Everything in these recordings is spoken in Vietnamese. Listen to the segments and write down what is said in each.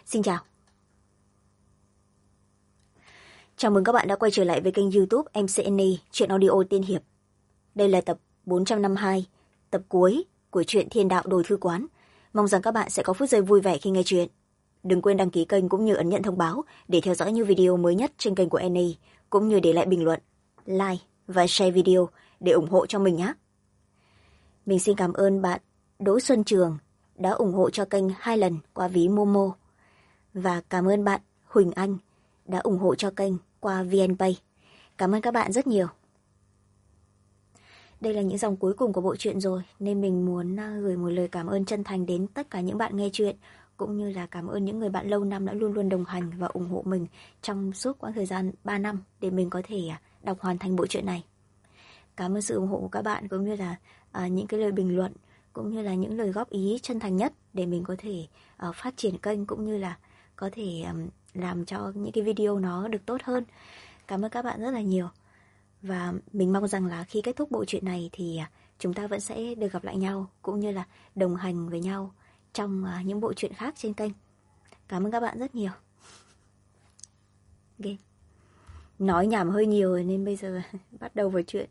Xin chào. Chào mừng các bạn đã quay trở lại với kênh YouTube MCNE Truyện Audio Tiên Hiệp. Đây là tập 452, tập cuối của truyện Thiên Đạo Đồi Thư Quán. Mong rằng các bạn sẽ có phút giây vui vẻ khi nghe truyện. Đừng quên đăng ký kênh cũng như ấn nhận thông báo để theo dõi những video mới nhất trên kênh của NE, cũng như để lại bình luận, like và share video để ủng hộ cho mình nhé. Mình xin cảm ơn bạn Đỗ Xuân Trường đã ủng hộ cho kênh 2 lần qua ví Momo. Và cảm ơn bạn Huỳnh Anh đã ủng hộ cho kênh qua VNPay. Cảm ơn các bạn rất nhiều. Đây là những dòng cuối cùng của bộ truyện rồi, nên mình muốn gửi một lời cảm ơn chân thành đến tất cả những bạn nghe truyện, cũng như là cảm ơn những người bạn lâu năm đã luôn luôn đồng hành và ủng hộ mình trong suốt quãng thời gian 3 năm để mình có thể đọc hoàn thành bộ truyện này. Cảm ơn sự ủng hộ của các bạn, cũng như là những cái lời bình luận, cũng như là những lời góp ý chân thành nhất để mình có thể phát triển kênh, cũng như là có thể làm cho những cái video nó được tốt hơn. Cảm ơn các bạn rất là nhiều. Và mình mong rằng là khi kết thúc bộ truyện này thì chúng ta vẫn sẽ được gặp lại nhau, cũng như là đồng hành với nhau trong những bộ truyện khác trên kênh. Cảm ơn các bạn rất nhiều. Okay. Nói nhảm hơi nhiều rồi nên bây giờ bắt đầu vào chuyện.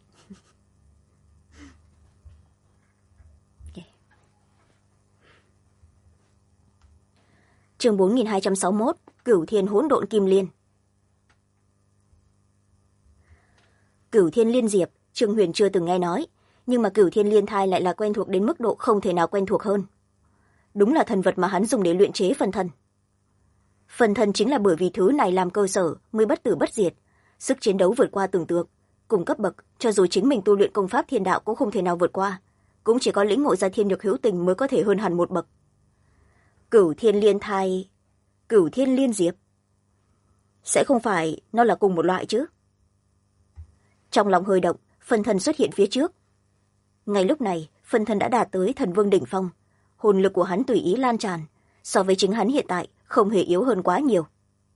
Chương 4261, Cửu Thiên Hỗn Độn Kim Liên. Cửu Thiên Liên Diệp, Trương Huyền chưa từng nghe nói, nhưng mà Cửu Thiên Liên Thai lại là quen thuộc đến mức độ không thể nào quen thuộc hơn. Đúng là thần vật mà hắn dùng để luyện chế phân thân. Phân thân chính là bởi vì thứ này làm cơ sở mới bất tử bất diệt, sức chiến đấu vượt qua tưởng tượng, cùng cấp bậc cho dù chính mình tu luyện công pháp thiên đạo cũng không thể nào vượt qua, cũng chỉ có lĩnh ngộ ra thiên nhược hữu tình mới có thể hơn hẳn một bậc. Cửu Thiên Liên Thai, Cửu Thiên Liên Diệp, sẽ không phải nó là cùng một loại chứ? Trong lòng hơi động, phân thân xuất hiện phía trước. Ngay lúc này, phân thân đã đạt tới thần vương đỉnh phong, hồn lực của hắn tùy ý lan tràn, so với chính hắn hiện tại không hề yếu hơn quá nhiều.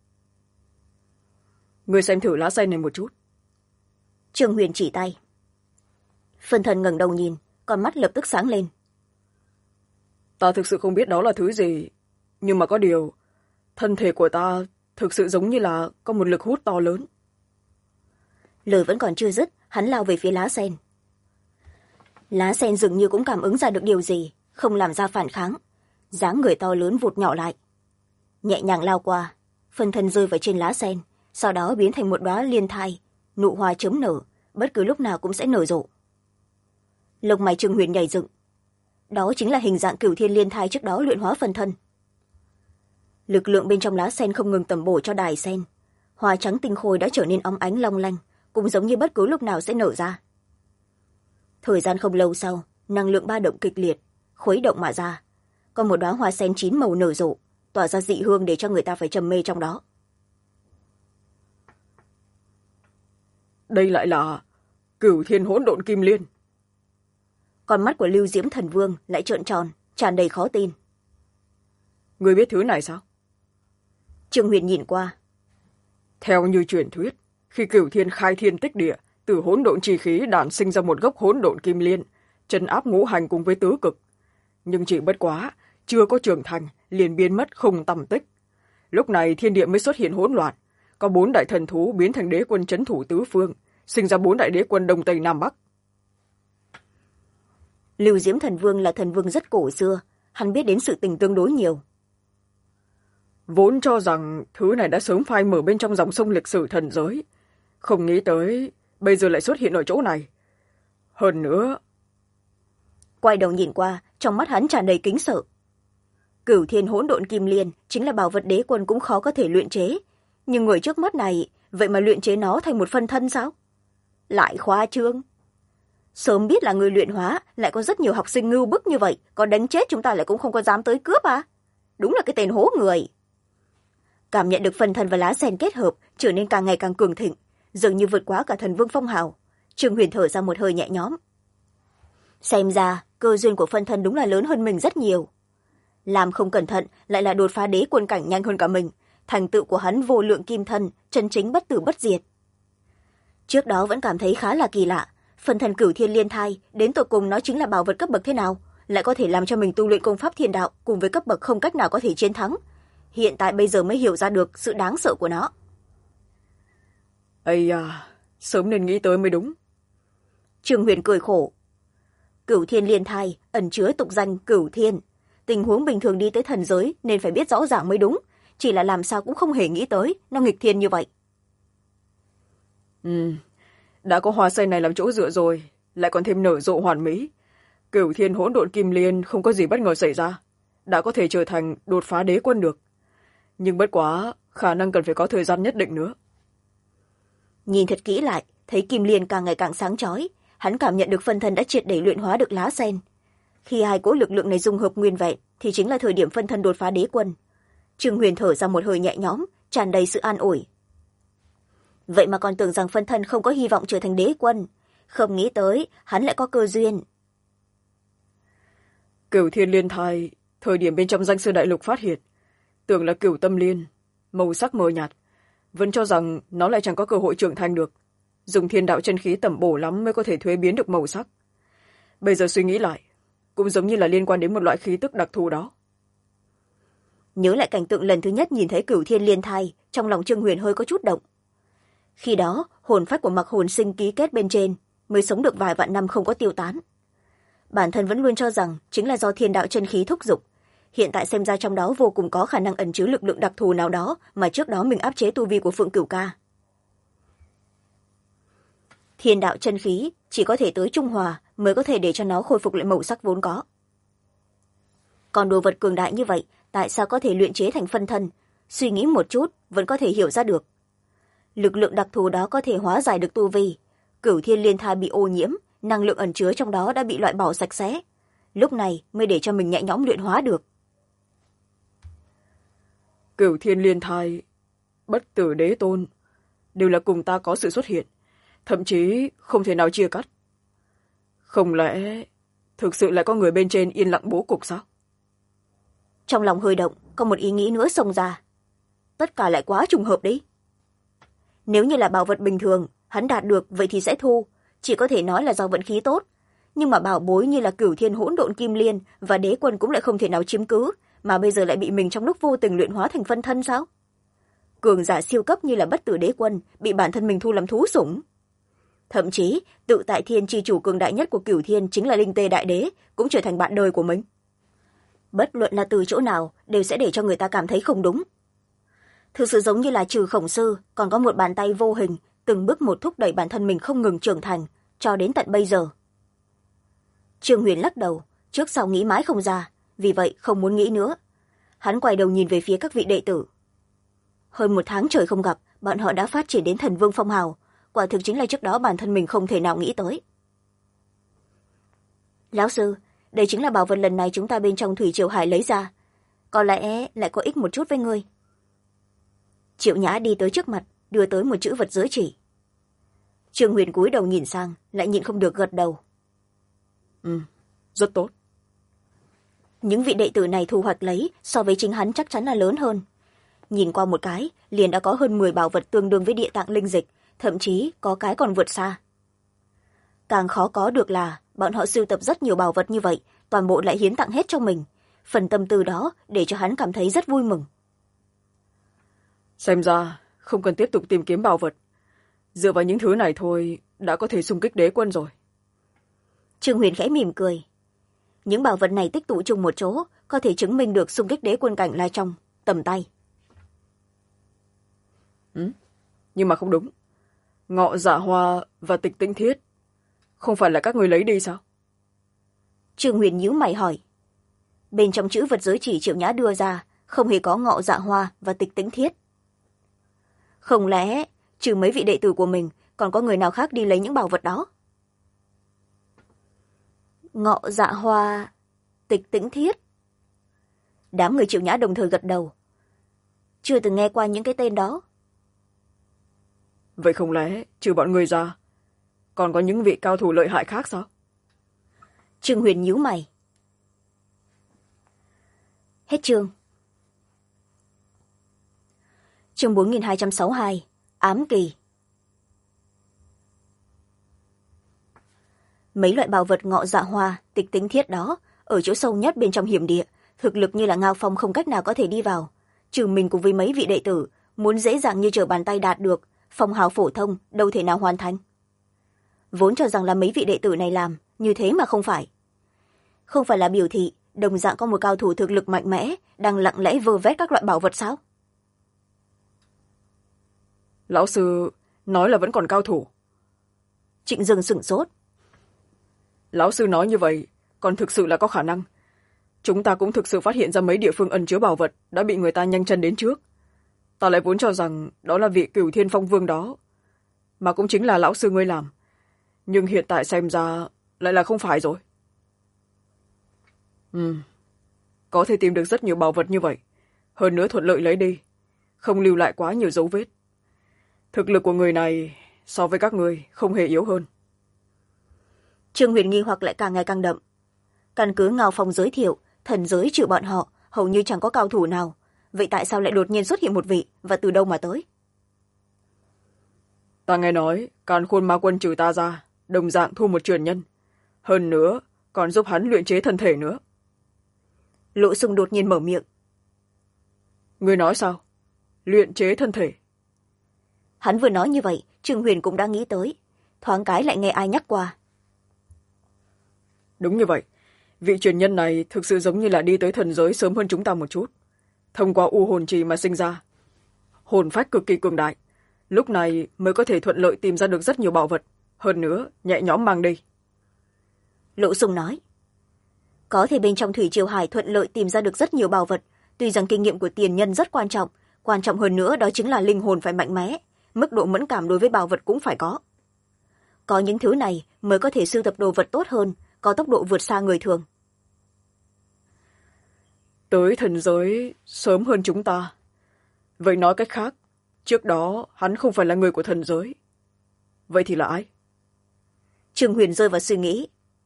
Ngươi xem thử lá sen này một chút. Trương Huyền chỉ tay. Phân thân ngẩng đầu nhìn, con mắt lập tức sáng lên. Ta thực sự không biết đó là thứ gì, nhưng mà có điều, thân thể của ta thực sự giống như là có một lực hút to lớn. Lời vẫn còn chưa dứt, hắn lao về phía lá sen. Lá sen dường như cũng cảm ứng ra được điều gì, không làm ra phản kháng. Dáng người to lớn vụt nhỏ lại. Nhẹ nhàng lao qua, phân thân rơi vào trên lá sen, sau đó biến thành một đóa liên thai, nụ hoa chớm nở, bất cứ lúc nào cũng sẽ nở rộ. Lông mày Trương Huyền nhảy dựng. Đó chính là hình dạng Cửu Thiên Liên Thai trước đó luyện hóa phân thân. Lực lượng bên trong lá sen không ngừng tầm bổ cho đài sen. Hoa trắng tinh khôi đã trở nên óng ánh long lanh, cũng giống như bất cứ lúc nào sẽ nở ra. Thời gian không lâu sau, năng lượng ba động kịch liệt, khuấy động mà ra. Có một đóa hoa sen chín màu nở rộ, tỏa ra dị hương để cho người ta phải trầm mê trong đó. Đây lại là Cửu Thiên Hỗn Độn Kim Liên. Con mắt của Lưu Diễm Thần Vương lại trợn tròn, tràn đầy khó tin. Ngươi biết thứ này sao? Trương Huyền nhìn qua. Theo như truyền thuyết, khi Cửu Thiên khai thiên tích địa, từ hỗn độn chi khí đản sinh ra một gốc hỗn độn kim liên, trấn áp ngũ hành cùng với tứ cực. Nhưng chỉ bất quá, chưa có trưởng thành, liền biến mất không tăm tích. Lúc này thiên địa mới xuất hiện hỗn loạn, có 4 đại thần thú biến thành đế quân trấn thủ tứ phương, sinh ra 4 đại đế quân đông tây nam bắc. Lưu Diễm Thần Vương là thần vương rất cổ xưa, hắn biết đến sự tình tương đối nhiều. Vốn cho rằng thứ này đã sớm phai mở bên trong dòng sông lịch sử thần giới, không nghĩ tới bây giờ lại xuất hiện ở chỗ này. Hơn nữa... Quay đầu nhìn qua, trong mắt hắn tràn đầy kính sợ. Cửu Thiên Hỗn Độn Kim Liên chính là bảo vật đế quân cũng khó có thể luyện chế, nhưng người trước mắt này vậy mà luyện chế nó thành một phân thân sao? Lại khoa trương. Sớm biết là người luyện hóa lại có rất nhiều học sinh ngưu bức như vậy, có đánh chết chúng ta lại cũng không có dám tới cướp à? Đúng là cái tên hố người. Cảm nhận được phân thân và lá sen kết hợp trở nên càng ngày càng cường thịnh, dường như vượt quá cả thần vương phong hào. Trương Huyền thở ra một hơi nhẹ nhõm. Xem ra cơ duyên của phân thân đúng là lớn hơn mình rất nhiều. Làm không cẩn thận lại là đột phá đế quân cảnh nhanh hơn cả mình. Thành tựu của hắn vô lượng kim thân, chân chính bất tử bất diệt. Trước đó vẫn cảm thấy khá là kỳ lạ, phân thân Cửu Thiên Liên Thai đến tột cùng nó chính là bảo vật cấp bậc thế nào, lại có thể làm cho mình tu luyện công pháp thiên đạo cùng với cấp bậc không cách nào có thể chiến thắng. hiện tại bây giờ mới hiểu ra được sự đáng sợ của nó. Ây à, sớm nên nghĩ tới mới đúng. Trương Huyền cười khổ. Cửu Thiên Liên Thai ẩn chứa tục danh Cửu Thiên. Tình huống bình thường đi tới thần giới nên phải biết rõ ràng mới đúng, chỉ là làm sao cũng không hề nghĩ tới nó nghịch thiên như vậy. Đã có hoa sen này làm chỗ dựa rồi, lại còn thêm nở rộ hoàn mỹ. Cửu Thiên hỗn độn kim liên không có gì bất ngờ xảy ra, đã có thể trở thành đột phá đế quân được. Nhưng bất quá, khả năng cần phải có thời gian nhất định nữa. Nhìn thật kỹ lại, thấy kim liên càng ngày càng sáng chói, hắn cảm nhận được phân thân đã triệt để luyện hóa được lá sen. Khi hai cỗ lực lượng này dung hợp nguyên vẹn thì chính là thời điểm phân thân đột phá đế quân. Trương Huyền thở ra một hơi nhẹ nhõm, tràn đầy sự an ủi. Vậy mà còn tưởng rằng phân thân không có hy vọng trở thành đế quân, không nghĩ tới hắn lại có cơ duyên. Cửu Thiên Liên Thai, thời điểm bên trong danh sư đại lục phát hiện, tưởng là Cửu Tâm Liên, màu sắc mờ nhạt, vẫn cho rằng nó lại chẳng có cơ hội trưởng thành được, dùng thiên đạo chân khí tẩm bổ lắm mới có thể thuế biến được màu sắc. Bây giờ suy nghĩ lại, cũng giống như là liên quan đến một loại khí tức đặc thù đó. Nhớ lại cảnh tượng lần thứ nhất nhìn thấy Cửu Thiên Liên Thai, trong lòng Trương Huyền hơi có chút động. Khi đó hồn phách của Mặc Hồn Sinh ký kết bên trên mới sống được vài vạn năm không có tiêu tán. Bản thân vẫn luôn cho rằng chính là do thiên đạo chân khí thúc giục, hiện tại xem ra trong đó vô cùng có khả năng ẩn chứa lực lượng đặc thù nào đó mà trước đó mình áp chế tu vi của Phượng Cửu Ca. Thiên đạo chân khí chỉ có thể tới trung hòa mới có thể để cho nó khôi phục lại màu sắc vốn có. Còn đồ vật cường đại như vậy tại sao có thể luyện chế thành phân thân, suy nghĩ một chút vẫn có thể hiểu ra được. Lực lượng đặc thù đó có thể hóa giải được tu vi. Cửu Thiên Liên Thai bị ô nhiễm, năng lượng ẩn chứa trong đó đã bị loại bỏ sạch sẽ, lúc này mới để cho mình nhẹ nhõm luyện hóa được. Cửu Thiên Liên Thai, Bất Tử Đế Tôn đều là cùng ta có sự xuất hiện, thậm chí không thể nào chia cắt. Không lẽ thực sự lại có người bên trên yên lặng bố cục sao? Trong lòng hơi động, có một ý nghĩ nữa xông ra. Tất cả lại quá trùng hợp đấy. Nếu như là bảo vật bình thường hắn đạt được vậy thì sẽ thu, chỉ có thể nói là do vận khí tốt. Nhưng mà bảo bối như là Cửu Thiên hỗn độn kim liên và đế quân cũng lại không thể nào chiếm cứ, mà bây giờ lại bị mình trong lúc vô tình luyện hóa thành phân thân sao? Cường giả siêu cấp như là Bất Tử Đế Quân bị bản thân mình thu làm thú sủng. Thậm chí tự tại thiên chi chủ cường đại nhất của Cửu Thiên chính là Linh Tê Đại Đế cũng trở thành bạn đời của mình. Bất luận là từ chỗ nào đều sẽ để cho người ta cảm thấy không đúng. Thực sự giống như là trừ Khổng Sư còn có một bàn tay vô hình từng bước một thúc đẩy bản thân mình không ngừng trưởng thành cho đến tận bây giờ. Trương Huyền lắc đầu, trước sau nghĩ mãi không ra, vì vậy không muốn nghĩ nữa. Hắn quay đầu nhìn về phía các vị đệ tử. Hơn 1 tháng trời không gặp, bọn họ đã phát triển đến thần vương phong hào, quả thực chính là trước đó bản thân mình không thể nào nghĩ tới. Lão sư, đây chính là bảo vật lần này chúng ta bên trong Thủy Triều Hải lấy ra, có lẽ lại có ích một chút với ngươi. Triệu Nhã đi tới trước mặt, đưa tới một chữ vật giới chỉ. Trương Huyền cúi đầu nhìn sang, lại nhịn không được gật đầu. Rất tốt. Những vị đệ tử này thu hoạch lấy so với chính hắn chắc chắn là lớn hơn. Nhìn qua một cái, liền đã có hơn 10 bảo vật tương đương với địa tạng linh dịch, thậm chí có cái còn vượt xa. Càng khó có được là bọn họ sưu tập rất nhiều bảo vật như vậy, toàn bộ lại hiến tặng hết cho mình. Phần tâm tư đó để cho hắn cảm thấy rất vui mừng. Xem ra không cần tiếp tục tìm kiếm bảo vật, dựa vào những thứ này thôi đã có thể xung kích đế quân rồi. Trương Huyền khẽ mỉm cười. Những bảo vật này tích tụ chung một chỗ có thể chứng minh được xung kích đế quân cảnh là trong tầm tay. Nhưng mà không đúng, Ngọ Dạ Hoa và Tịch Tĩnh Thiết không phải là các người lấy đi sao? Trương Huyền nhíu mày hỏi. Bên trong chữ vật giới chỉ Triệu Nhã đưa ra không hề có Ngọ Dạ Hoa và Tịch Tĩnh Thiết. Không lẽ trừ mấy vị đệ tử của mình còn có người nào khác đi lấy những bảo vật đó? Ngọ Dạ Hoa, Tịch Tĩnh Thiết. Đám người Triệu Nhã đồng thời gật đầu. Chưa từng nghe qua những cái tên đó. Vậy không lẽ trừ bọn người ra còn có những vị cao thủ lợi hại khác sao? Trương Huyền nhíu mày. Hết chương. Chương 4262, Ám Kỳ. Mấy loại bảo vật Ngọ Dạ Hoa, Tịch Tĩnh Thiết đó ở chỗ sâu nhất bên trong hiểm địa, thực lực như là Ngao Phong không cách nào có thể đi vào, trừ mình cùng với mấy vị đệ tử muốn dễ dàng như trở bàn tay đạt được phong hào phổ thông đâu thể nào hoàn thành. Vốn cho rằng là mấy vị đệ tử này làm, như thế mà không phải. Không phải là biểu thị đồng dạng có một cao thủ thực lực mạnh mẽ đang lặng lẽ vơ vét các loại bảo vật sao? Lão sư nói là vẫn còn cao thủ. Trịnh Dương sửng sốt. Lão sư nói như vậy, còn thực sự là có khả năng. Chúng ta cũng thực sự phát hiện ra mấy địa phương ẩn chứa bảo vật đã bị người ta nhanh chân đến trước. Ta lại vốn cho rằng đó là vị Cửu Thiên Phong Vương đó, mà cũng chính là lão sư ngươi làm. Nhưng hiện tại xem ra lại là không phải rồi. Có thể tìm được rất nhiều bảo vật như vậy, hơn nữa thuận lợi lấy đi, không lưu lại quá nhiều dấu vết. Thực lực của người này so với các ngươi không hề yếu hơn. Trương Huyền nghi hoặc lại càng ngày càng đậm. Căn cứ Ngao Phong giới thiệu, thần giới trừ bọn họ hầu như chẳng có cao thủ nào. Vậy tại sao lại đột nhiên xuất hiện một vị, và từ đâu mà tới? Ta nghe nói Càn Khôn Ma Quân trừ ta ra, đồng dạng thu một truyền nhân. Hơn nữa còn giúp hắn luyện chế thân thể nữa. Lộ Sung đột nhiên mở miệng. Ngươi nói sao? Luyện chế thân thể? Hắn vừa nói như vậy, Trương Huyền cũng đã nghĩ tới. Thoáng cái lại nghe ai nhắc qua. Đúng như vậy. Vị truyền nhân này thực sự giống như là đi tới thần giới sớm hơn chúng ta một chút. Thông qua u hồn trì mà sinh ra. Hồn phách cực kỳ cường đại. Lúc này mới có thể thuận lợi tìm ra được rất nhiều bảo vật. Hơn nữa, nhẹ nhõm mang đi. Lộ Sung nói. Có thể bên trong Thủy Triều Hải thuận lợi tìm ra được rất nhiều bảo vật. Tuy rằng kinh nghiệm của tiền nhân rất quan trọng hơn nữa đó chính là linh hồn phải mạnh mẽ. Mức độ mẫn cảm đối với bảo vật cũng phải có. Có những thứ này mới có thể sưu tập đồ vật tốt hơn, có tốc độ vượt xa người thường. Tới thần giới sớm hơn chúng ta. Vậy nói cách khác, trước đó hắn không phải là người của thần giới. Vậy thì là ai? Trương Huyền rơi vào suy nghĩ.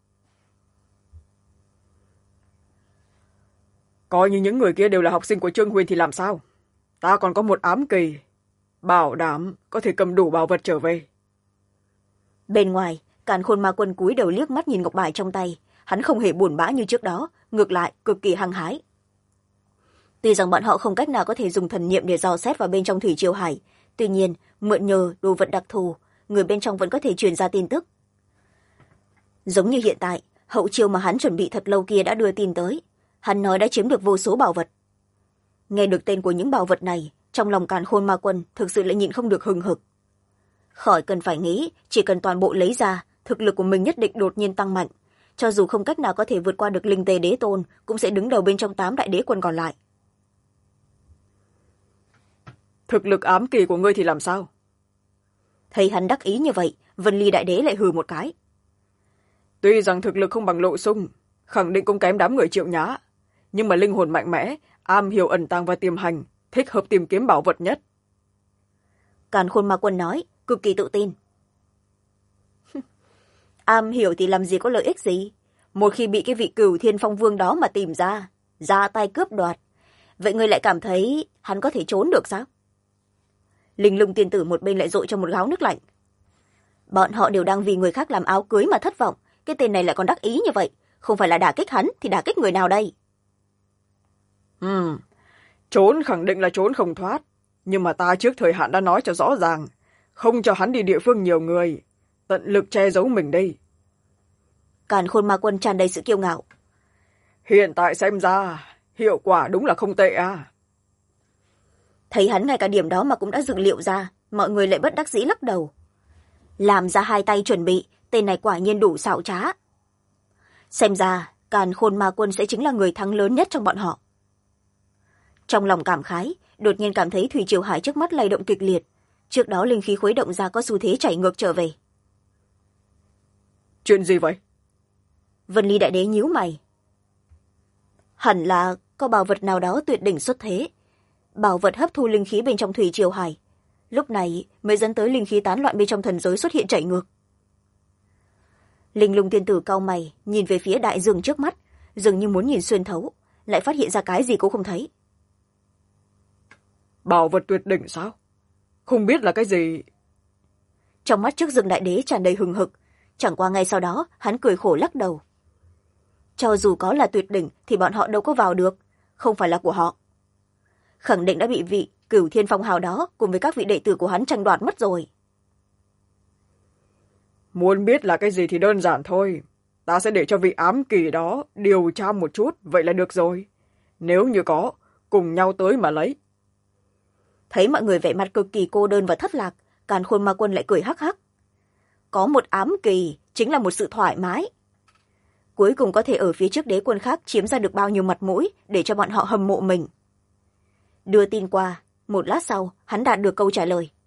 Coi như những người kia đều là học sinh của Trương Huyền thì làm sao? Ta còn có một ám kỳ, bảo đảm có thể cầm đủ bảo vật trở về. Bên ngoài, Càn Khôn Ma Quân cúi đầu liếc mắt nhìn ngọc bài trong tay. Hắn không hề buồn bã như trước đó, ngược lại cực kỳ hăng hái. Tuy rằng bọn họ không cách nào có thể dùng thần niệm để dò xét vào bên trong Thủy Triều Hải, tuy nhiên mượn nhờ đồ vật đặc thù, người bên trong vẫn có thể truyền ra tin tức. Giống như hiện tại, hậu chiêu mà hắn chuẩn bị thật lâu kia đã đưa tin tới. Hắn nói đã chiếm được vô số bảo vật. Nghe được tên của những bảo vật này, trong lòng Càn Khôn Ma Quân thực sự lại nhịn không được hừng hực. Khỏi cần phải nghĩ, chỉ cần toàn bộ lấy ra, thực lực của mình nhất định đột nhiên tăng mạnh. Cho dù không cách nào có thể vượt qua được Linh Tề Đế Tôn, cũng sẽ đứng đầu bên trong 8 đại đế quân còn lại. Thực lực ám kỳ của ngươi thì làm sao? Thấy hắn đắc ý như vậy, Vân Ly đại đế lại hừ một cái. Tuy rằng thực lực không bằng Lộ Sung, khẳng định cũng kém đám người Triệu Nhã, nhưng mà linh hồn mạnh mẽ, am hiểu ẩn tàng và tiềm hành, thích hợp tìm kiếm bảo vật nhất. Càn Khôn Ma Quân nói, cực kỳ tự tin. Am hiểu thì làm gì có lợi ích gì? Một khi bị cái vị Cửu Thiên Phong Vương đó mà tìm ra tay cướp đoạt, vậy ngươi lại cảm thấy hắn có thể trốn được sao? Linh Lung tiên tử một bên lại dội cho một gáo nước lạnh. Bọn họ đều đang vì người khác làm áo cưới mà thất vọng, cái tên này lại còn đắc ý như vậy, không phải là đả kích hắn thì đả kích người nào đây? Trốn khẳng định là trốn không thoát, nhưng mà ta trước thời hạn đã nói cho rõ ràng, không cho hắn đi địa phương nhiều người, tận lực che giấu mình đi. Càn Khôn Ma Quân tràn đầy sự kiêu ngạo. Hiện tại xem ra, hiệu quả đúng là không tệ à. Thấy hắn ngay cả điểm đó mà cũng đã dự liệu ra, mọi người lại bất đắc dĩ lắc đầu. Làm ra hai tay chuẩn bị, tên này quả nhiên đủ xảo trá. Xem ra, Càn Khôn Ma Quân sẽ chính là người thắng lớn nhất trong bọn họ. Trong lòng cảm khái, đột nhiên cảm thấy Thủy Triều Hải trước mắt lay động kịch liệt. Trước đó linh khí khuấy động ra có xu thế chảy ngược trở về. Chuyện gì vậy? Vân Ly đại đế nhíu mày. Hẳn là có bảo vật nào đó tuyệt đỉnh xuất thế. Bảo vật hấp thu linh khí bên trong Thủy Triều Hải. Lúc này mới dẫn tới linh khí tán loạn bên trong thần giới xuất hiện chảy ngược. Linh Lung tiên tử cau mày, nhìn về phía đại dương trước mắt, dường như muốn nhìn xuyên thấu, lại phát hiện ra cái gì cũng không thấy. Bảo vật tuyệt đỉnh sao? Không biết là cái gì. Trong mắt trước rừng đại đế tràn đầy hừng hực, chẳng qua ngay sau đó hắn cười khổ lắc đầu. Cho dù có là tuyệt đỉnh thì bọn họ đâu có vào được, không phải là của họ. khẳng định đã bị vị Cửu Thiên Phong hào đó cùng với các vị đệ tử của hắn tranh đoạt mất rồi. Muốn biết là cái gì thì đơn giản thôi. Ta sẽ để cho vị ám kỳ đó điều tra một chút, vậy là được rồi. Nếu như có, cùng nhau tới mà lấy. Thấy mọi người vẻ mặt cực kỳ cô đơn và thất lạc, Càn Khôn Ma Quân lại cười hắc hắc. Có một ám kỳ chính là một sự thoải mái. Cuối cùng có thể ở phía trước đế quân khác chiếm ra được bao nhiêu mặt mũi để cho bọn họ hâm mộ mình. Đưa tin qua, một lát sau, hắn đạt được câu trả lời.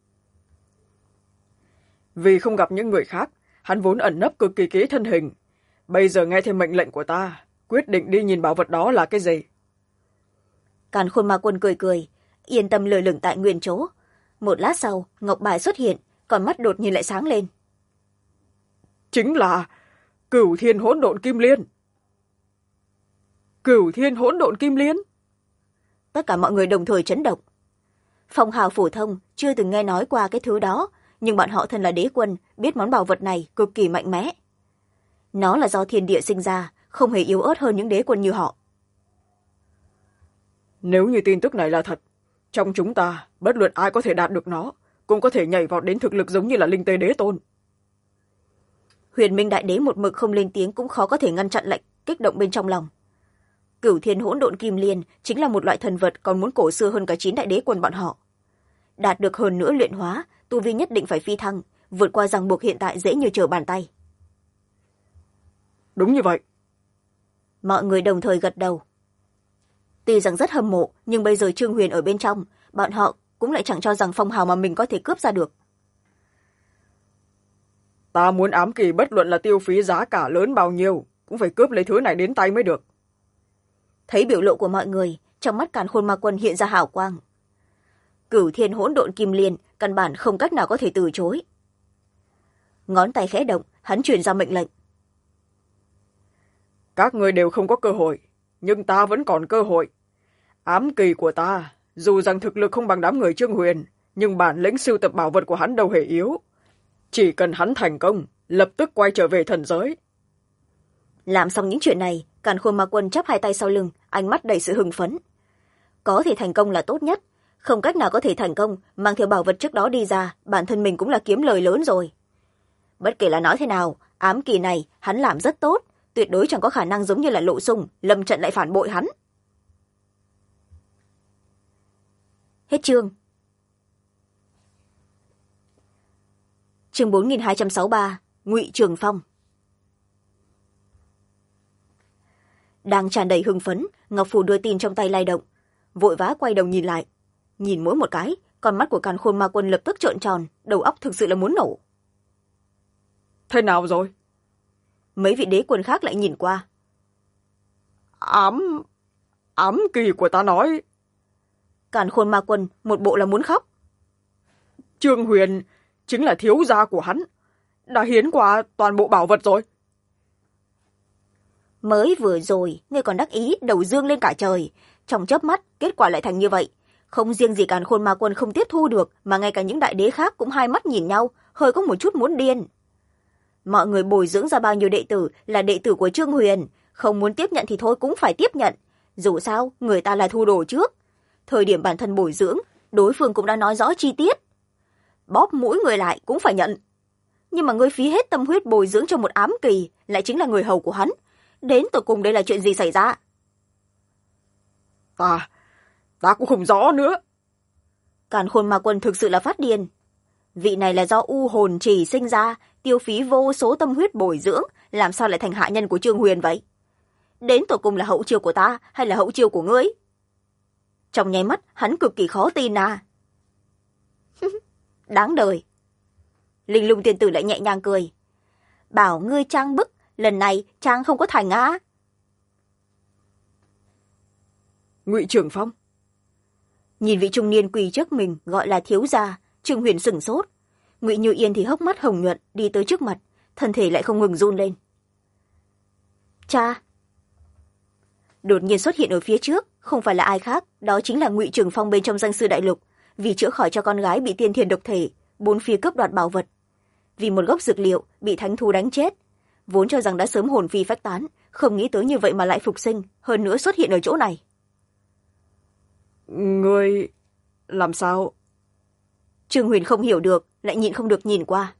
Vì không gặp những người khác, hắn vốn ẩn nấp cực kỳ kỹ thân hình. Bây giờ nghe theo mệnh lệnh của ta, quyết định đi nhìn bảo vật đó là cái gì. Càn Khôn Ma Quân cười cười, yên tâm lơ lửng tại nguyên chỗ. Một lát sau, ngọc bài xuất hiện, còn mắt đột nhiên lại sáng lên. Chính là Cửu Thiên Hỗn Độn Kim Liên. Cửu Thiên Hỗn Độn Kim Liên. Tất cả mọi người đồng thời chấn động. Phong hào phổ thông chưa từng nghe nói qua cái thứ đó, nhưng bọn họ thân là đế quân, biết món bảo vật này cực kỳ mạnh mẽ. Nó là do thiên địa sinh ra, không hề yếu ớt hơn những đế quân như họ. Nếu như tin tức này là thật, trong chúng ta, bất luận ai có thể đạt được nó, cũng có thể nhảy vọt đến thực lực giống như là Linh Tê Đế Tôn. Huyền Minh Đại Đế một mực không lên tiếng cũng khó có thể ngăn chặn lệnh kích động bên trong lòng. Cửu Thiên Hỗn Độn Kim Liên chính là một loại thần vật còn muốn cổ xưa hơn cả 9 đại đế quân bọn họ. Đạt được hơn nữa luyện hóa, tu vi nhất định phải phi thăng, vượt qua ràng buộc hiện tại dễ như trở bàn tay. Đúng như vậy. Mọi người đồng thời gật đầu. Tuy rằng rất hâm mộ, nhưng bây giờ Trương Huyền ở bên trong, bọn họ cũng lại chẳng cho rằng phong hào mà mình có thể cướp ra được. Ta muốn ám kỳ bất luận là tiêu phí giá cả lớn bao nhiêu, cũng phải cướp lấy thứ này đến tay mới được. Thấy biểu lộ của mọi người, trong mắt Càn Khôn Ma Quân hiện ra hào quang. Cửu Thiên Hỗn Độn Kim Liên căn bản không cách nào có thể từ chối. Ngón tay khẽ động, hắn truyền ra mệnh lệnh. Các người đều không có cơ hội, nhưng ta vẫn còn cơ hội. Ám kỳ của ta, dù rằng thực lực không bằng đám người Trương Huyền, nhưng bản lĩnh sưu tập bảo vật của hắn đâu hề yếu. Chỉ cần hắn thành công, lập tức quay trở về thần giới. Làm xong những chuyện này, Càn Khôn Ma Quân chắp hai tay sau lưng, ánh mắt đầy sự hưng phấn. Có thể thành công là tốt nhất, không cách nào có thể thành công, mang theo bảo vật trước đó đi ra, bản thân mình cũng là kiếm lời lớn rồi. Bất kể là nói thế nào, ám kỳ này hắn làm rất tốt, tuyệt đối chẳng có khả năng giống như là Lộ Sung, lâm trận lại phản bội hắn. Hết chương. Chương 4263, Ngụy Trường Phong. Đang tràn đầy hưng phấn, Ngọc Phù đưa tin trong tay lay động, vội vã quay đầu nhìn lại. Nhìn mỗi một cái, con mắt của Càn Khôn Ma Quân lập tức trợn tròn, đầu óc thực sự là muốn nổ. Thế nào rồi? Mấy vị đế quân khác lại nhìn qua. Ám kỳ của ta nói. Càn Khôn Ma Quân một bộ là muốn khóc. Trương Huyền chính là thiếu gia của hắn, đã hiến qua toàn bộ bảo vật rồi. Mới vừa rồi, ngươi còn đắc ý đầu dương lên cả trời, trong chớp mắt kết quả lại thành như vậy. Không riêng gì Càn Khôn Ma Quân không tiếp thu được, mà ngay cả những đại đế khác cũng hai mắt nhìn nhau, hơi có một chút muốn điên. Mọi người bồi dưỡng ra bao nhiêu đệ tử là đệ tử của Trương Huyền, không muốn tiếp nhận thì thôi cũng phải tiếp nhận. Dù sao, người ta là thu đồ trước. Thời điểm bản thân bồi dưỡng, đối phương cũng đã nói rõ chi tiết. Bóp mũi người lại cũng phải nhận. Nhưng mà ngươi phí hết tâm huyết bồi dưỡng cho một ám kỳ, lại chính là người hầu của hắn. Đến tột cùng đây là chuyện gì xảy ra? Ta cũng không rõ nữa. Càn Khôn Ma Quân thực sự là phát điên. Vị này là do u hồn chỉ sinh ra, tiêu phí vô số tâm huyết bồi dưỡng, làm sao lại thành hạ nhân của Trương Huyền vậy? Đến tột cùng là hậu chiêu của ta hay là hậu chiêu của ngươi? Trong nháy mắt, hắn cực kỳ khó tin à. Đáng đời. Linh Lung tiên tử lại nhẹ nhàng cười. Bảo ngươi trang bức, lần này trang không có thành á. Ngụy Trường Phong. Nhìn vị trung niên quỳ trước mình gọi là thiếu gia, Trương Huyền sửng sốt. Ngụy Như Yên thì hốc mắt hồng nhuận đi tới trước mặt, thân thể lại không ngừng run lên. Cha. Đột nhiên xuất hiện ở phía trước, không phải là ai khác, đó chính là Ngụy Trường Phong bên trong danh sư đại lục, vì chữa khỏi cho con gái bị tiên thiên độc thể, bốn phía cướp đoạt bảo vật. Vì một gốc dược liệu bị thánh thú đánh chết, vốn cho rằng đã sớm hồn phi phách tán, không nghĩ tới như vậy mà lại phục sinh, hơn nữa xuất hiện ở chỗ này. Ngươi... làm sao? Trương Huyền không hiểu được, lại nhịn không được nhìn qua.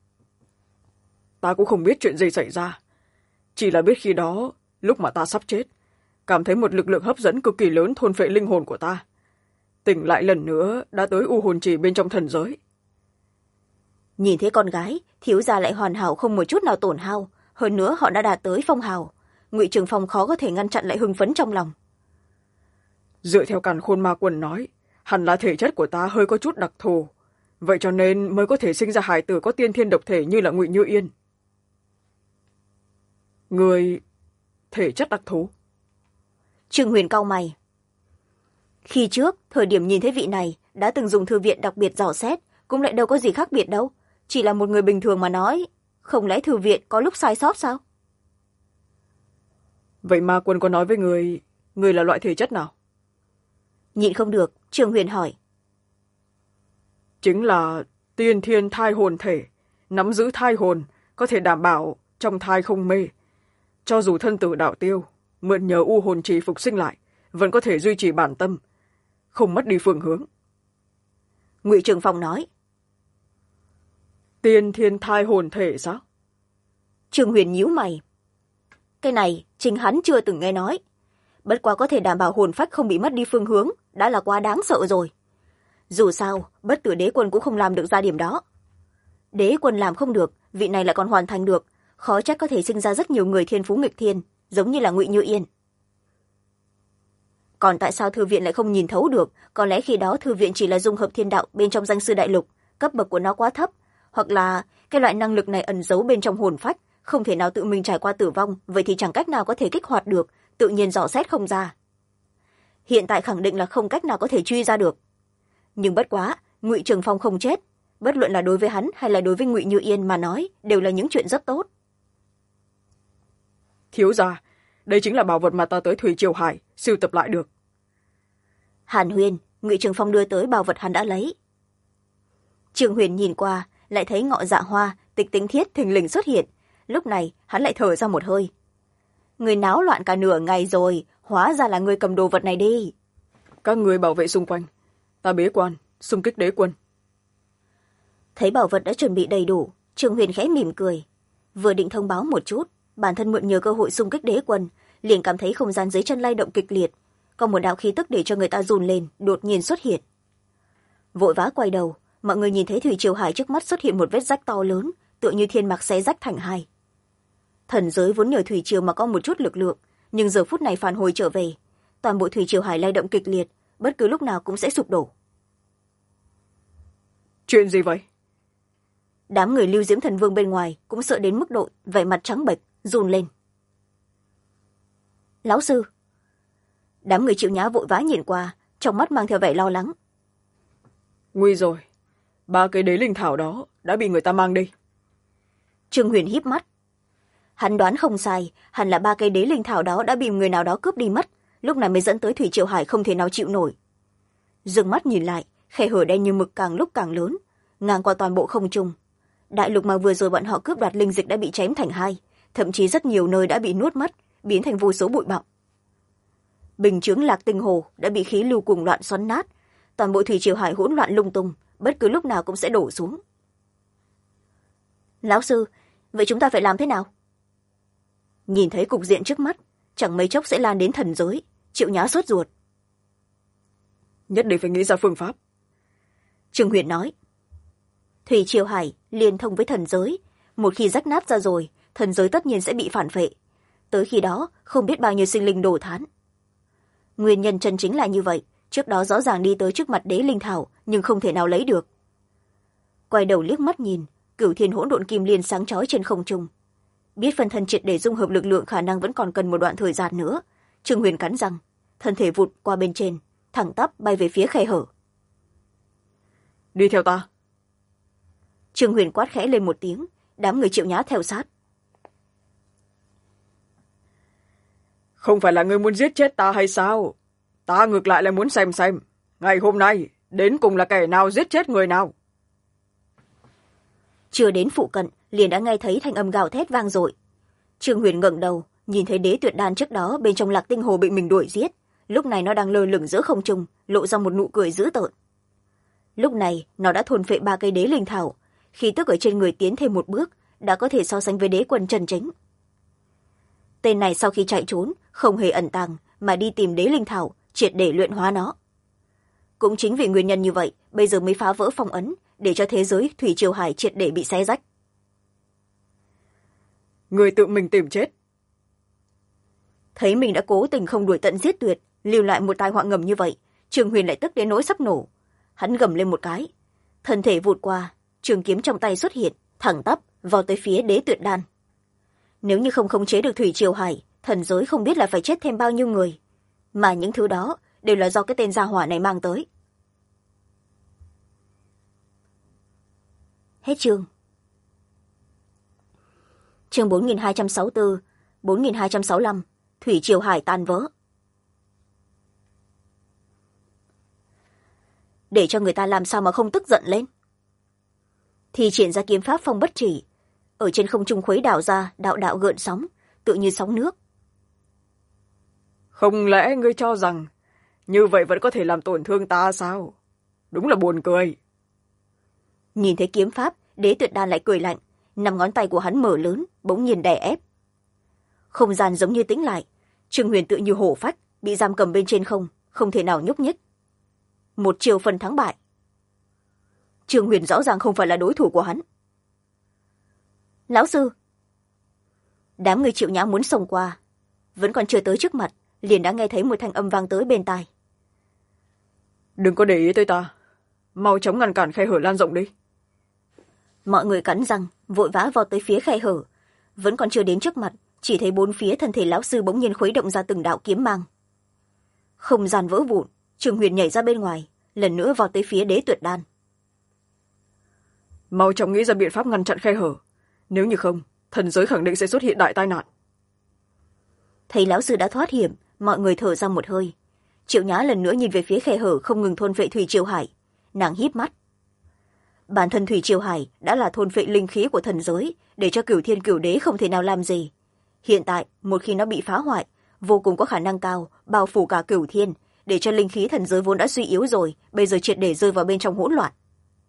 Ta cũng không biết chuyện gì xảy ra. Chỉ là biết khi đó, lúc mà ta sắp chết, cảm thấy một lực lượng hấp dẫn cực kỳ lớn thôn phệ linh hồn của ta. Tỉnh lại lần nữa, đã tới u hồn trì bên trong thần giới. Nhìn thấy con gái, thiếu gia lại hoàn hảo không một chút nào tổn hao. Hơn nữa họ đã đạt tới phong hào. Ngụy Trường Phong khó có thể ngăn chặn lại hưng phấn trong lòng. Dựa theo Càn Khôn Ma Quân nói, hẳn là thể chất của ta hơi có chút đặc thù. Vậy cho nên mới có thể sinh ra hài tử có tiên thiên độc thể như là Ngụy Như Yên. Người... thể chất đặc thù? Trương Huyền cau mày. Khi trước, thời điểm nhìn thấy vị này, đã từng dùng thư viện đặc biệt dò xét, cũng lại đâu có gì khác biệt đâu. Chỉ là một người bình thường mà nói, không lẽ thư viện có lúc sai sót sao? Vậy Ma Quân có nói với người là loại thể chất nào? Nhịn không được, Trương Huyền hỏi. Chính là tiên thiên thai hồn thể, nắm giữ thai hồn, có thể đảm bảo trong thai không mê. Cho dù thân tử đạo tiêu, mượn nhờ u hồn trì phục sinh lại, vẫn có thể duy trì bản tâm, không mất đi phương hướng. Ngụy Trường Phong nói. Tiên thiên thai hồn thể sao? Trương Huyền nhíu mày. Cái này chính hắn chưa từng nghe nói. Bất quá có thể đảm bảo hồn phách không bị mất đi phương hướng, đã là quá đáng sợ rồi. Dù sao, Bất Tử Đế Quân cũng không làm được ra điểm đó. Đế Quân làm không được, vị này lại còn hoàn thành được, khó trách có thể sinh ra rất nhiều người thiên phú nghịch thiên, giống như là Ngụy Như Yên. Còn tại sao thư viện lại không nhìn thấu được? Có lẽ khi đó thư viện chỉ là dung hợp thiên đạo bên trong danh sư đại lục, cấp bậc của nó quá thấp, hoặc là cái loại năng lực này ẩn giấu bên trong hồn phách, không thể nào tự mình trải qua tử vong, vậy thì chẳng cách nào có thể kích hoạt được, tự nhiên dò xét không ra. Hiện tại khẳng định là không cách nào có thể truy ra được. Nhưng bất quá, Ngụy Trường Phong không chết, bất luận là đối với hắn hay là đối với Ngụy Như Yên mà nói, đều là những chuyện rất tốt. Thiếu gia, đây chính là bảo vật mà ta tới Thủy Triều Hải sưu tập lại được. Hàn Huyền, Ngụy Trường Phong đưa tới bảo vật hắn đã lấy. Trương Huyền nhìn qua, lại thấy Ngọ Dạ Hoa, Tịch Tính Thiết thình lình xuất hiện. Lúc này hắn lại thở ra một hơi. Người náo loạn cả nửa ngày rồi, hóa ra là người cầm đồ vật này đi. Các người bảo vệ xung quanh, ta bế quan xung kích đế quân. Thấy bảo vật đã chuẩn bị đầy đủ, Trương Huyền khẽ mỉm cười, vừa định thông báo một chút, bản thân mượn nhờ cơ hội xung kích đế quân, liền cảm thấy không gian dưới chân lay động kịch liệt, có một đạo khí tức để cho người ta run lên đột nhiên xuất hiện. Vội vã quay đầu, mọi người nhìn thấy Thủy Triều Hải trước mắt xuất hiện một vết rách to lớn, tựa như thiên mạc xé rách thành hai. Thần giới vốn nhờ Thủy Triều mà có một chút lực lượng, nhưng giờ phút này phản hồi trở về, toàn bộ Thủy Triều Hải lay động kịch liệt, bất cứ lúc nào cũng sẽ sụp đổ. Chuyện gì vậy? Đám người Lưu Diễm Thần Vương bên ngoài cũng sợ đến mức độ vẻ mặt trắng bệch, run lên. Lão sư. Đám người Triệu Nhã vội vã nhìn qua, trong mắt mang theo vẻ lo lắng. Nguy rồi, 3 cái đế linh thảo đó đã bị người ta mang đi. Trương Huyền híp mắt. Hắn đoán không sai, hẳn là 3 cây đế linh thảo đó đã bị người nào đó cướp đi mất, lúc này mới dẫn tới Thủy Triều Hải không thể nào chịu nổi. Dừng mắt nhìn lại, khe hở đen như mực càng lúc càng lớn, ngang qua toàn bộ không trung. Đại lục mà vừa rồi bọn họ cướp đoạt linh dịch đã bị chém thành hai, thậm chí rất nhiều nơi đã bị nuốt mất, biến thành vô số bụi bặm. Bình chướng Lạc Tinh Hồ đã bị khí lưu cuồng loạn xoắn nát, toàn bộ Thủy Triều Hải hỗn loạn lung tung, bất cứ lúc nào cũng sẽ đổ xuống. Lão sư, vậy chúng ta phải làm thế nào? Nhìn thấy cục diện trước mắt, chẳng mấy chốc sẽ lan đến thần giới, Triệu Nhã sốt ruột. Nhất định phải nghĩ ra phương pháp. Trương Huyền nói. Thủy Triều Hải liên thông với thần giới, một khi rách nát ra rồi, thần giới tất nhiên sẽ bị phản phệ. Tới khi đó, không biết bao nhiêu sinh linh đổ thán. Nguyên nhân chân chính là như vậy, trước đó rõ ràng đi tới trước mặt đế linh thảo, nhưng không thể nào lấy được. Quay đầu liếc mắt nhìn, Cửu Thiên Hỗn Độn Kim Liên sáng chói trên không trung. Biết phân thân triệt để dung hợp lực lượng khả năng vẫn còn cần một đoạn thời gian nữa, Trương Huyền cắn răng, thân thể vụt qua bên trên, thẳng tắp bay về phía khe hở. Đi theo ta. Trương Huyền quát khẽ lên một tiếng, đám người Triệu Nhã theo sát. Không phải là ngươi muốn giết chết ta hay sao? Ta ngược lại là muốn xem, ngày hôm nay, đến cùng là kẻ nào giết chết người nào? Chưa đến phụ cận, liền đã nghe thấy thanh âm gào thét vang dội. Trương Huyền ngẩng đầu, nhìn thấy đế tuyệt đan trước đó bên trong Lạc Tinh Hồ bị mình đuổi giết, lúc này nó đang lơ lửng giữa không trung, lộ ra một nụ cười dữ tợn. Lúc này nó đã thôn phệ 3 cây đế linh thảo, khí tức ở trên người tiến thêm một bước, đã có thể so sánh với đế quân chân chính. Tên này sau khi chạy trốn không hề ẩn tàng mà đi tìm đế linh thảo, triệt để luyện hóa nó. Cũng chính vì nguyên nhân như vậy, bây giờ mới phá vỡ phong ấn, để cho thế giới thủy triều hải triệt để bị xé rách. Người tự mình tìm chết. Thấy mình đã cố tình không đuổi tận giết tuyệt, lưu lại một tai họa ngầm như vậy, Trường Huyền lại tức đến nỗi sắp nổ. Hắn gầm lên một cái, thân thể vụt qua, trường kiếm trong tay xuất hiện, thẳng tắp vào tới phía đế tuyệt đan. Nếu như không khống chế được thủy triều hải, thần giới không biết là phải chết thêm bao nhiêu người, mà những thứ đó đều là do cái tên gia hỏa này mang tới. Hết chương. Chương 4264, 4265, thủy triều hải tan vỡ. Để cho người ta làm sao mà không tức giận lên. Thì triển ra kiếm pháp phong bất chỉ, ở trên không trung khuấy đảo ra đạo đạo gợn sóng, tự như sóng nước. Không lẽ ngươi cho rằng như vậy vẫn có thể làm tổn thương ta sao? Đúng là buồn cười. Nhìn thấy kiếm pháp, đế tuyệt đan lại cười lạnh, 5 ngón tay của hắn mở lớn, bỗng nhiên đè ép. Không gian giống như tĩnh lại, Trương Huyền tự như hổ phách, bị giam cầm bên trên không thể nào nhúc nhích. Một chiều phần thắng bại. Trương Huyền rõ ràng không phải là đối thủ của hắn. Lão sư! Đám người Triệu Nhã muốn xông qua, vẫn còn chưa tới trước mặt, liền đã nghe thấy một thanh âm vang tới bên tai. Đừng có để ý tới ta, mau chóng ngăn cản khe hở lan rộng đi. Mọi người cắn răng, vội vã vào tới phía khe hở, vẫn còn chưa đến trước mặt, chỉ thấy bốn phía thân thể lão sư bỗng nhiên khuấy động ra từng đạo kiếm mang. Không gian vỡ vụn, Trường Huyền nhảy ra bên ngoài, lần nữa vào tới phía đế tuyệt đan. Mau chóng nghĩ ra biện pháp ngăn chặn khe hở, nếu như không, thần giới khẳng định sẽ xuất hiện đại tai nạn. Thấy lão sư đã thoát hiểm, mọi người thở ra một hơi. Triệu Nhã lần nữa nhìn về phía khe hở không ngừng thôn phệ thủy triều hải, nàng híp mắt. Bản thân thủy triều hải đã là thôn phệ linh khí của thần giới, để cho Cửu Thiên Cửu Đế không thể nào làm gì. Hiện tại, một khi nó bị phá hoại, vô cùng có khả năng cao bao phủ cả Cửu Thiên, để cho linh khí thần giới vốn đã suy yếu rồi, bây giờ triệt để rơi vào bên trong hỗn loạn.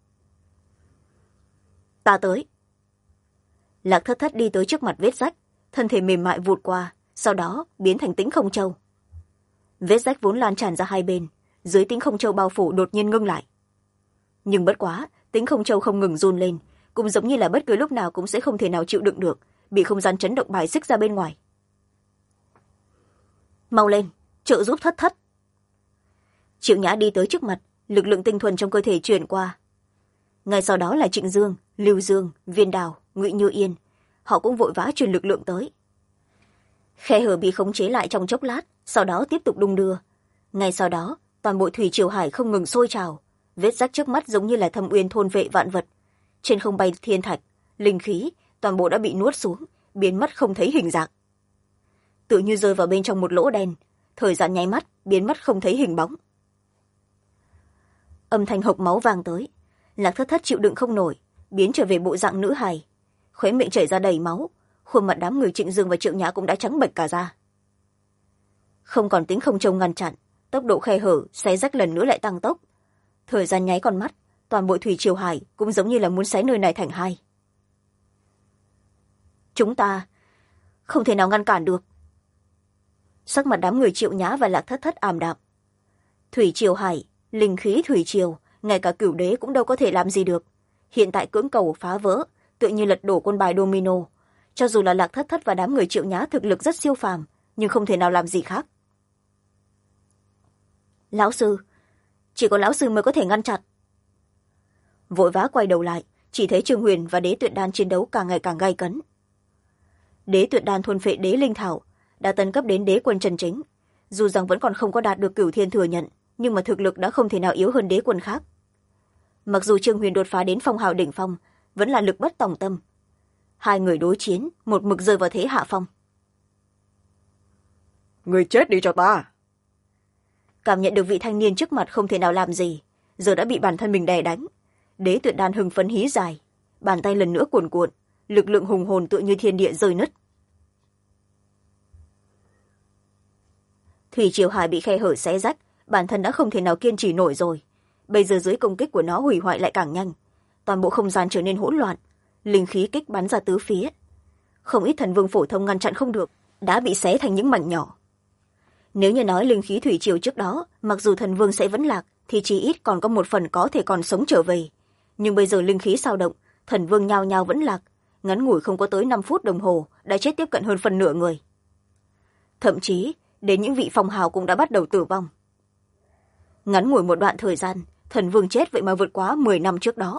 Ta tới. Lạc Thất Thất đi tới trước mặt vết rách, thân thể mềm mại vụt qua, sau đó biến thành Tĩnh Không Châu. Vết rách vốn lan tràn ra hai bên, dưới Tĩnh Không Châu bao phủ đột nhiên ngưng lại. Nhưng bất quá, Tĩnh Không Châu không ngừng run lên, cũng giống như là bất cứ lúc nào cũng sẽ không thể nào chịu đựng được, bị không gian chấn động bài xích ra bên ngoài. Mau lên, trợ giúp Thất Thất. Triệu Nhã đi tới trước mặt, lực lượng tinh thuần trong cơ thể truyền qua. Ngay sau đó là Trịnh Dương, Lưu Dương, Viên Đào, Ngụy Như Yên, họ cũng vội vã truyền lực lượng tới. Khe hở bị khống chế lại trong chốc lát, sau đó tiếp tục đung đưa. Ngay sau đó, toàn bộ thủy triều hải không ngừng sôi trào, vết rách trước mắt giống như là thâm uyên thôn vệ vạn vật. Trên không bay thiên thạch, linh khí, toàn bộ đã bị nuốt xuống, biến mất không thấy hình dạng. Tự như rơi vào bên trong một lỗ đen, thời gian nháy mắt, biến mất không thấy hình bóng. Âm thanh hộc máu vang tới, Lạc Thất Thất chịu đựng không nổi, biến trở về bộ dạng nữ hài, khóe miệng chảy ra đầy máu, khuôn mặt đám người Trịnh Dương và Triệu Nhã cũng đã trắng bệch cả ra. Không còn Tĩnh Không Châu ngăn chặn, tốc độ khe hở xé rách lần nữa lại tăng tốc. Thời gian nháy con mắt, toàn bộ thủy triều hải cũng giống như là muốn xé nơi này thành hai. Chúng ta không thể nào ngăn cản được. Sắc mặt đám người Triệu Nhã và Lạc Thất Thất ảm đạm. Thủy triều hải, linh khí thủy triều, ngay cả Cửu Đế cũng đâu có thể làm gì được. Hiện tại cưỡng cầu phá vỡ, tự như lật đổ quân bài domino. Cho dù là Lạc Thất Thất và đám người Triệu Nhã thực lực rất siêu phàm, nhưng không thể nào làm gì khác. Lão sư, chỉ có lão sư mới có thể ngăn chặn. Vội vã quay đầu lại, chỉ thấy Trương Huyền và Đế Tuyệt Đan chiến đấu càng ngày càng gay cấn. Đế Tuyệt Đan thôn phệ đế linh thảo, đã tấn cấp đến đế quân chân chính. Dù rằng vẫn còn không có đạt được Cửu Thiên thừa nhận, nhưng mà thực lực đã không thể nào yếu hơn đế quân khác. Mặc dù Trương Huyền đột phá đến phong hào đỉnh phong, vẫn là lực bất tòng tâm. Hai người đối chiến, một mực rơi vào thế hạ phong. Người chết đi cho ta. Cảm nhận được vị thanh niên trước mặt không thể nào làm gì, giờ đã bị bản thân mình đè đánh. Đế Tuyệt Đan hưng phấn hí dài, bàn tay lần nữa cuồn cuộn, lực lượng hùng hồn tựa như thiên địa rơi nứt. thủy triều hải bị khe hở xé rách, bản thân đã không thể nào kiên trì nổi rồi. Bây giờ dưới công kích của nó hủy hoại lại càng nhanh, toàn bộ không gian trở nên hỗn loạn, linh khí kích bắn ra tứ phía. Không ít thần vương phổ thông ngăn chặn không được, đã bị xé thành những mảnh nhỏ. Nếu như nói linh khí thủy triều trước đó mặc dù thần vương sẽ vẫn lạc, thì chỉ ít còn có một phần có thể còn sống trở về. Nhưng bây giờ linh khí sao động, thần vương nhao nhao vẫn lạc, ngắn ngủi không có tới 5 phút đồng hồ đã chết tiếp cận hơn phần nửa người. Thậm chí đến những vị phong hào cũng đã bắt đầu tử vong. Ngắn ngủi một đoạn thời gian, thần vương chết vậy mà vượt quá 10 năm trước đó.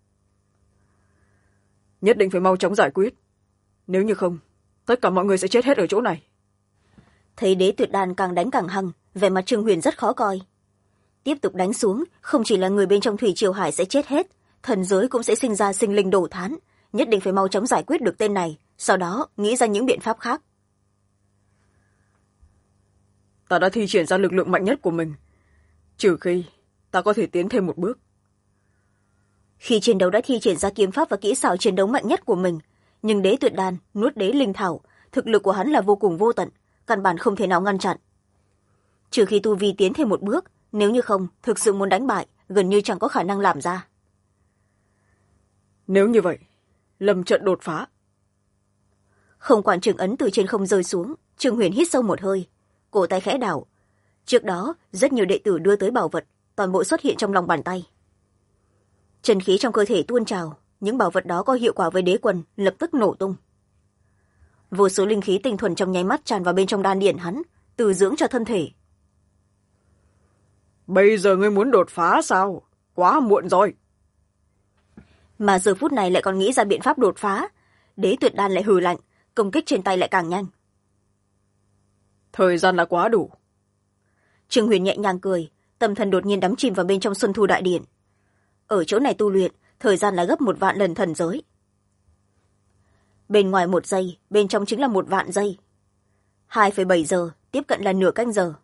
Nhất định phải mau chóng giải quyết, nếu như không tất cả mọi người sẽ chết hết ở chỗ này. Thấy Đế Tuyệt Đan càng đánh càng hăng, vẻ mặt Trương Huyền rất khó coi. Tiếp tục đánh xuống, không chỉ là người bên trong thủy triều hải sẽ chết hết, thần giới cũng sẽ sinh ra sinh linh đổ thán. Nhất định phải mau chóng giải quyết được tên này, sau đó nghĩ ra những biện pháp khác. Ta đã thi triển ra lực lượng mạnh nhất của mình, trừ khi ta có thể tiến thêm một bước. Khi chiến đấu đã thi triển ra kiếm pháp và kỹ xảo chiến đấu mạnh nhất của mình, nhưng Đế Tuyệt Đan nuốt đế linh thảo, thực lực của hắn là vô cùng vô tận, căn bản không thể nào ngăn chặn. Trừ khi tu vi tiến thêm một bước, nếu như không thực sự muốn đánh bại, gần như chẳng có khả năng làm ra. Nếu như vậy, lâm trận đột phá. Không quản trường ấn từ trên không rơi xuống, Trương Huyền hít sâu một hơi, cổ tay khẽ đảo. Trước đó rất nhiều đệ tử đưa tới bảo vật, toàn bộ xuất hiện trong lòng bàn tay. Chân khí trong cơ thể tuôn trào, những bảo vật đó có hiệu quả với đế quân lập tức nổ tung. Vô số linh khí tinh thuần trong nháy mắt tràn vào bên trong đan điển hắn, từ dưỡng cho thân thể. Bây giờ ngươi muốn đột phá sao? Quá muộn rồi. Mà giờ phút này lại còn nghĩ ra biện pháp đột phá. Đế Tuyệt Đan lại hừ lạnh, công kích trên tay lại càng nhanh. Thời gian đã quá đủ. Trương Huyền nhẹ nhàng cười, tâm thần đột nhiên đắm chìm vào bên trong Xuân Thu Đại Điện. Ở chỗ này tu luyện, thời gian là gấp 1 vạn lần thần giới. Bên ngoài 1 giây, bên trong chính là 1 vạn giây. 2,7 giờ, tiếp cận là nửa canh giờ.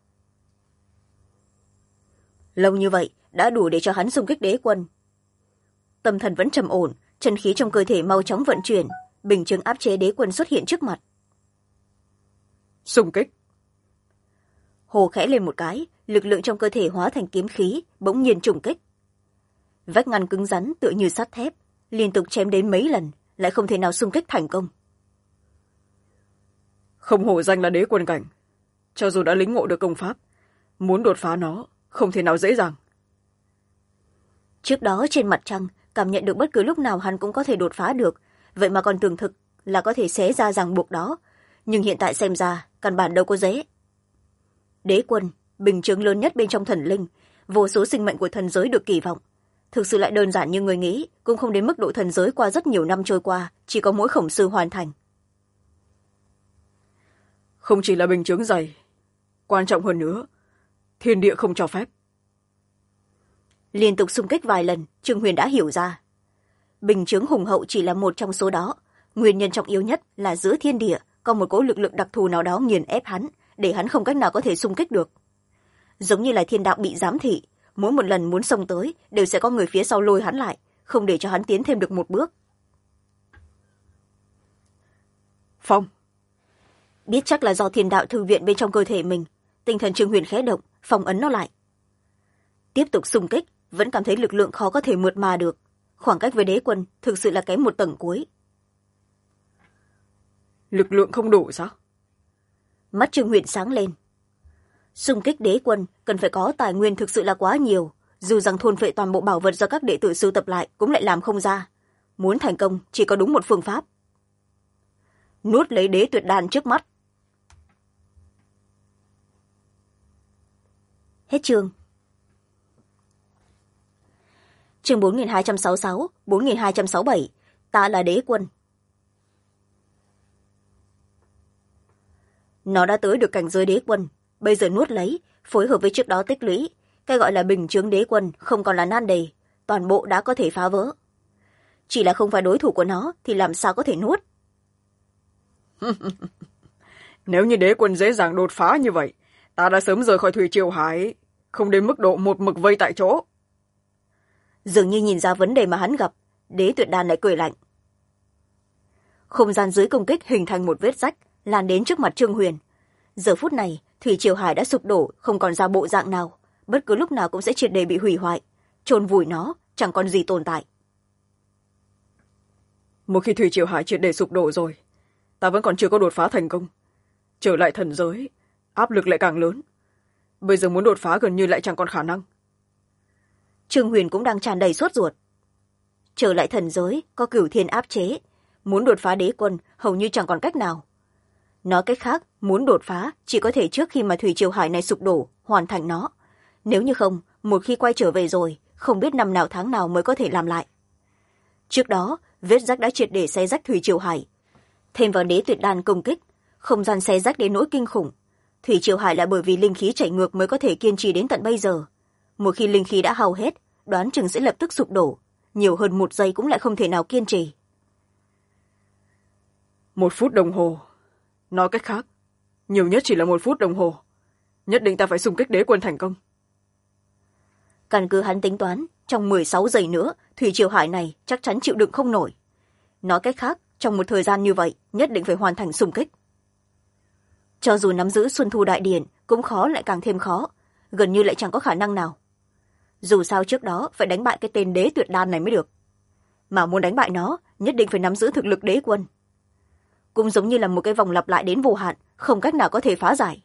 Lâu như vậy, đã đủ để cho hắn xung kích đế quân. Tâm thần vẫn trầm ổn, chân khí trong cơ thể mau chóng vận chuyển, bình chứng áp chế đế quân xuất hiện trước mặt. Xung kích. Hồ khẽ lên một cái, lực lượng trong cơ thể hóa thành kiếm khí, bỗng nhiên trùng kích. Vách ngăn cứng rắn tựa như sắt thép, liên tục chém đến mấy lần, lại không thể nào xung kích thành công. Không hổ danh là đế quân cảnh, cho dù đã lĩnh ngộ được công pháp, muốn đột phá nó không thể nào dễ dàng. Trước đó trên mặt trăng, cảm nhận được bất cứ lúc nào hắn cũng có thể đột phá được, vậy mà còn tưởng thực là có thể xé ra ràng buộc đó, nhưng hiện tại xem ra căn bản đâu có dễ. Đế quân, bình chứng lớn nhất bên trong thần linh, vô số sinh mệnh của thần giới được kỳ vọng. Thực sự lại đơn giản như người nghĩ, cũng không đến mức độ thần giới qua rất nhiều năm trôi qua, chỉ có mỗi khổng sư hoàn thành. Không chỉ là bình chứng dày, quan trọng hơn nữa, thiên địa không cho phép. Liên tục xung kích vài lần, Trương Huyền đã hiểu ra. Bình chứng hùng hậu chỉ là một trong số đó. Nguyên nhân trọng yếu nhất là giữa thiên địa có một cỗ lực lượng đặc thù nào đó nghiền ép hắn, để hắn không cách nào có thể xung kích được. Giống như là thiên đạo bị giám thị, mỗi một lần muốn xông tới đều sẽ có người phía sau lôi hắn lại, không để cho hắn tiến thêm được một bước. Phong. Biết chắc là do thiên đạo thư viện bên trong cơ thể mình, tinh thần Trương Huyền khẽ động, phong ấn nó lại. Tiếp tục xung kích, vẫn cảm thấy lực lượng khó có thể mượt mà được. Khoảng cách với đế quân thực sự là kém một tầng cuối. Lực lượng không đủ sao? Mắt Trương Huyền sáng lên. Xung kích đế quân cần phải có tài nguyên thực sự là quá nhiều, dù rằng thôn phệ toàn bộ bảo vật do các đệ tử sưu tập lại cũng lại làm không ra. Muốn thành công chỉ có đúng một phương pháp. Nuốt lấy đế tuyệt đan trước mắt. Hết chương. Chương 4266, 4267, ta là đế quân. Nó đã tới được cảnh giới đế quân, bây giờ nuốt lấy, phối hợp với trước đó tích lũy, cái gọi là bình chướng đế quân không còn là nan đề, toàn bộ đã có thể phá vỡ. Chỉ là không phải đối thủ của nó thì làm sao có thể nuốt. Nếu như đế quân dễ dàng đột phá như vậy, ta đã sớm rời khỏi thủy triều hải, không đến mức độ một mực vây tại chỗ. Dường như nhìn ra vấn đề mà hắn gặp, đế tuyệt đàn lại cười lạnh. Không gian dưới công kích hình thành một vết rách, lan đến trước mặt Trương Huyền. giờ phút này thủy triều hải đã sụp đổ, không còn ra bộ dạng nào, bất cứ lúc nào cũng sẽ triệt để bị hủy hoại, chôn vùi nó, chẳng còn gì tồn tại. Một khi thủy triều hải triệt để sụp đổ rồi, ta vẫn còn chưa có đột phá thành công. Trở lại thần giới, áp lực lại càng lớn. Bây giờ muốn đột phá gần như lại chẳng còn khả năng. Trương Huyền cũng đang tràn đầy sốt ruột. Trở lại thần giới, có Cửu Thiên áp chế, muốn đột phá đế quân hầu như chẳng còn cách nào. Nói cách khác, muốn đột phá chỉ có thể trước khi mà thủy triều hải này sụp đổ, hoàn thành nó. Nếu như không, một khi quay trở về rồi, không biết năm nào tháng nào mới có thể làm lại. Trước đó, vết rách đã triệt để xé rách thủy triều hải. Thêm vào đế tuyệt đan công kích, không gian xé rách đến nỗi kinh khủng. Thủy triều hải là bởi vì linh khí chảy ngược mới có thể kiên trì đến tận bây giờ. Một khi linh khí đã hao hết, đoán chừng sẽ lập tức sụp đổ. Nhiều hơn 1 giây cũng lại không thể nào kiên trì. 1 phút đồng hồ. Nói cách khác, nhiều nhất chỉ là 1 phút đồng hồ. Nhất định ta phải xung kích đế quân thành công. Căn cứ hắn tính toán, trong 16 giây nữa, thủy triều hải này chắc chắn chịu đựng không nổi. Nói cách khác, trong một thời gian như vậy, nhất định phải hoàn thành xung kích. Cho dù nắm giữ Xuân Thu Đại Điển, cũng khó lại càng thêm khó, gần như lại chẳng có khả năng nào. Dù sao trước đó phải đánh bại cái tên đế tuyệt đan này mới được. Mà muốn đánh bại nó, nhất định phải nắm giữ thực lực đế quân. Cũng giống như là một cái vòng lặp lại đến vô hạn, không cách nào có thể phá giải.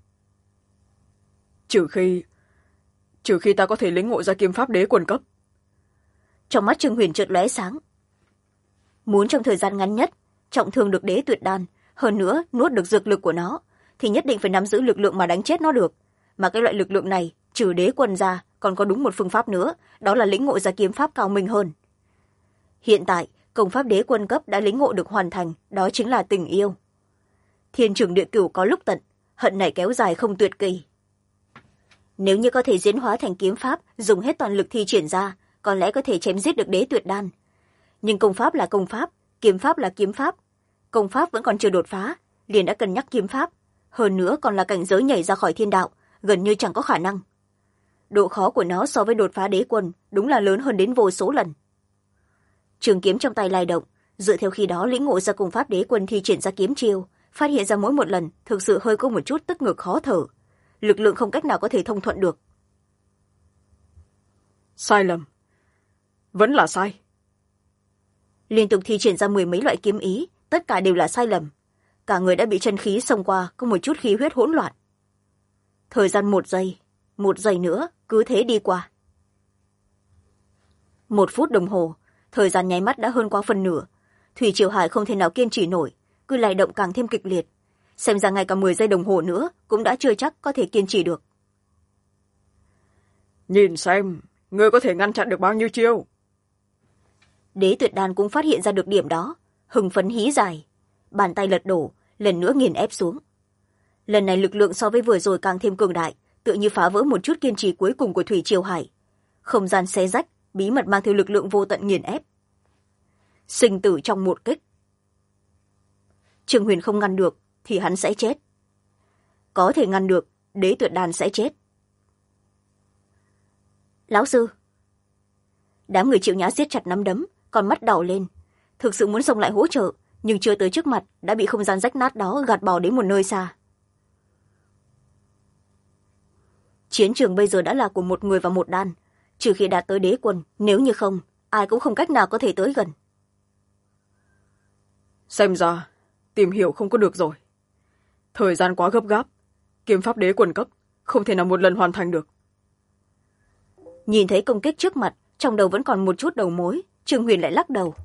Trừ khi ta có thể lĩnh ngộ ra kiếm pháp đế quân cấp. Trong mắt Trương Huyền chợt lóe sáng. Muốn trong thời gian ngắn nhất trọng thương được đế tuyệt đan, hơn nữa nuốt được dược lực của nó, thì nhất định phải nắm giữ lực lượng mà đánh chết nó được. Mà cái loại lực lượng này, trừ đế quân ra, còn có đúng một phương pháp nữa, đó là lĩnh ngộ ra kiếm pháp cao minh hơn. Hiện tại, công pháp đế quân cấp đã lĩnh ngộ được hoàn thành, đó chính là tình yêu. Thiên trường địa cửu có lúc tận, hận này kéo dài không tuyệt kỳ. Nếu như có thể diễn hóa thành kiếm pháp, dùng hết toàn lực thi triển ra, có lẽ có thể chém giết được đế tuyệt đan. Nhưng công pháp là công pháp, kiếm pháp là kiếm pháp. Công pháp vẫn còn chưa đột phá, liền đã cân nhắc kiếm pháp. Hơn nữa còn là cảnh giới nhảy ra khỏi thiên đạo, gần như chẳng có khả năng. Độ khó của nó so với đột phá đế quân đúng là lớn hơn đến vô số lần. Trường kiếm trong tay lay động, dựa theo khi đó lĩnh ngộ ra công pháp đế quân thi triển ra kiếm chiêu, phát hiện ra mỗi một lần thực sự hơi có một chút tức ngực khó thở. Lực lượng không cách nào có thể thông thuận được. Sai lầm. Vẫn là sai. Liên tục thi triển ra 10 mấy loại kiếm ý, tất cả đều là sai lầm. Cả người đã bị chân khí xông qua, có một chút khí huyết hỗn loạn. Thời gian 1 giây nữa, cứ thế đi qua. 1 phút đồng hồ, thời gian nháy mắt đã hơn qua phần nửa. Thủy triều hải không thể nào kiên trì nổi, cứ lay động càng thêm kịch liệt. Xem ra ngay cả 10 giây đồng hồ nữa cũng đã chưa chắc có thể kiên trì được. Nhìn xem, ngươi có thể ngăn chặn được bao nhiêu chiêu. Đế tuyệt đan cũng phát hiện ra được điểm đó, hưng phấn hí dài, bàn tay lật đổ, lần nữa nghiền ép xuống. Lần này lực lượng so với vừa rồi càng thêm cường đại, tựa như phá vỡ một chút kiên trì cuối cùng của thủy triều hải. Không gian xé rách, bí mật mang theo lực lượng vô tận nghiền ép. Sinh tử trong một kích. Trương Huyền không ngăn được thì hắn sẽ chết. Có thể ngăn được, đế tuyệt đan sẽ chết. Lão sư. Đám người Triệu Nhã siết chặt nắm đấm, con mắt đỏ lên, thực sự muốn xông lại hỗ trợ, nhưng chưa tới trước mặt đã bị không gian rách nát đó gạt bỏ đến một nơi xa. Chiến trường bây giờ đã là của một người và một đan, trừ khi đạt tới đế quân, nếu như không, ai cũng không cách nào có thể tới gần. Xem ra, tìm hiểu không có được rồi. Thời gian quá gấp gáp, kiếm pháp đế quân cấp, không thể nào một lần hoàn thành được. Nhìn thấy công kích trước mặt, trong đầu vẫn còn một chút đầu mối, Trương Huyền lại lắc đầu.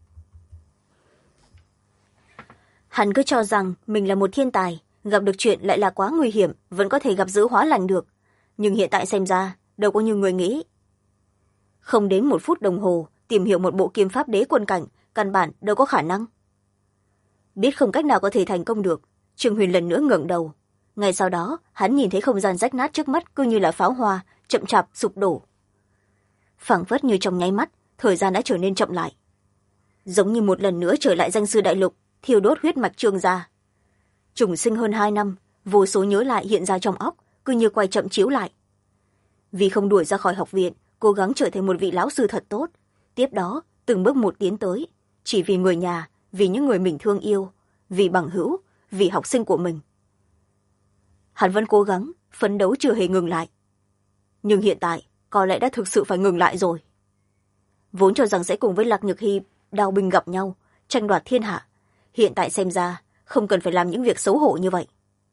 Hắn cứ cho rằng mình là một thiên tài, gặp được chuyện lại là quá nguy hiểm, vẫn có thể gặp giữ hóa lành được. Nhưng hiện tại xem ra, đâu có như người nghĩ. Không đến 1 phút đồng hồ, tìm hiểu một bộ kiếm pháp đế quân cảnh, căn bản đâu có khả năng. Biết không cách nào có thể thành công được, Trương Huyền lần nữa ngẩng đầu. Ngay sau đó, hắn nhìn thấy không gian rách nát trước mắt cứ như là pháo hoa, chậm chạp sụp đổ. Phảng phất như trong nháy mắt, thời gian đã trở nên chậm lại. Giống như một lần nữa trở lại danh sư đại lục, thiêu đốt huyết mạch Trương gia. Trùng sinh hơn 2 năm, vô số nhớ lại hiện ra trong óc, cứ như quay chậm chiếu lại. Vì không đuổi ra khỏi học viện, cố gắng trở thành một vị lão sư thật tốt. Tiếp đó, từng bước một tiến tới, chỉ vì người nhà, vì những người mình thương yêu, vì bằng hữu, vì học sinh của mình. Hắn vẫn cố gắng phấn đấu chưa hề ngừng lại, nhưng hiện tại có lẽ đã thực sự phải ngừng lại rồi. Vốn cho rằng sẽ cùng với Lạc Nhược Hy đao binh gặp nhau tranh đoạt thiên hạ, hiện tại xem ra không cần phải làm những việc xấu hổ như vậy.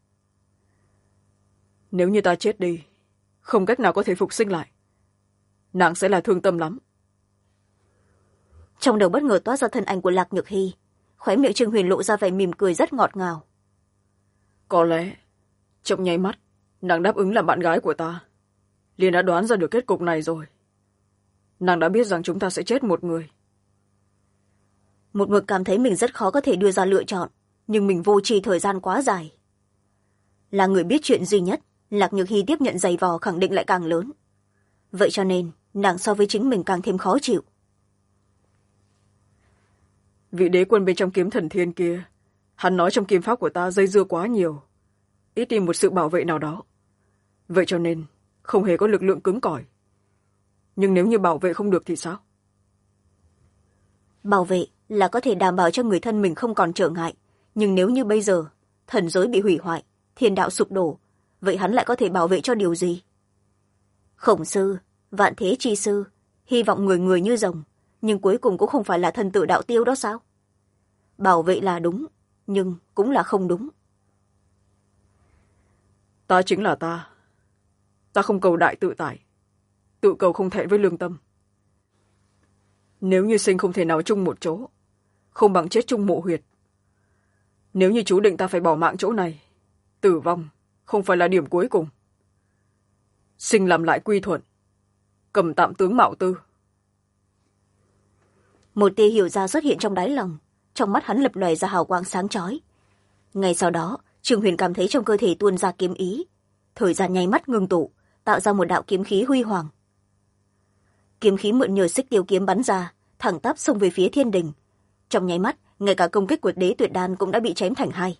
Nếu như ta chết đi, không cách nào có thể phục sinh lại, nàng sẽ là thương tâm lắm. Trong đầu bất ngờ toát ra thân ảnh của Lạc Nhược Hy, khóe miệng Trương Huyền lộ ra vẻ mỉm cười rất ngọt ngào. Có lẽ trong nháy mắt nàng đáp ứng làm bạn gái của ta, liền đã đoán ra được kết cục này rồi. Nàng đã biết rằng chúng ta sẽ chết một người. Một mực cảm thấy mình rất khó có thể đưa ra lựa chọn, nhưng mình vô tri thời gian quá dài. Là người biết chuyện duy nhất, Lạc Nhược Hy tiếp nhận giày vò khẳng định lại càng lớn. Vậy cho nên nàng so với chính mình càng thêm khó chịu. Vị đế quân bên trong kiếm thần thiên kia, hắn nói trong kiếm pháp của ta dây dưa quá nhiều, ít đi một sự bảo vệ nào đó. Vậy cho nên không hề có lực lượng cứng cỏi. Nhưng nếu như bảo vệ không được thì sao? Bảo vệ là có thể đảm bảo cho người thân mình không còn trở ngại, nhưng nếu như bây giờ thần giới bị hủy hoại, thiên đạo sụp đổ, vậy hắn lại có thể bảo vệ cho điều gì? Khổng sư, vạn thế chi sư, hy vọng người người như rồng, nhưng cuối cùng cũng không phải là thần tự đạo tiêu đó sao? Bảo vệ là đúng, nhưng cũng là không đúng. Ta chính là ta. Ta không cầu đại tự tại, tự cầu không thẹn với lương tâm. Nếu như sinh không thể nào chung một chỗ, không bằng chết chung mộ huyệt. Nếu như chú định ta phải bỏ mạng chỗ này, tử vong không phải là điểm cuối cùng. Sinh làm lại quy thuận, cầm tạm tướng mạo tư. Một tia hiểu ra xuất hiện trong đáy lòng, trong mắt hắn lập lòe ra hào quang sáng chói. Ngay sau đó, Trương Huyền cảm thấy trong cơ thể tuôn ra kiếm ý, thời gian nháy mắt ngưng tụ, tạo ra một đạo kiếm khí huy hoàng. Kiếm khí mượn nhờ xích tiêu kiếm bắn ra, thẳng tắp xông về phía thiên đình. Trong nháy mắt, ngay cả công kích của đế tuyệt đan cũng đã bị chém thành hai.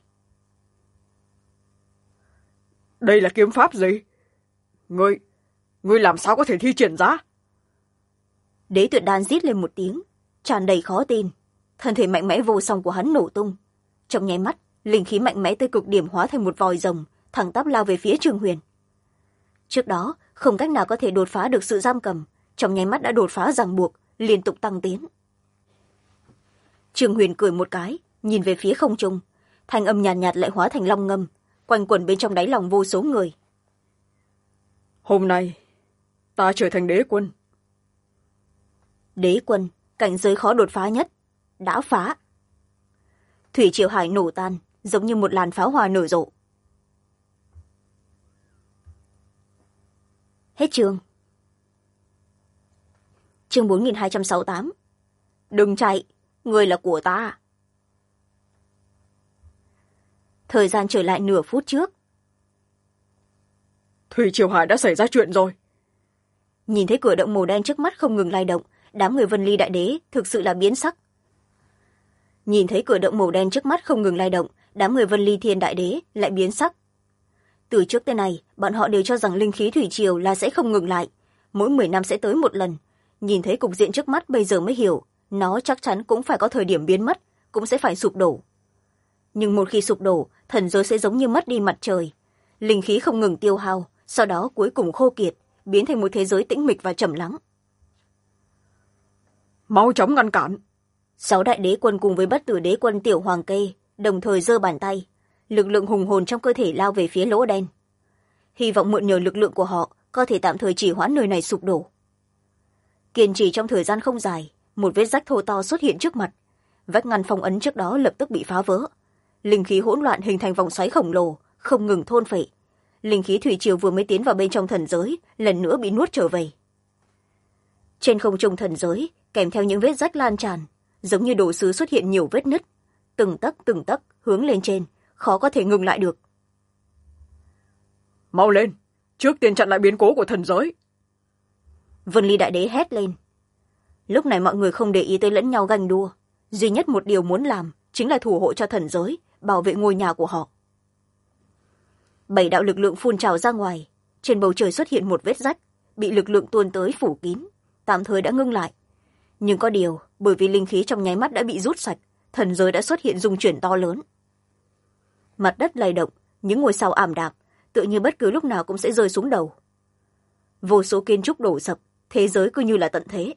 Đây là kiếm pháp gì? Ngươi làm sao có thể thi triển ra? Đế tuyệt đan rít lên một tiếng, tràn đầy khó tin. Thân thể mạnh mẽ vô song của hắn nổ tung. Trong nháy mắt, linh khí mạnh mẽ tới cực điểm hóa thành một vòi rồng, thẳng tắp lao về phía Trương Huyền. Trước đó, không cách nào có thể đột phá được sự giam cầm, trong nháy mắt đã đột phá ràng buộc, liên tục tăng tiến. Trương Huyền cười một cái, nhìn về phía không trung, thanh âm nhàn nhạt lại hóa thành long ngâm, quanh quẩn bên trong đáy lòng vô số người. Hôm nay, ta trở thành đế quân. Đế quân, cảnh giới khó đột phá nhất, đã phá. Thủy triều hải nổ tan, giống như một làn pháo hoa nở rộ. Hết chương. Chương 4268. Đừng chạy, người là của ta. Thời gian trở lại nửa phút trước. Thủy triều hải đã xảy ra chuyện rồi. Nhìn thấy cửa động màu đen trước mắt không ngừng lay động, đám người Vân Ly đại đế thực sự là biến sắc. Nhìn thấy cửa động màu đen trước mắt không ngừng lay động, đám người Vân Ly thiên đại đế lại biến sắc. Từ trước tới nay, bọn họ đều cho rằng linh khí thủy triều là sẽ không ngừng lại, mỗi 10 năm sẽ tới một lần. Nhìn thấy cục diện trước mắt bây giờ mới hiểu, nó chắc chắn cũng phải có thời điểm biến mất, cũng sẽ phải sụp đổ. Nhưng một khi sụp đổ, thần giới sẽ giống như mất đi mặt trời. Linh khí không ngừng tiêu hao, sau đó cuối cùng khô kiệt, biến thành một thế giới tĩnh mịch và trầm lắng. Mau chóng ngăn cản. 6 đại đế quân cùng với bất tử đế quân tiểu hoàng kê đồng thời giơ bàn tay, lực lượng hùng hồn trong cơ thể lao về phía lỗ đen. Hy vọng mượn nhờ lực lượng của họ có thể tạm thời trì hoãn nơi này sụp đổ. Kiên trì trong thời gian không dài, một vết rách thô to xuất hiện trước mặt. Vách ngăn phong ấn trước đó lập tức bị phá vỡ. Linh khí hỗn loạn hình thành vòng xoáy khổng lồ, không ngừng thôn phệ. Linh khí thủy triều vừa mới tiến vào bên trong thần giới, lần nữa bị nuốt trở về. Trên không trung thần giới, kèm theo những vết rách lan tràn, giống như đồ sứ xuất hiện nhiều vết nứt, từng tấc hướng lên trên, khó có thể ngừng lại được. Mau lên, trước tiên chặn lại biến cố của thần giới. Vân Ly đại đế hét lên. Lúc này mọi người không để ý tới lẫn nhau ganh đua, duy nhất một điều muốn làm chính là thủ hộ cho thần giới, bảo vệ ngôi nhà của họ. 7 đạo lực lượng phun trào ra ngoài, trên bầu trời xuất hiện một vết rách, bị lực lượng tuôn tới phủ kín, tạm thời đã ngưng lại. Nhưng có điều, bởi vì linh khí trong nháy mắt đã bị rút sạch, thần giới đã xuất hiện rung chuyển to lớn. Mặt đất lay động, những ngôi sao ảm đạm, tựa như bất cứ lúc nào cũng sẽ rơi xuống đầu. Vô số kiến trúc đổ sập, thế giới cứ như là tận thế.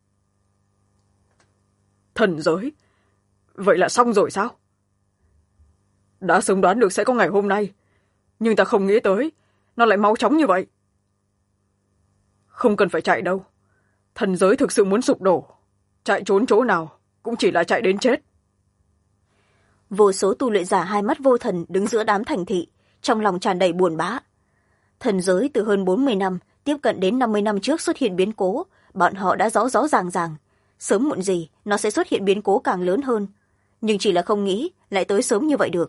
Thần giới? Vậy là xong rồi sao? Đã sớm đoán được sẽ có ngày hôm nay, nhưng ta không nghĩ tới nó lại mau chóng như vậy. Không cần phải chạy đâu, thần giới thực sự muốn sụp đổ, chạy trốn chỗ nào cũng chỉ là chạy đến chết. Vô số tu luyện giả hai mắt vô thần đứng giữa đám thành thị, trong lòng tràn đầy buồn bã. Thần giới từ hơn 40 năm tiếp cận đến 50 năm trước xuất hiện biến cố, bọn họ đã rõ rõ ràng ràng. Sớm muộn gì nó sẽ xuất hiện biến cố càng lớn hơn, nhưng chỉ là không nghĩ lại tới sớm như vậy được.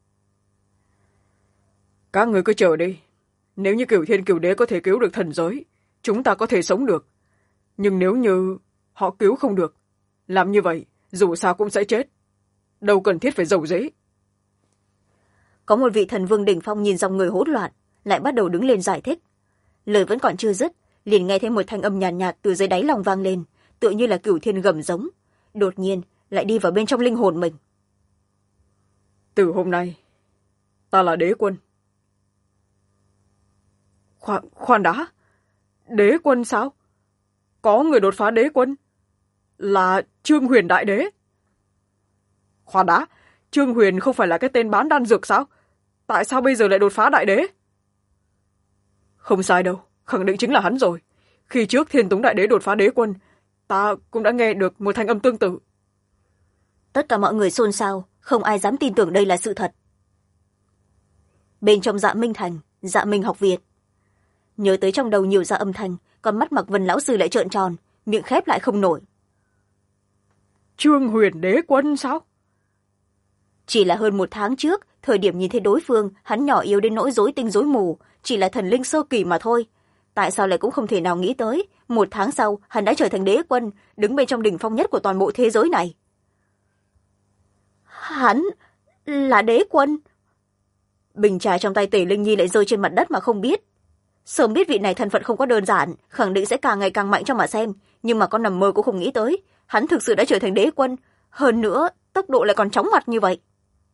Các người cứ chờ đi, nếu như Cửu Thiên Cửu Đế có thể cứu được thần giới, chúng ta có thể sống được. Nhưng nếu như họ cứu không được, làm như vậy dù sao cũng sẽ chết, đâu cần thiết phải giàu dễ. Có một vị thần vương đỉnh phong nhìn dòng người hỗn loạn, lại bắt đầu đứng lên giải thích. Lời vẫn còn chưa dứt, liền nghe thấy một thanh âm nhàn nhạt từ dưới đáy lòng vang lên, tựa như là Cửu Thiên gầm giống, đột nhiên lại đi vào bên trong linh hồn mình. Từ hôm nay ta là đế quân. Khoan đã, đế quân sao? Có người đột phá đế quân? Là Trương Huyền đại đế? Khoan đã, Trương Huyền không phải là cái tên bán đan dược sao? Tại sao bây giờ lại đột phá đại đế? Không sai đâu, khẳng định chính là hắn rồi. Khi trước Thiên Túng đại đế đột phá đế quân, ta cũng đã nghe được một thanh âm tương tự. Tất cả mọi người xôn xao, không ai dám tin tưởng đây là sự thật. Bên trong Dạ Minh Thành, Dạ Minh học viện, nhớ tới trong đầu nhiều ra âm thanh, con mắt Mặc Vân lão sư lại trợn tròn, miệng khép lại không nổi. Trương Huyền đế quân sao? Chỉ là hơn 1 tháng trước, thời điểm nhìn thấy đối phương, hắn nhỏ yếu đến nỗi rối tinh rối mù, chỉ là thần linh sơ kỳ mà thôi. Tại sao lại cũng không thể nào nghĩ tới, 1 tháng sau hắn đã trở thành đế quân, đứng bên trong đỉnh phong nhất của toàn bộ thế giới này. Hắn là đế quân? Bình trà trong tay Tề Linh Nhi lại rơi trên mặt đất mà không biết. Sớm biết vị này thân phận không có đơn giản, khẳng định sẽ càng ngày càng mạnh cho mà xem, nhưng mà con nằm mơ cũng không nghĩ tới, hắn thực sự đã trở thành đế quân, hơn nữa tốc độ lại còn chóng mặt như vậy.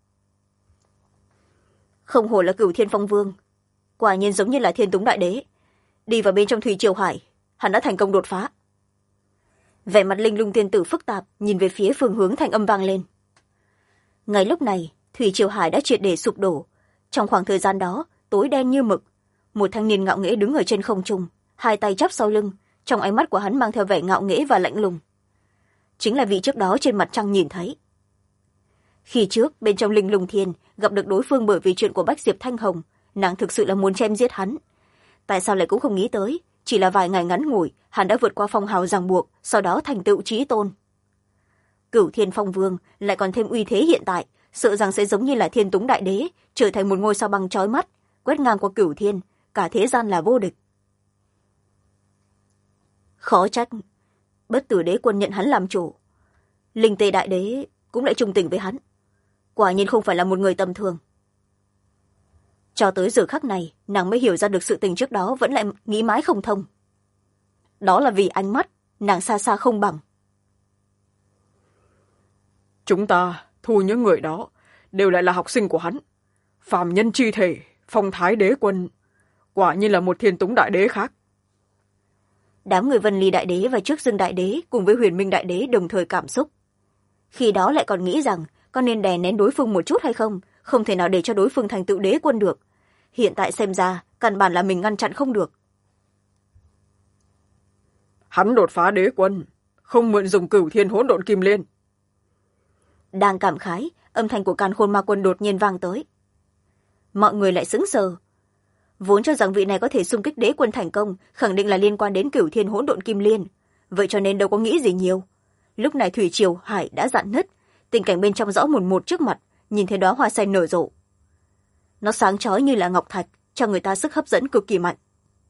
Không hổ là Cửu Thiên Phong Vương, quả nhiên giống như là Thiên Túng đại đế. Đi vào bên trong Thủy Triều Hải, hắn đã thành công đột phá. Vẻ mặt Linh Lung tiên tử phức tạp nhìn về phía phương hướng thanh âm vang lên. Ngay lúc này, Thủy Triều Hải đã triệt để sụp đổ. Trong khoảng thời gian đó, tối đen như mực. Một thanh niên ngạo nghễ đứng ở trên không trung, hai tay chắp sau lưng, trong ánh mắt của hắn mang theo vẻ ngạo nghễ và lạnh lùng. Chính là vị trước đó trên mặt trăng nhìn thấy. Khi trước, bên trong Linh Lung Thiên, gặp được đối phương bởi vì chuyện của Bách Diệp Thanh Hồng, nàng thực sự là muốn chém giết hắn. Tại sao lại cũng không nghĩ tới, chỉ là vài ngày ngắn ngủi, hắn đã vượt qua phong hào ràng buộc, sau đó thành tựu chí tôn. Cửu Thiên Phong Vương lại còn thêm uy thế hiện tại, sợ rằng sẽ giống như là Thiên Túng đại đế, trở thành một ngôi sao băng chói mắt, quét ngang qua Cửu Thiên, cả thế gian là vô địch. Khó trách, Bất Tử đế quân nhận hắn làm chủ, Linh Tê đại đế cũng lại trung tình với hắn, quả nhiên không phải là một người tầm thường. Cho tới giờ khắc này, nàng mới hiểu ra được sự tình trước đó vẫn lại nghĩ mãi không thông. Đó là vì ánh mắt, nàng xa xa không bằng. Chúng ta thu những người đó đều lại là học sinh của hắn. Phàm nhân chi thể, phong thái đế quân, quả nhiên là một Thiên Túng đại đế khác. Đám người Vân Ly đại đế và Trước Dương đại đế cùng với Huyền Minh đại đế đồng thời cảm xúc. Khi đó lại còn nghĩ rằng có nên đè nén đối phương một chút hay không, không thể nào để cho đối phương thành tựu đế quân được. Hiện tại xem ra, căn bản là mình ngăn chặn không được. Hắn đột phá đế quân, không mượn dùng Cửu Thiên Hỗn Độn Kim Liên. Đang cảm khái, âm thanh của Càn Khôn Ma Quân đột nhiên vang tới. Mọi người lại sững sờ. Vốn cho rằng vị này có thể xung kích đế quân thành công, khẳng định là liên quan đến Cửu Thiên Hỗn Độn Kim Liên. Vậy cho nên đâu có nghĩ gì nhiều. Lúc này Thủy Triều Hải đã rạn nứt, tình cảnh bên trong rõ mồn một trước mặt, nhìn thấy đóa hoa sen nở rộ. Nó sáng chói như là ngọc thạch, cho người ta sức hấp dẫn cực kỳ mạnh.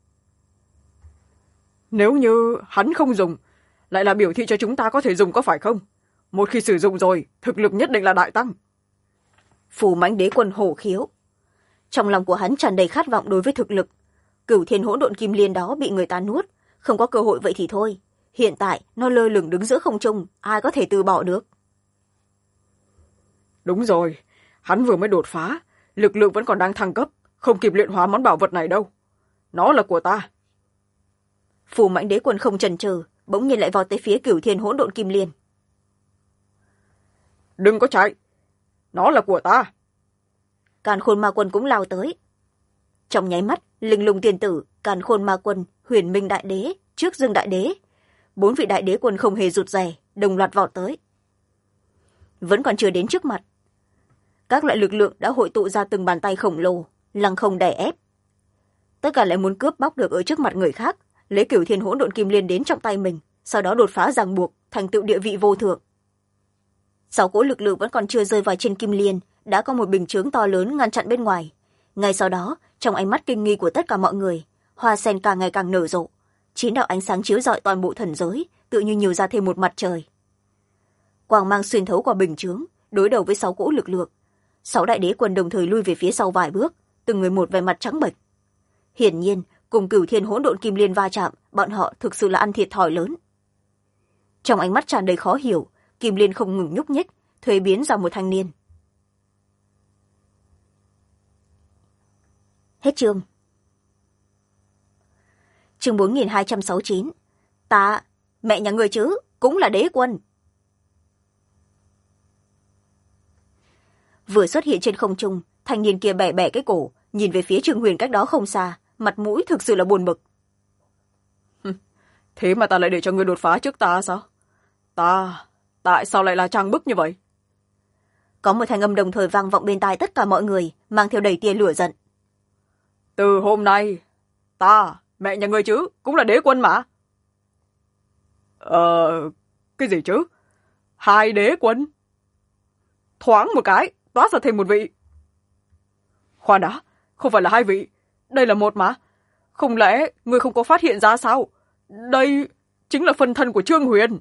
Nếu như hắn không dùng, lại là biểu thị cho chúng ta có thể dùng có phải không? Một khi sử dụng rồi, thực lực nhất định là đại tăng. Phù Mãnh đế quân hổ khiếu. Trong lòng của hắn tràn đầy khát vọng đối với thực lực. Cửu Thiên Hỗn Độn Kim Liên đó bị người ta nuốt, không có cơ hội vậy thì thôi. Hiện tại, nó lơ lửng đứng giữa không trung, ai có thể từ bỏ được. Đúng rồi, hắn vừa mới đột phá, lực lượng vẫn còn đang thăng cấp, không kịp luyện hóa món bảo vật này đâu. Nó là của ta. Phù Mãnh Đế Quân không chần chừ, bỗng nhiên lại vào tới phía Cửu Thiên Hỗn Độn Kim Liên. Đừng có chạy, nó là của ta. Càn Khôn Ma Quân cũng lao tới. Trong nháy mắt, Linh Lung Tiên Tử, Càn Khôn Ma Quân, Huyền Minh Đại Đế, Trước Dương Đại Đế, 4 vị đại đế quân không hề rụt rè, đồng loạt vọt tới. Vẫn còn chưa đến trước mặt, các loại lực lượng đã hội tụ ra từng bàn tay khổng lồ, lăng không đè ép. Tất cả lại muốn cướp bóc được ở trước mặt người khác, lấy Cửu Thiên Hỗn Độn Kim Liên đến trong tay mình, sau đó đột phá ràng buộc, thành tựu địa vị vô thượng. 6 cỗ lực lượng vẫn còn chưa rơi vào trên Kim Liên, đã có một bình chướng to lớn ngăn chặn bên ngoài. Ngay sau đó, trong ánh mắt kinh nghi của tất cả mọi người, hoa sen càng ngày càng nở rộ, 9 đạo ánh sáng chiếu rọi toàn bộ thần giới, tựa như nhiều ra thêm một mặt trời. Quang mang xuyên thấu qua bình chướng, đối đầu với 6 cỗ lực lượng. 6 đại đế quân đồng thời lui về phía sau vài bước, từng người một vẻ mặt trắng bệch. Hiển nhiên, cùng Cửu Thiên Hỗn Độn Kim Liên va chạm, bọn họ thực sự là ăn thiệt thòi lớn. Trong ánh mắt tràn đầy khó hiểu, Kim Liên không ngừng nhúc nhích, thuế biến ra một thanh niên. Hết chương. Chương 4269. Ta, mẹ nhà ngươi chứ, cũng là đế quân. Vừa xuất hiện trên không trung, thanh niên kia bẻ bẻ cái cổ, nhìn về phía Trương Huyền cách đó không xa, mặt mũi thực sự là buồn bực. Thế mà ta lại để cho ngươi đột phá trước ta sao? Tại sao lại là trang bức như vậy? Có một thanh âm đồng thời vang vọng bên tai tất cả mọi người, mang theo đầy tia lửa giận. Từ hôm nay, ta, mẹ nhà ngươi chứ, cũng là đế quân mà. Cái gì chứ? 2 đế quân? Thoáng một cái, toát ra thêm một vị. Khoan đã, không phải là 2 vị, đây là một mà. Không lẽ ngươi không có phát hiện ra sao? Đây chính là phân thân của Trương Huyền.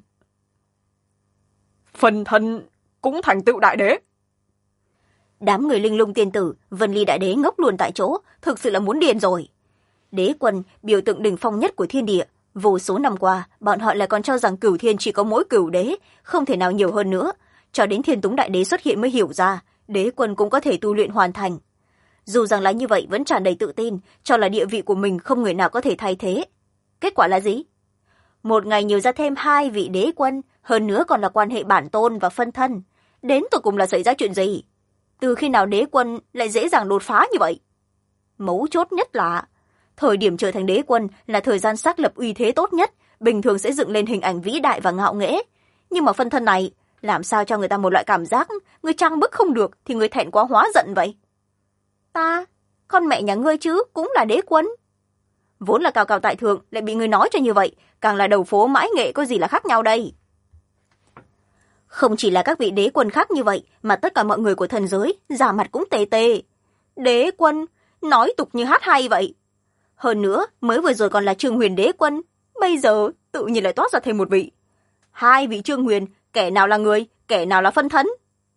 Phân thân cũng thành tựu đại đế. Đám người Linh Lung Tiên Tử, Vân Ly Đại Đế ngốc luôn tại chỗ, thực sự là muốn điên rồi. Đế quân, biểu tượng đỉnh phong nhất của thiên địa, vô số năm qua, bọn họ lại còn cho rằng Cửu Thiên chỉ có mỗi Cửu Đế, không thể nào nhiều hơn nữa. Cho đến Thiên Túng Đại Đế xuất hiện mới hiểu ra, đế quân cũng có thể tu luyện hoàn thành. Dù rằng là như vậy vẫn tràn đầy tự tin, cho là địa vị của mình không người nào có thể thay thế. Kết quả là gì? Một ngày nhiều ra thêm 2 vị đế quân, hơn nữa còn là quan hệ bản tôn và phân thân. Đến tụi cùng là xảy ra chuyện gì? Từ khi nào đế quân lại dễ dàng đột phá như vậy? Mấu chốt nhất là, thời điểm trở thành đế quân là thời gian xác lập uy thế tốt nhất, bình thường sẽ dựng lên hình ảnh vĩ đại và ngạo nghễ. Nhưng mà phân thân này, làm sao cho người ta một loại cảm giác, người trang bức không được thì người thẹn quá hóa giận vậy? Ta, con mẹ nhà ngươi chứ, cũng là đế quân. Vốn là cao cao tại thượng, lại bị người nói cho như vậy, càng là đầu phố mãi nghệ có gì là khác nhau đây? Không chỉ là các vị đế quân khác như vậy, mà tất cả mọi người của thần giới, da mặt cũng tê tê. Đế quân, nói tục như hát hay vậy. Hơn nữa, mới vừa rồi còn là Trương Huyền đế quân, bây giờ tự nhiên lại toát ra thêm một vị. 2 vị Trương Huyền, kẻ nào là người, kẻ nào là phân thân?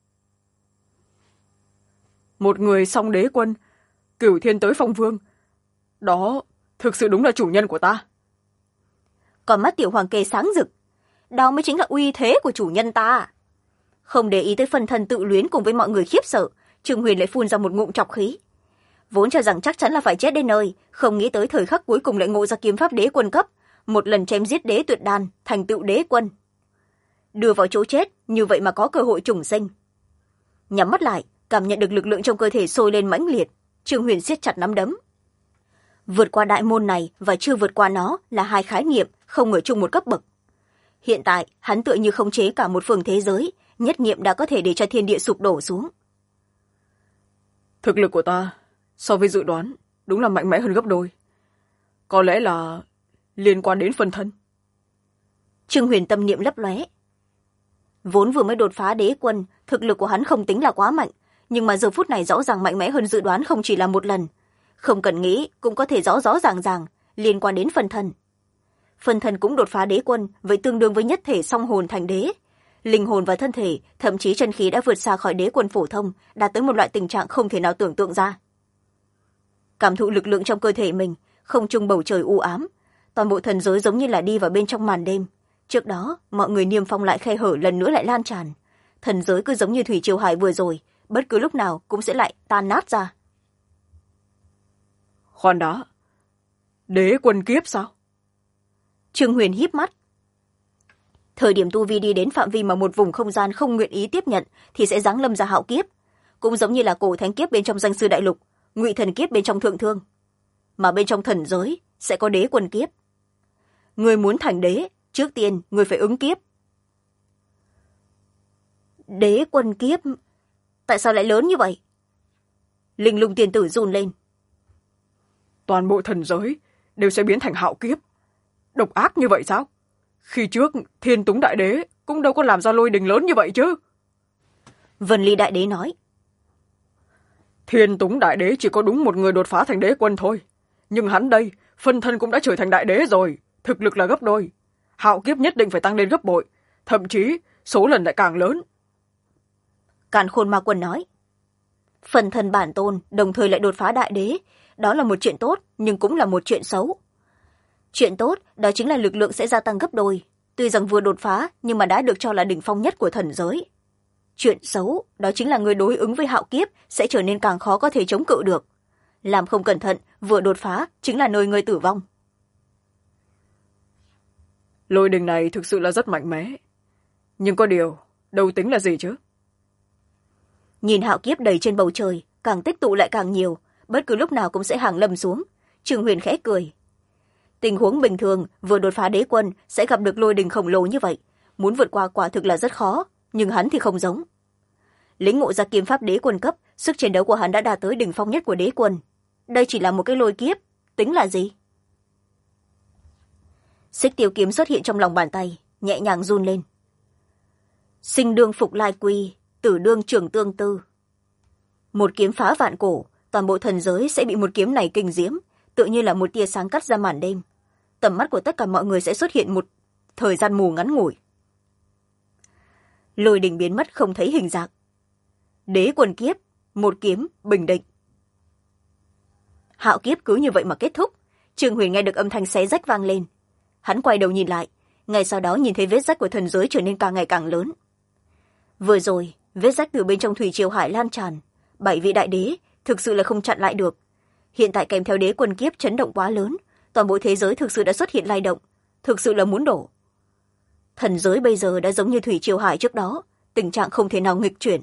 Một người song đế quân, Cửu Thiên tới phong vương. Đó, thực sự đúng là chủ nhân của ta. Còn mắt tiểu hoàng kê sáng rực. Đó mới chính là uy thế của chủ nhân ta. Không để ý tới phân thân tự luyến cùng với mọi người khiếp sợ, Trương Huyền lại phun ra một ngụm trọc khí. Vốn cho rằng chắc chắn là phải chết đến nơi, không nghĩ tới thời khắc cuối cùng lại ngộ ra kiếm pháp đế quân cấp, một lần chém giết đế tuyệt đan, thành tựu đế quân. Đưa vào chỗ chết, như vậy mà có cơ hội trùng sinh. Nhắm mắt lại, cảm nhận được lực lượng trong cơ thể sôi lên mãnh liệt, Trương Huyền siết chặt nắm đấm. Vượt qua đại môn này và chưa vượt qua nó là 2 khái niệm, không ở chung một cấp bậc. Hiện tại, hắn tựa như khống chế cả một phương thế giới, nhất niệm đã có thể để cho thiên địa sụp đổ xuống. Thực lực của ta, so với dự đoán, đúng là mạnh mẽ hơn gấp đôi. Có lẽ là liên quan đến phân thân. Trương Huyền tâm niệm lấp lóe. Vốn vừa mới đột phá đế quân, thực lực của hắn không tính là quá mạnh, nhưng mà giờ phút này rõ ràng mạnh mẽ hơn dự đoán không chỉ là một lần. Không cần nghĩ, cũng có thể rõ rõ ràng ràng, liên quan đến phân thân. Phân thân cũng đột phá đế quân, vậy tương đương với nhất thể song hồn thành đế. Linh hồn và thân thể, thậm chí chân khí đã vượt xa khỏi đế quân phổ thông, đạt tới một loại tình trạng không thể nào tưởng tượng ra. Cảm thụ lực lượng trong cơ thể mình, không trung bầu trời u ám, toàn bộ thần giới giống như là đi vào bên trong màn đêm. Trước đó, mọi người niêm phong lại khe hở lần nữa lại lan tràn. Thần giới cứ giống như thủy triều hải vừa rồi, bất cứ lúc nào cũng sẽ lại tan nát ra. Khoan đã, đế quân kiếp sao? Trương Huyền híp mắt. Thời điểm tu vi đi đến phạm vi mà một vùng không gian không nguyện ý tiếp nhận thì sẽ giáng lâm ra hạo kiếp, cũng giống như là cổ thánh kiếp bên trong danh sư đại lục, ngụy thần kiếp bên trong thượng thương, mà bên trong thần giới sẽ có đế quân kiếp. Người muốn thành đế, trước tiên người phải ứng kiếp. Đế quân kiếp? Tại sao lại lớn như vậy? Linh Lung tiên tử run lên. Toàn bộ thần giới đều sẽ biến thành hạo kiếp. Độc ác như vậy sao? Khi trước Thiên Túng đại đế cũng đâu có làm ra lôi đình lớn như vậy chứ. Vân Ly đại đế nói. Thiên Túng đại đế chỉ có đúng một người đột phá thành đế quân thôi, nhưng hắn đây phân thân cũng đã trở thành đại đế rồi, thực lực là gấp đôi. Hạo kiếp nhất định phải tăng lên gấp bội, thậm chí số lần lại càng lớn. Càn Khôn Ma Quân nói. Phân thân bản tôn đồng thời lại đột phá đại đế, đó là một chuyện tốt nhưng cũng là một chuyện xấu. Chuyện tốt đó chính là lực lượng sẽ gia tăng gấp đôi, tuy rằng vừa đột phá nhưng mà đã được cho là đỉnh phong nhất của thần giới. Chuyện xấu đó chính là người đối ứng với hạo kiếp sẽ trở nên càng khó có thể chống cự được. Làm không cẩn thận vừa đột phá chính là nơi người tử vong. Lôi đình này thực sự là rất mạnh mẽ, nhưng có điều đâu tính là gì chứ. Nhìn hạo kiếp đầy trên bầu trời càng tích tụ lại càng nhiều, bất cứ lúc nào cũng sẽ hàng lâm xuống. Trương Huyền khẽ cười. Tình huống bình thường vừa đột phá đế quân sẽ gặp được lôi đình khổng lồ như vậy, muốn vượt qua quả thực là rất khó, nhưng hắn thì không giống. Lĩnh ngộ ra kiếm pháp đế quân cấp, sức chiến đấu của hắn đã đạt tới đỉnh phong nhất của đế quân. Đây chỉ là một cái lôi kiếp, tính là gì? Xích tiêu kiếm xuất hiện trong lòng bàn tay, nhẹ nhàng run lên. Sinh đương phục lai quy, tử đương trường tương tư. Một kiếm phá vạn cổ, toàn bộ thần giới sẽ bị một kiếm này kinh diễm, tự như là một tia sáng cắt ra màn đêm. Tầm mắt của tất cả mọi người sẽ xuất hiện một thời gian mù ngắn ngủi. Lôi đình biến mất không thấy hình dạng. Đế quân kiếp, một kiếm bình định. Hạo kiếp cứ như vậy mà kết thúc. Trương Huyền nghe được âm thanh xé rách vang lên. Hắn quay đầu nhìn lại, ngay sau đó nhìn thấy vết rách của thần giới trở nên càng ngày càng lớn. Vừa rồi vết rách từ bên trong thủy triều hải lan tràn, 7 vị đại đế thực sự là không chặn lại được. Hiện tại kèm theo đế quân kiếp chấn động quá lớn, toàn bộ thế giới thực sự đã xuất hiện lay động, thực sự là muốn đổ. Thần giới bây giờ đã giống như thủy triều hải trước đó, tình trạng không thể nào nghịch chuyển.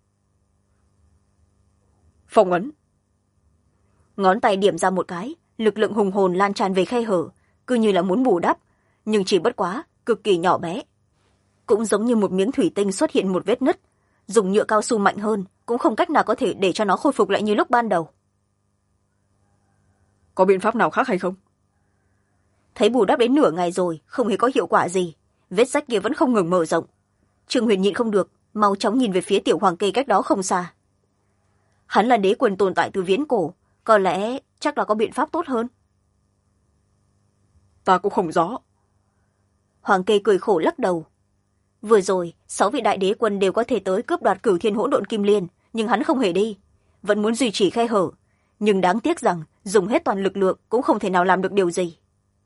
Phong ấn. Ngón tay điểm ra một cái, lực lượng hùng hồn lan tràn về khe hở, cứ như là muốn bù đắp, nhưng chỉ bất quá cực kỳ nhỏ bé. Cũng giống như một miếng thủy tinh xuất hiện một vết nứt, dùng nhựa cao su mạnh hơn cũng không cách nào có thể để cho nó khôi phục lại như lúc ban đầu. Có biện pháp nào khác hay không? Thấy bù đắp đến nửa ngày rồi, không hề có hiệu quả gì, vết rách kia vẫn không ngừng mở rộng. Trương Huyền nhịn không được, mau chóng nhìn về phía tiểu hoàng kê cách đó không xa. Hắn là đế quân tồn tại từ viễn cổ, có lẽ chắc là có biện pháp tốt hơn. Ta cũng không rõ. Hoàng kê cười khổ lắc đầu. Vừa rồi 6 vị đại đế quân đều có thể tới cướp đoạt Cửu Thiên Hỗn Độn Kim Liên, nhưng hắn không hề đi, vẫn muốn duy trì khe hở, nhưng đáng tiếc rằng dùng hết toàn lực lượng cũng không thể nào làm được điều gì.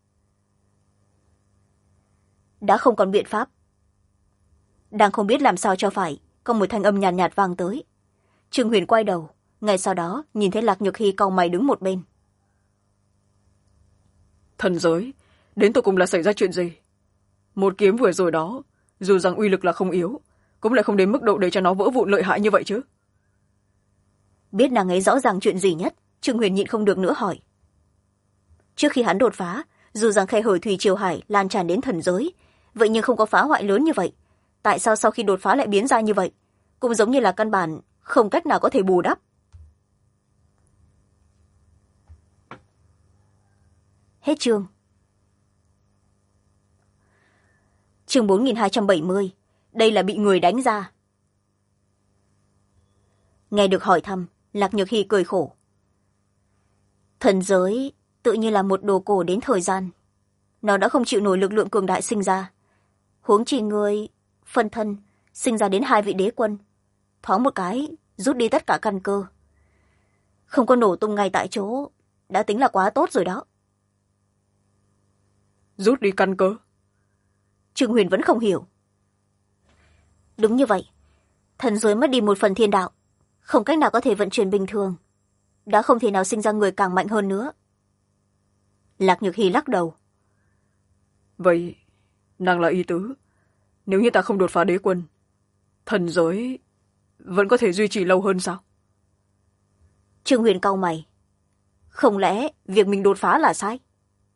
Đã không còn biện pháp. Đang không biết làm sao cho phải, có một thanh âm nhàn nhạt vang tới. Trương Huyền quay đầu, ngay sau đó nhìn thấy Lạc Nhược Hy cau mày đứng một bên. Thần giới, đến tột cùng là xảy ra chuyện gì? Một kiếm vừa rồi đó, dù rằng uy lực là không yếu, cũng lại không đến mức độ để cho nó vỡ vụn lợi hại như vậy chứ. Biết nàng ấy rõ ràng chuyện gì nhất, Trương Huyền nhịn không được nữa hỏi. Trước khi hắn đột phá, dù rằng khe hở thủy triều hải lan tràn đến thần giới, vậy nhưng không có phá hoại lớn như vậy. Tại sao sau khi đột phá lại biến ra như vậy? Cũng giống như là căn bản không cách nào có thể bù đắp. Hết chương. Chương 4270. Đây là bị người đánh ra. Nghe được hỏi thăm, Lạc Nhược Hy cười khổ. Thần giới tự như là một đồ cổ đến thời gian. Nó đã không chịu nổi lực lượng cường đại sinh ra. Huống chi người, phân thân, sinh ra đến 2 vị đế quân. Thoáng một cái, rút đi tất cả căn cơ. Không có nổ tung ngay tại chỗ, đã tính là quá tốt rồi đó. Rút đi căn cơ? Trương Huyền vẫn không hiểu. Đúng như vậy, thần giới mất đi một phần thiên đạo, không cách nào có thể vận chuyển bình thường. đã không thể nào sinh ra người càng mạnh hơn nữa. Lạc Nhược Hy lắc đầu. Vậy nàng là ý tứ, nếu như ta không đột phá đế quân, thần giới vẫn có thể duy trì lâu hơn sao? Trương Huyền cau mày. Không lẽ việc mình đột phá là sai?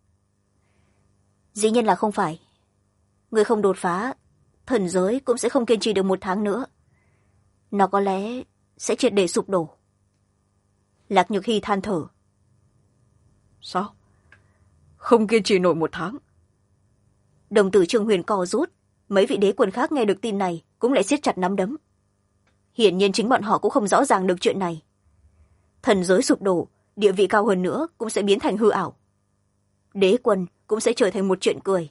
Dĩ nhiên là không phải. Người không đột phá, thần giới cũng sẽ không kiên trì được 1 tháng nữa. Nó có lẽ sẽ triệt để sụp đổ. Lạc Nhược Hy than thở. Sao? Không kiên trì nổi 1 tháng? Đồng tử Trương Huyền co rút. Mấy vị đế quân khác nghe được tin này cũng lại siết chặt nắm đấm. Hiển nhiên chính bọn họ cũng không rõ ràng được chuyện này. Thần giới sụp đổ, địa vị cao hơn nữa cũng sẽ biến thành hư ảo. Đế quân cũng sẽ trở thành một chuyện cười.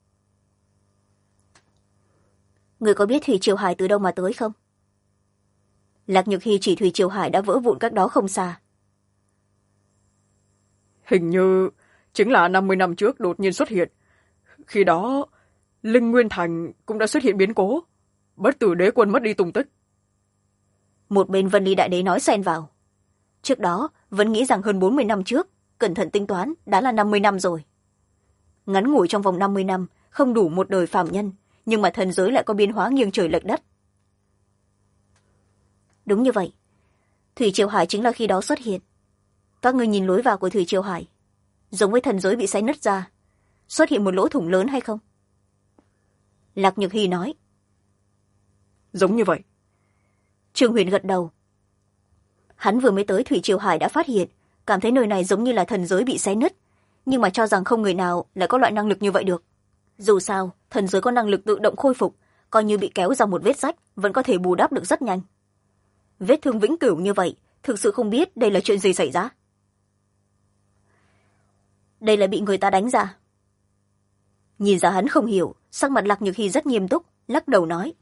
Người có biết Thủy Triều Hải từ đâu mà tới không? Lạc Nhược Hy chỉ Thủy Triều Hải đã vỡ vụn cách đó không xa. Hình như chính là 50 năm trước đột nhiên xuất hiện. Khi đó, Linh Nguyên Thành cũng đã xuất hiện biến cố. Bất tử đế quân mất đi tung tích. Một bên Vân Ly Đại Đế nói xen vào. Trước đó, vẫn nghĩ rằng hơn 40 năm trước, cẩn thận tính toán, đã là 50 năm rồi. Ngắn ngủi trong vòng 50 năm, không đủ một đời phàm nhân, nhưng mà thần giới lại có biến hóa nghiêng trời lệch đất. Đúng như vậy. Thủy Triều Hải chính là khi đó xuất hiện. Các ngươi nhìn lối vào của Thủy Triều Hải, giống với thần giới bị xé nứt ra, xuất hiện một lỗ thủng lớn hay không? Lạc Nhược Hy nói. Giống như vậy. Trương Huyền gật đầu. Hắn vừa mới tới Thủy Triều Hải đã phát hiện, cảm thấy nơi này giống như là thần giới bị xé nứt, nhưng mà cho rằng không người nào lại có loại năng lực như vậy được. Dù sao, thần giới có năng lực tự động khôi phục, coi như bị kéo ra một vết rách, vẫn có thể bù đắp được rất nhanh. Vết thương vĩnh cửu như vậy, thực sự không biết đây là chuyện gì xảy ra. Đây là bị người ta đánh ra. Nhìn ra hắn không hiểu, sắc mặt Lạc Nhược Hy rất nghiêm túc, lắc đầu nói.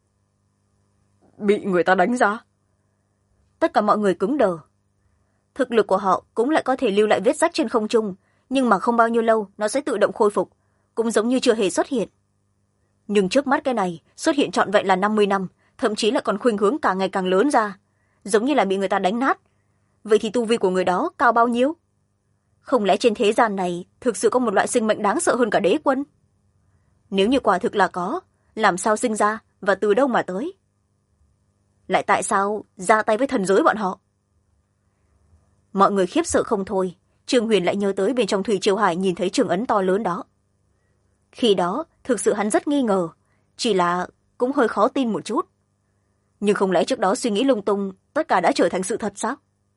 Bị người ta đánh ra? Tất cả mọi người cứng đờ. Thực lực của họ cũng lại có thể lưu lại vết rách trên không trung, nhưng mà không bao nhiêu lâu nó sẽ tự động khôi phục, cũng giống như chưa hề xuất hiện. Nhưng trước mắt cái này xuất hiện trọn vẹn là 50 năm, thậm chí lại còn khuynh hướng càng ngày càng lớn ra, giống như là bị người ta đánh nát. Vậy thì tu vi của người đó cao bao nhiêu? Không lẽ trên thế gian này thực sự có một loại sinh mệnh đáng sợ hơn cả đế quân? Nếu như quả thực là có, làm sao sinh ra và từ đâu mà tới? Lại tại sao ra tay với thần giới bọn họ? Mọi người khiếp sợ không thôi. Trương Huyền lại nhớ tới bên trong Thủy Triều Hải nhìn thấy trường ấn to lớn đó. Khi đó thực sự hắn rất nghi ngờ, chỉ là cũng hơi khó tin một chút. Nhưng không lẽ trước đó suy nghĩ lung tung tất cả đã trở thành sự thật sao?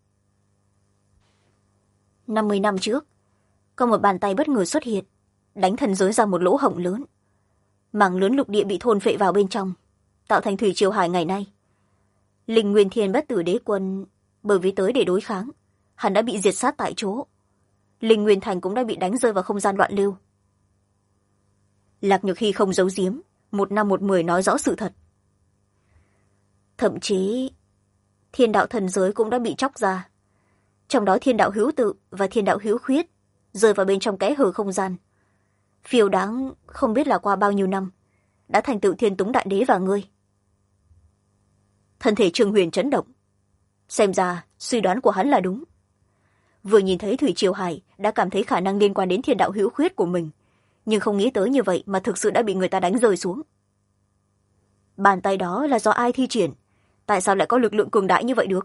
50 năm trước, có một bàn tay bất ngờ xuất hiện, đánh thần giới ra một lỗ hổng lớn. Mảng lớn lục địa bị thôn phệ vào bên trong, tạo thành Thủy Triều Hải ngày nay. Linh Nguyên Thiên bất tử đế quân bởi vì tới để đối kháng, hắn đã bị diệt sát tại chỗ. Linh Nguyên Thành cũng đã bị đánh rơi vào không gian loạn lưu. Lạc Nhược Hy không giấu giếm, 1 năm 1 mười nói rõ sự thật. Thậm chí thiên đạo thần giới cũng đã bị chóc ra, trong đó thiên đạo hữu tự và thiên đạo hữu khuyết rơi vào bên trong kẽ hở không gian. Phiêu đáng không biết là qua bao nhiêu năm, đã thành tựu Thiên Túng Đại Đế và ngươi. Thân thể Trương Huyền chấn động. Xem ra suy đoán của hắn là đúng. Vừa nhìn thấy Thủy Triều Hải đã cảm thấy khả năng liên quan đến thiên đạo hữu khuyết của mình, nhưng không nghĩ tới như vậy mà thực sự đã bị người ta đánh rơi xuống. Bàn tay đó là do ai thi triển? Tại sao lại có lực lượng cường đại như vậy được?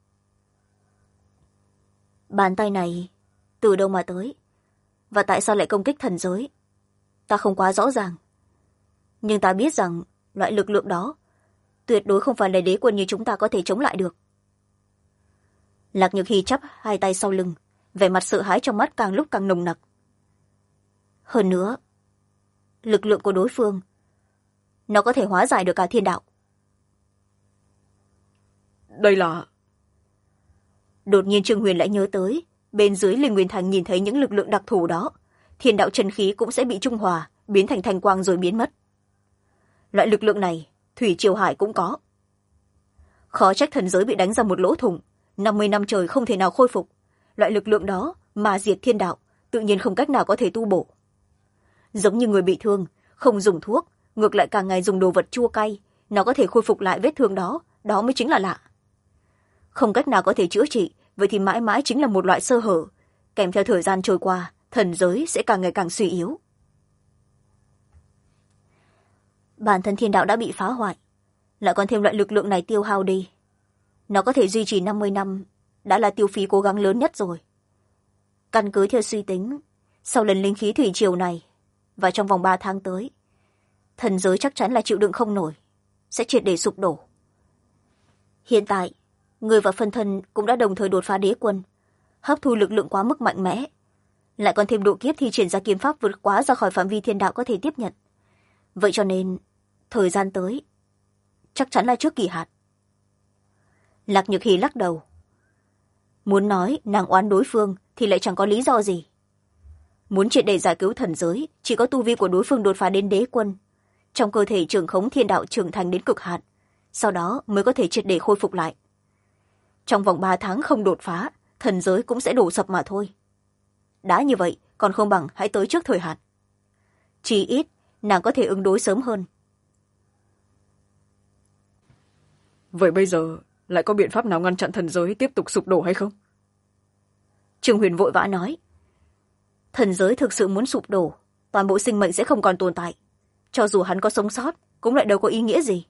Bàn tay này từ đâu mà tới? Và tại sao lại công kích thần giới? Ta không quá rõ ràng. Nhưng ta biết rằng loại lực lượng đó tuyệt đối không phải là đế quân như chúng ta có thể chống lại được. Lạc Nhược Hy chắp hai tay sau lưng, vẻ mặt sợ hãi trong mắt càng lúc càng nồng nặc. Hơn nữa, lực lượng của đối phương, nó có thể hóa giải được cả thiên đạo. Đây là... Đột nhiên Trương Huyền lại nhớ tới, bên dưới Linh Nguyên Thành nhìn thấy những lực lượng đặc thù đó, thiên đạo chân khí cũng sẽ bị trung hòa, biến thành thanh quang rồi biến mất. Loại lực lượng này, Thủy Triều Hải cũng có. Khó trách thần giới bị đánh ra một lỗ thủng, 50 năm trời không thể nào khôi phục. Loại lực lượng đó mà diệt thiên đạo, tự nhiên không cách nào có thể tu bổ. Giống như người bị thương, không dùng thuốc, ngược lại càng ngày dùng đồ vật chua cay, nó có thể khôi phục lại vết thương đó, đó mới chính là lạ. Không cách nào có thể chữa trị, vậy thì mãi mãi chính là một loại sơ hở, kèm theo thời gian trôi qua thần giới sẽ càng ngày càng suy yếu. Bản thân thiên đạo đã bị phá hoại, lại còn thêm loại lực lượng này tiêu hao đi, nó có thể duy trì 50 năm đã là tiêu phí cố gắng lớn nhất rồi. Căn cứ theo suy tính, sau lần linh khí thủy triều này và trong vòng 3 tháng tới, thần giới chắc chắn là chịu đựng không nổi, sẽ triệt để sụp đổ. Hiện tại người và phân thân cũng đã đồng thời đột phá đế quân, hấp thu lực lượng quá mức mạnh mẽ, lại còn thêm độ kiếp thi triển ra kiếm pháp vượt quá ra khỏi phạm vi thiên đạo có thể tiếp nhận. Vậy cho nên thời gian tới chắc chắn là trước kỳ hạn. Lạc Nhược Hy lắc đầu. Muốn nói nàng oán đối phương thì lại chẳng có lý do gì. Muốn triệt để giải cứu thần giới, chỉ có tu vi của đối phương đột phá đến đế quân, trong cơ thể trưởng khống thiên đạo trưởng thành đến cực hạn, sau đó mới có thể triệt để khôi phục lại. Trong vòng 3 tháng không đột phá, thần giới cũng sẽ đổ sập mà thôi. Đã như vậy, còn không bằng hãy tới trước thời hạn. Chỉ ít, nàng có thể ứng đối sớm hơn. Vậy bây giờ lại có biện pháp nào ngăn chặn thần giới tiếp tục sụp đổ hay không? Trương Huyền vội vã nói. Thần giới thực sự muốn sụp đổ, toàn bộ sinh mệnh sẽ không còn tồn tại. Cho dù hắn có sống sót, cũng lại đâu có ý nghĩa gì.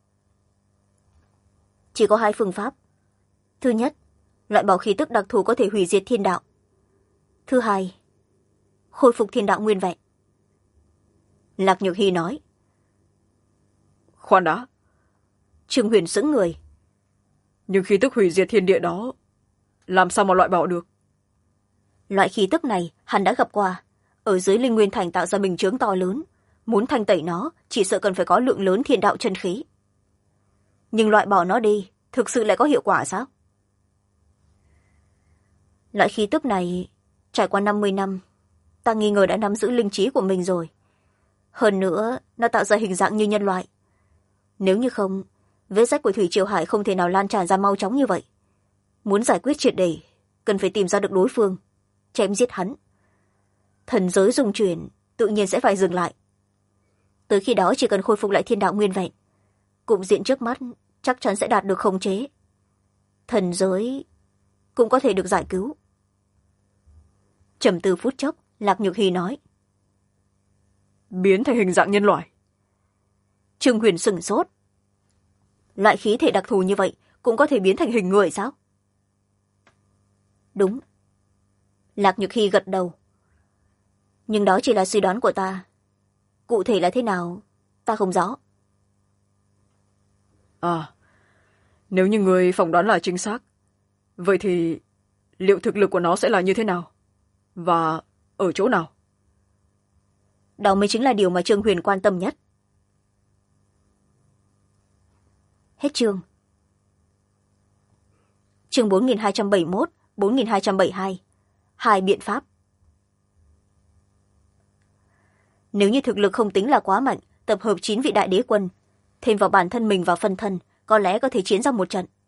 Chỉ có 2 phương pháp. Thứ nhất, loại bỏ khí tức đặc thù có thể hủy diệt thiên đạo. Thứ hai, khôi phục thiên đạo nguyên vẹn. Lạc Nhược Hy nói. Khoan đã. Trương Huyền sững người. Nhưng khí tức hủy diệt thiên địa đó làm sao mà loại bỏ được? Loại khí tức này hắn đã gặp qua, ở dưới linh nguyên thành tạo ra bình chướng to lớn, muốn thanh tẩy nó chỉ sợ cần phải có lượng lớn thiên đạo chân khí. Nhưng loại bỏ nó đi thực sự lại có hiệu quả sao? Loại khí tức này trải qua 50 năm, ta nghi ngờ đã nắm giữ linh trí của mình rồi. Hơn nữa, nó tạo ra hình dạng như nhân loại. Nếu như không, vết rách của Thủy Triều Hải không thể nào lan tràn ra mau chóng như vậy. Muốn giải quyết triệt để, cần phải tìm ra được đối phương, chém giết hắn. Thần giới dung chuyển, tự nhiên sẽ phải dừng lại. Tới khi đó chỉ cần khôi phục lại thiên đạo nguyên vẹn, cục diện trước mắt chắc chắn sẽ đạt được khống chế. Thần giới cũng có thể được giải cứu. Trầm tư phút chốc, Lạc Nhược Hy nói. Biến thành hình dạng nhân loại. Trương Huyền sửng sốt. Loại khí thể đặc thù như vậy cũng có thể biến thành hình người sao? Đúng. Lạc Nhược Hy gật đầu. Nhưng đó chỉ là suy đoán của ta. Cụ thể là thế nào, ta không rõ. À, nếu như người phỏng đoán là chính xác, vậy thì liệu thực lực của nó sẽ là như thế nào? Và ở chỗ nào? Đó mới chính là điều mà Trương Huyền quan tâm nhất. Hết chương. Chương 4271, 4272. 2 biện pháp. Nếu như thực lực không tính là quá mạnh, tập hợp 9 vị đại đế quân, thêm vào bản thân mình và phân thân, có lẽ có thể chiến ra một trận.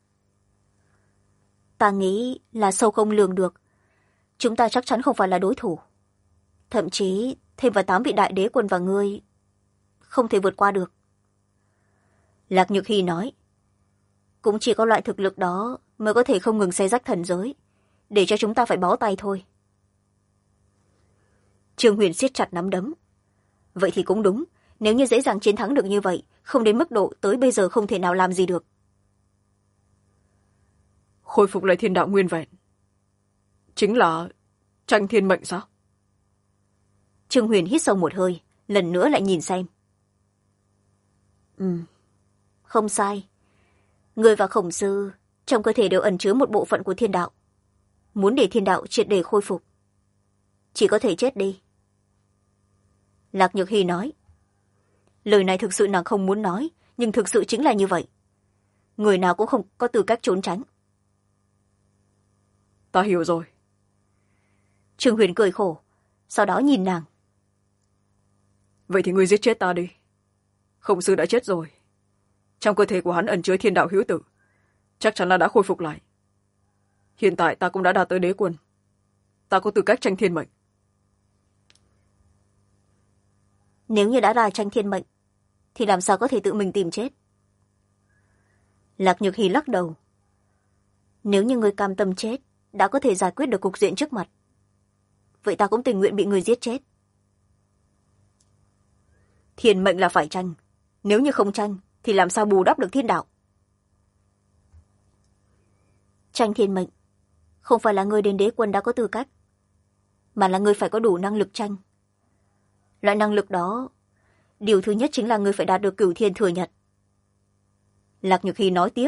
Ta nghĩ là sâu không lường được. Chúng ta chắc chắn không phải là đối thủ. Thậm chí, thêm vào 8 vị đại đế quân và ngươi, không thể vượt qua được. Lạc Nhược Hy nói. Cũng chỉ có loại thực lực đó mới có thể không ngừng xé rách thần giới, để cho chúng ta phải bó tay thôi. Trương Huyền siết chặt nắm đấm. Vậy thì cũng đúng, nếu như dễ dàng chiến thắng được như vậy, không đến mức độ tới bây giờ không thể nào làm gì được. Khôi phục lại thiên đạo nguyên vẹn chính là tranh thiên mệnh sao? Trương Huyền hít sâu một hơi, lần nữa lại nhìn xem. Không sai. Người và Khổng Sư trong cơ thể đều ẩn chứa một bộ phận của thiên đạo. Muốn để thiên đạo triệt để khôi phục, chỉ có thể chết đi. Lạc Nhược Hy nói. Lời này thực sự nàng không muốn nói, nhưng thực sự chính là như vậy. Người nào cũng không có tư cách trốn tránh. Ta hiểu rồi. Trương Huyền cười khổ, sau đó nhìn nàng. Vậy thì ngươi giết chết ta đi. Khổng Sư đã chết rồi. Trong cơ thể của hắn ẩn chứa thiên đạo hữu tử, chắc chắn là đã khôi phục lại. Hiện tại ta cũng đã đạt tới đế quân. Ta có tư cách tranh thiên mệnh. Nếu như đã là tranh thiên mệnh, thì làm sao có thể tự mình tìm chết? Lạc Nhược Hy lắc đầu. Nếu như người cam tâm chết đã có thể giải quyết được cục diện trước mặt, vậy ta cũng tình nguyện bị người giết chết. Thiên mệnh là phải tranh, nếu như không tranh thì làm sao bù đắp được thiên đạo. Tranh thiên mệnh không phải là người đến đế quân đã có tư cách, mà là người phải có đủ năng lực tranh. Loại năng lực đó, điều thứ nhất chính là người phải đạt được Cửu Thiên thừa nhận. Lạc Nhược Hy nói tiếp.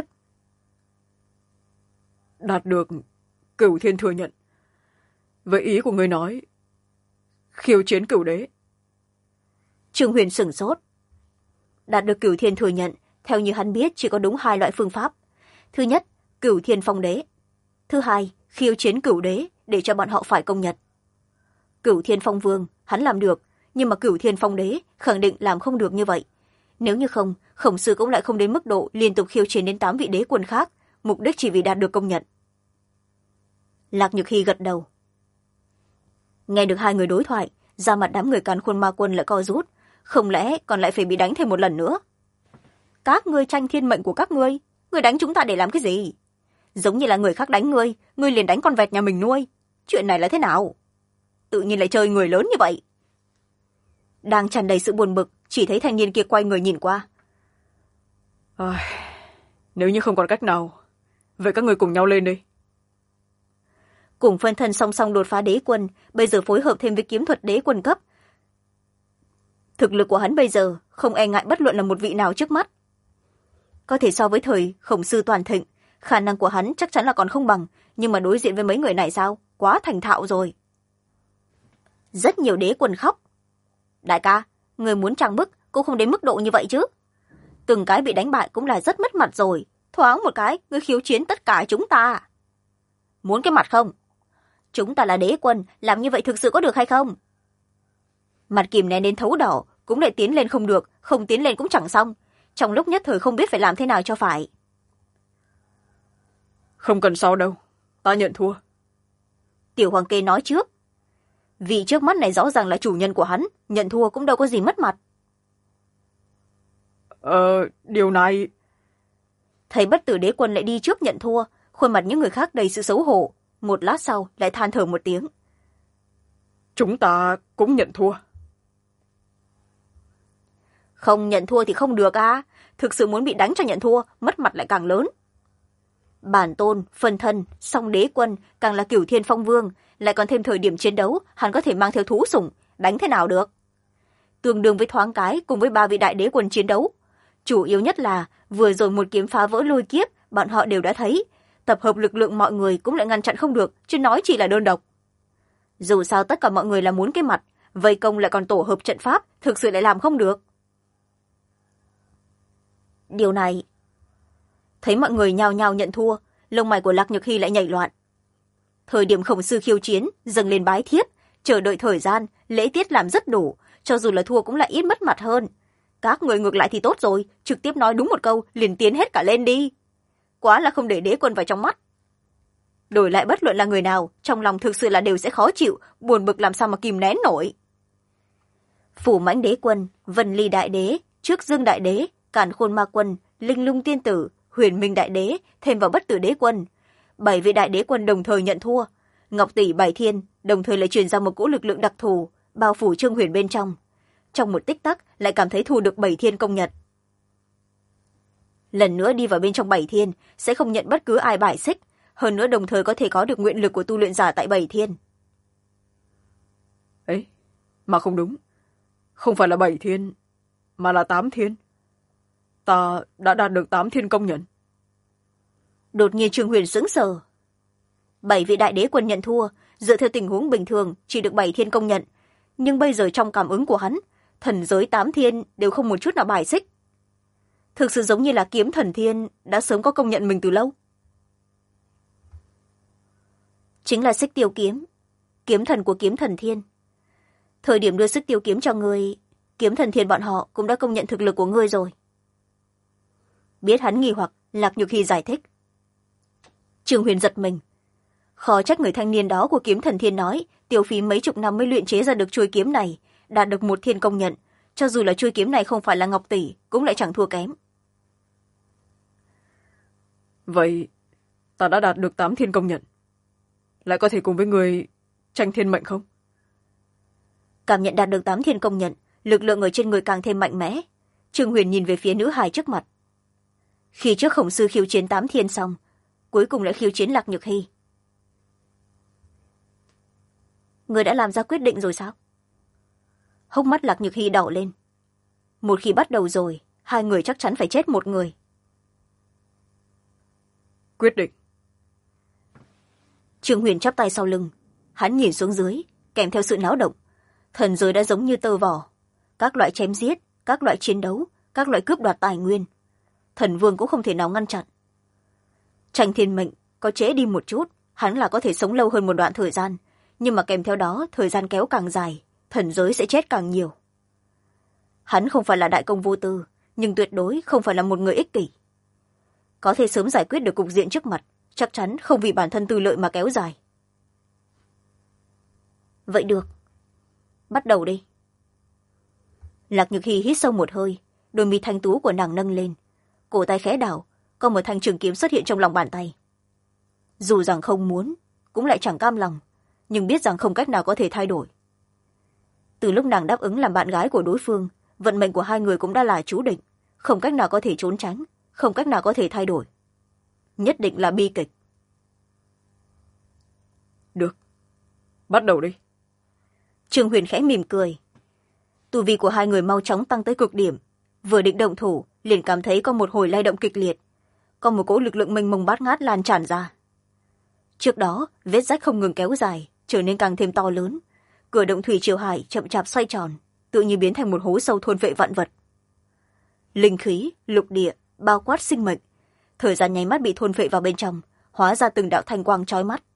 Đạt được Cửu Thiên thừa nhận. Với ý của người nói, khiêu chiến cửu đế. Trương Huyền sửng sốt. Đạt được Cửu Thiên thừa nhận, theo như hắn biết chỉ có đúng hai loại phương pháp. Thứ nhất, Cửu Thiên phong đế. Thứ hai, khiêu chiến cửu đế để cho bọn họ phải công nhận. Cửu Thiên phong vương, hắn làm được, nhưng mà Cửu Thiên phong đế khẳng định làm không được như vậy. Nếu như không, Khổng Sư cũng lại không đến mức độ liên tục khiêu chiến đến 8 vị đế quân khác, mục đích chỉ vì đạt được công nhận. Lạc Nhược Hy gật đầu. Nghe được hai người đối thoại, da mặt đám người Càn Khôn Ma Quân lại co rút, không lẽ còn lại phải bị đánh thêm một lần nữa? Các ngươi tranh thiên mệnh của các ngươi đánh chúng ta để làm cái gì? Giống như là người khác đánh ngươi liền đánh con vẹt nhà mình nuôi. Chuyện này là thế nào? Tự nhiên lại chơi người lớn như vậy. Đang tràn đầy sự buồn bực, chỉ thấy thanh niên kia quay người nhìn qua. Nếu như không còn cách nào, vậy các người cùng nhau lên đi. Cùng phân thân song song đột phá đế quân, bây giờ phối hợp thêm với kiếm thuật đế quân cấp. Thực lực của hắn bây giờ không e ngại bất luận là một vị nào trước mắt. Có thể so với thời Khổng Sư toàn thịnh, khả năng của hắn chắc chắn là còn không bằng, nhưng mà đối diện với mấy người này sao? Quá thành thạo rồi. Rất nhiều đế quân khóc. Đại ca, người muốn trang bức cũng không đến mức độ như vậy chứ. Từng cái bị đánh bại cũng là rất mất mặt rồi. Thoáng một cái, người khiêu chiến tất cả chúng ta. Muốn cái mặt không? Chúng ta là đế quân, làm như vậy thực sự có được hay không? Mặt kìm nén đến thấu đỏ, cũng lại tiến lên không được, không tiến lên cũng chẳng xong. Trong lúc nhất thời không biết phải làm thế nào cho phải. Không cần sao đâu, ta nhận thua. Tiểu Hoàng Kê nói trước. Vị trước mắt này rõ ràng là chủ nhân của hắn, nhận thua cũng đâu có gì mất mặt. Điều này... Thấy Bất Tử đế quân lại đi trước nhận thua, khuôn mặt những người khác đầy sự xấu hổ. Một lát sau lại than thở một tiếng. Chúng ta cũng nhận thua. Không nhận thua thì không được à. Thực sự muốn bị đánh cho nhận thua, mất mặt lại càng lớn. Bản tôn, phân thân, song đế quân, càng là Cửu Thiên phong vương, lại còn thêm thời điểm chiến đấu, hắn có thể mang theo thú sủng, đánh thế nào được? Tương đương với thoáng cái cùng với 3 vị đại đế quân chiến đấu. Chủ yếu nhất là, vừa rồi một kiếm phá vỡ lôi kiếp, bọn họ đều đã thấy. Tập hợp lực lượng mọi người cũng lại ngăn chặn không được, chứ nói chỉ là đơn độc. Dù sao tất cả mọi người là muốn cái mặt, vây công lại còn tổ hợp trận pháp, thực sự lại làm không được. Điều này... Thấy mọi người nhao nhao nhận thua, lông mày của Lạc Nhược Hy lại nhảy loạn. Thời điểm Khổng Sư khiêu chiến, dâng lên bái thiếp, chờ đợi thời gian, lễ tiết làm rất đủ, cho dù là thua cũng lại ít mất mặt hơn. Các người ngược lại thì tốt rồi, trực tiếp nói đúng một câu, liền tiến hết cả lên đi. Quá là không để đế quân vào trong mắt. Đổi lại bất luận là người nào, trong lòng thực sự là đều sẽ khó chịu, buồn bực làm sao mà kìm nén nổi. Phủ Mãnh đế quân, Vân Ly đại đế, Trước Dương đại đế, Càn Khôn ma quân, Linh Lung tiên tử, Huyền Minh đại đế, thêm vào Bất Tử đế quân. 7 vị đại đế quân đồng thời nhận thua. Ngọc Tỷ Bảy Thiên đồng thời lại truyền ra một cỗ lực lượng đặc thù, bao phủ Trương Huyền bên trong. Trong một tích tắc lại cảm thấy thu được 7 thiên công nhận. Lần nữa đi vào bên trong 7 thiên sẽ không nhận bất cứ ai bài xích, hơn nữa đồng thời có thể có được nguyện lực của tu luyện giả tại 7 thiên. Ấy, mà không đúng. Không phải là 7 thiên, mà là 8 thiên. Ta đã đạt được 8 thiên công nhận. Đột nhiên Trương Huyền sững sờ. 7 vị đại đế quân nhận thua, dựa theo tình huống bình thường chỉ được 7 thiên công nhận, nhưng bây giờ trong cảm ứng của hắn, thần giới 8 thiên đều không một chút nào bài xích. Thực sự giống như là Kiếm Thần Thiên đã sớm có công nhận mình từ lâu. Chính là Xích Tiêu kiếm, kiếm thần của Kiếm Thần Thiên. Thời điểm đưa Xích Tiêu kiếm cho ngươi, Kiếm Thần Thiên bọn họ cũng đã công nhận thực lực của ngươi rồi. Biết hắn nghi hoặc, Lạc Nhược Hy giải thích. Trương Huyền giật mình. Khó trách người thanh niên đó của Kiếm Thần Thiên nói tiêu phí mấy chục năm mới luyện chế ra được chuôi kiếm này, đạt được 1 thiên công nhận, cho dù là chuôi kiếm này không phải là Ngọc Tỷ cũng lại chẳng thua kém. Vậy ta đã đạt được 8 thiên công nhận. Lại có thể cùng với người tranh thiên mệnh không? Cảm nhận đạt được 8 thiên công nhận, lực lượng ở trên người càng thêm mạnh mẽ. Trương Huyền nhìn về phía nữ hài trước mặt. Khi trước khổng sư khiêu chiến 8 thiên xong, cuối cùng lại khiêu chiến Lạc Nhược Hy. Người đã làm ra quyết định rồi sao? Hốc mắt Lạc Nhược Hy đỏ lên. Một khi bắt đầu rồi, hai người chắc chắn phải chết một người. Quyết định. Trương Huyền chắp tay sau lưng, hắn nhìn xuống dưới, kèm theo sự náo động. Thần giới đã giống như tơ vò. Các loại chém giết, các loại chiến đấu, các loại cướp đoạt tài nguyên. Thần vương cũng không thể nào ngăn chặn. Tranh thiên mệnh có trễ đi một chút, hắn là có thể sống lâu hơn một đoạn thời gian, nhưng mà kèm theo đó thời gian kéo càng dài, thần giới sẽ chết càng nhiều. Hắn không phải là đại công vô tư, nhưng tuyệt đối không phải là một người ích kỷ. Có thể sớm giải quyết được cục diện trước mặt, chắc chắn không vì bản thân tư lợi mà kéo dài. Vậy được, bắt đầu đi. Lạc Nhược Hy hít sâu một hơi, đôi mi thanh tú của nàng nâng lên, cổ tay khẽ đảo, có một thanh trường kiếm xuất hiện trong lòng bàn tay. Dù rằng không muốn, cũng lại chẳng cam lòng, nhưng biết rằng không cách nào có thể thay đổi. Từ lúc nàng đáp ứng làm bạn gái của đối phương, vận mệnh của hai người cũng đã là chú định, không cách nào có thể trốn tránh, không cách nào có thể thay đổi. Nhất định là bi kịch. Được, bắt đầu đi. Trương Huyền khẽ mỉm cười. Tu vi của hai người mau chóng tăng tới cực điểm, vừa định động thủ liền cảm thấy có một hồi lay động kịch liệt, có một cỗ lực lượng mênh mông bát ngát lan tràn ra. Trước đó vết rách không ngừng kéo dài, trở nên càng thêm to lớn. Cửa động thủy triều hải chậm chạp xoay tròn, tự như biến thành một hố sâu thôn vệ vạn vật. Linh khí, lục địa bao quát sinh mệnh, thời gian nháy mắt bị thôn vệ vào bên trong, hóa ra từng đạo thanh quang chói mắt.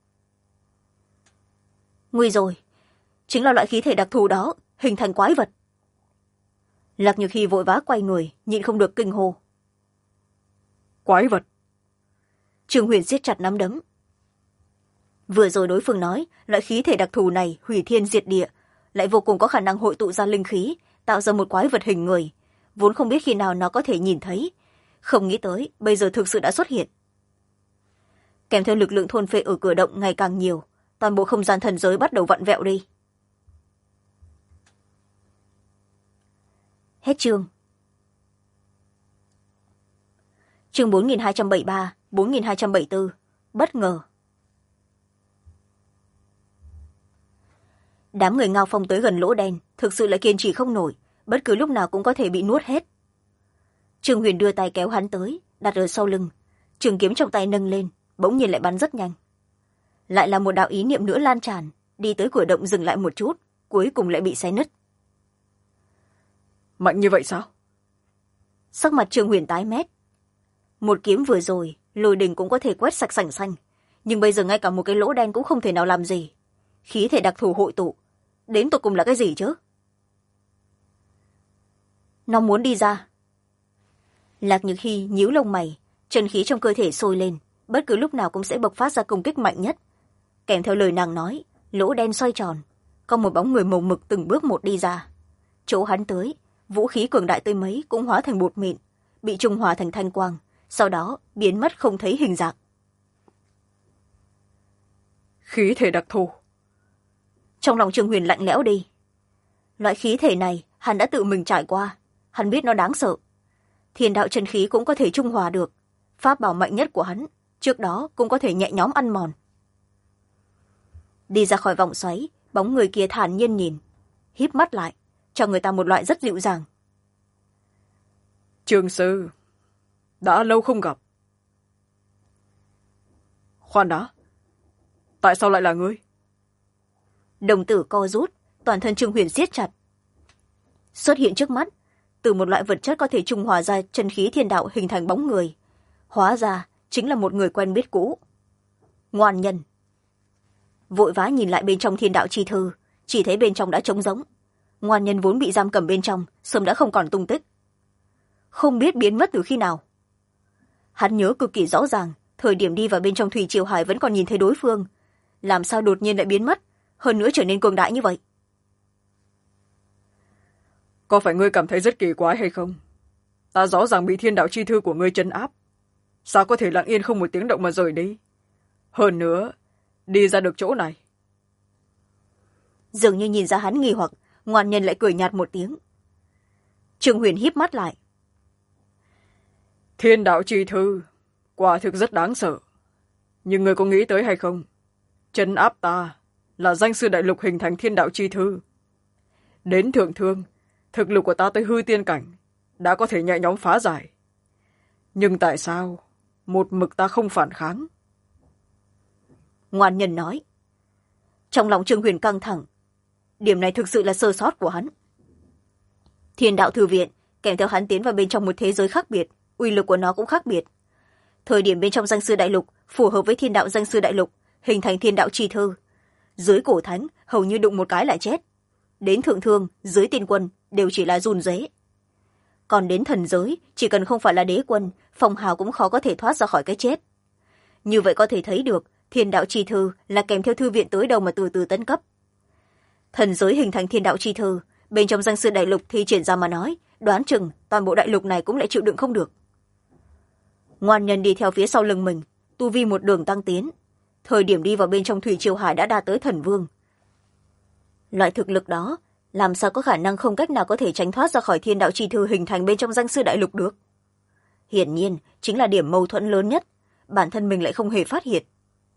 Nguy rồi, chính là loại khí thể đặc thù đó, hình thành quái vật. Lạc Nhược Hy vội vã quay người, nhịn không được kinh hô. Quái vật? Trương Huyền siết chặt nắm đấm. Vừa rồi đối phương nói loại khí thể đặc thù này hủy thiên diệt địa, lại vô cùng có khả năng hội tụ ra linh khí, tạo ra một quái vật hình người, vốn không biết khi nào nó có thể nhìn thấy, không nghĩ tới bây giờ thực sự đã xuất hiện. Kèm theo lực lượng thôn phệ ở cửa động ngày càng nhiều, toàn bộ không gian thần giới bắt đầu vặn vẹo đi. Hết chương. Chương 4273, 4274, bất ngờ. Đám người Ngao Phong tới gần lỗ đen, thực sự là kiên trì không nổi, bất cứ lúc nào cũng có thể bị nuốt hết. Trương Huyền đưa tay kéo hắn tới, đặt ở sau lưng, trường kiếm trong tay nâng lên, bỗng nhiên lại bắn rất nhanh. Lại là một đạo ý niệm nữa lan tràn, đi tới cửa động dừng lại một chút, cuối cùng lại bị xé nứt. Mạnh như vậy sao? Sắc mặt Trương Huyền tái mét. Một kiếm vừa rồi, lôi đình cũng có thể quét sạch sành xanh, nhưng bây giờ ngay cả một cái lỗ đen cũng không thể nào làm gì. Khí thể đặc thù hội tụ, đến tột cùng là cái gì chứ? Nó muốn đi ra. Lạc Nhược Hy nhíu lông mày, chân khí trong cơ thể sôi lên, bất cứ lúc nào cũng sẽ bộc phát ra công kích mạnh nhất. Kèm theo lời nàng nói, lỗ đen xoay tròn, có một bóng người màu mực từng bước một đi ra. Chỗ hắn tới, vũ khí cường đại tới mấy cũng hóa thành bột mịn, bị trung hòa thành thanh quang, sau đó biến mất không thấy hình dạng. Khí thể đặc thù. Trong lòng Trương Huyền lạnh lẽo đi. Loại khí thể này hắn đã tự mình trải qua, hắn biết nó đáng sợ. Thiên đạo chân khí cũng có thể trung hòa được, pháp bảo mạnh nhất của hắn trước đó cũng có thể nhẹ nhõm ăn mòn. Đi ra khỏi vòng xoáy, bóng người kia thản nhiên nhìn, híp mắt lại, cho người ta một loại rất dịu dàng. Trương sư, đã lâu không gặp. Khoan đã, tại sao lại là ngươi? Đồng tử co rút, toàn thân Trương Huyền siết chặt. Xuất hiện trước mắt, từ một loại vật chất có thể trung hòa ra chân khí thiên đạo hình thành bóng người, hóa ra chính là một người quen biết cũ. Ngoan nhân. Vội vã nhìn lại bên trong thiên đạo chi thư, chỉ thấy bên trong đã trống rỗng. Ngoan nhân vốn bị giam cầm bên trong, sớm đã không còn tung tích. Không biết biến mất từ khi nào. Hắn nhớ cực kỳ rõ ràng, thời điểm đi vào bên trong thủy triều hải vẫn còn nhìn thấy đối phương. Làm sao đột nhiên lại biến mất, hơn nữa trở nên cường đại như vậy? Có phải ngươi cảm thấy rất kỳ quái hay không? Ta rõ ràng bị thiên đạo chi thư của ngươi trấn áp. Sao có thể lặng yên không một tiếng động mà rời đi, Hơn nữa, đi ra được chỗ này. Dường như nhìn ra hắn nghi hoặc, Ngoan Nhân lại cười nhạt một tiếng. Trương Huyền híp mắt lại. Thiên đạo chi thư, quả thực rất đáng sợ. Nhưng người có nghĩ tới hay không? Trấn áp ta là danh sư đại lục hình thành thiên đạo chi thư. Đến thượng thương, thực lực của ta tới hư tiên cảnh, đã có thể nhẹ nhõm phá giải. Nhưng tại sao một mực ta không phản kháng? Ngoan Nhân nói. Trong lòng Trương Huyền căng thẳng. Điểm này thực sự là sơ sót của hắn. Thiên đạo thư viện kèm theo hắn tiến vào bên trong một thế giới khác biệt, uy lực của nó cũng khác biệt. Thời điểm bên trong danh sư đại lục phù hợp với thiên đạo danh sư đại lục, hình thành thiên đạo chi thư. Dưới cổ thánh hầu như đụng một cái lại chết. Đến thượng thương, dưới tiên quân đều chỉ là run rế. Còn đến thần giới, chỉ cần không phải là đế quân, phong hào cũng khó có thể thoát ra khỏi cái chết. Như vậy có thể thấy được thiên đạo chi thư là kèm theo thư viện tới đâu mà từ từ tấn cấp. Thần giới hình thành thiên đạo chi thư, bên trong danh sư đại lục thi triển ra mà nói, đoán chừng toàn bộ đại lục này cũng lại chịu đựng không được. Ngoan Nhân đi theo phía sau lưng mình, tu vi một đường tăng tiến. Thời điểm đi vào bên trong thủy triều hải đã đạt tới thần vương. Loại thực lực đó làm sao có khả năng không cách nào có thể tránh thoát ra khỏi thiên đạo chi thư hình thành bên trong danh sư đại lục được? Hiển nhiên chính là điểm mâu thuẫn lớn nhất, bản thân mình lại không hề phát hiện.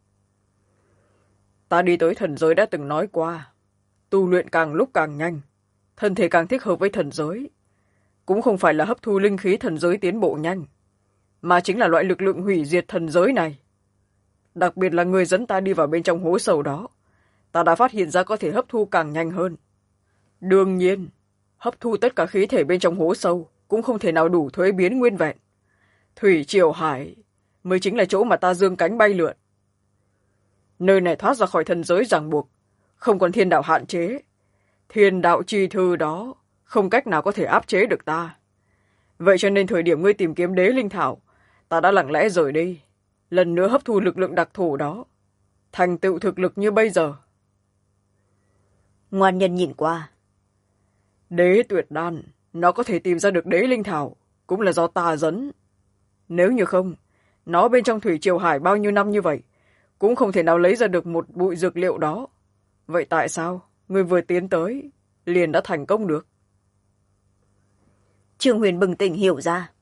Ta đi tới thần giới đã từng nói qua, tu luyện càng lúc càng nhanh, thân thể càng thích hợp với thần giới. Cũng không phải là hấp thu linh khí thần giới tiến bộ nhanh, mà chính là loại lực lượng hủy diệt thần giới này. Đặc biệt là người dẫn ta đi vào bên trong hố sâu đó, ta đã phát hiện ra có thể hấp thu càng nhanh hơn. Đương nhiên, hấp thu tất cả khí thể bên trong hố sâu cũng không thể nào đủ thuế biến nguyên vẹn. Thủy triều hải mới chính là chỗ mà ta dương cánh bay lượn. Nơi này thoát ra khỏi thần giới ràng buộc, không còn thiên đạo hạn chế. Thiên đạo chi thư đó không cách nào có thể áp chế được ta. Vậy cho nên thời điểm ngươi tìm kiếm đế linh thảo, ta đã lặng lẽ rời đi, lần nữa hấp thu lực lượng đặc thù đó, thành tựu thực lực như bây giờ. Ngoan Nhân nhìn qua. Đế tuyệt đan, nó có thể tìm ra được đế linh thảo, cũng là do ta dẫn. Nếu như không, nó bên trong thủy triều hải bao nhiêu năm như vậy, cũng không thể nào lấy ra được một bụi dược liệu đó. Vậy tại sao người vừa tiến tới liền đã thành công được? Trương Huyền bừng tỉnh hiểu ra.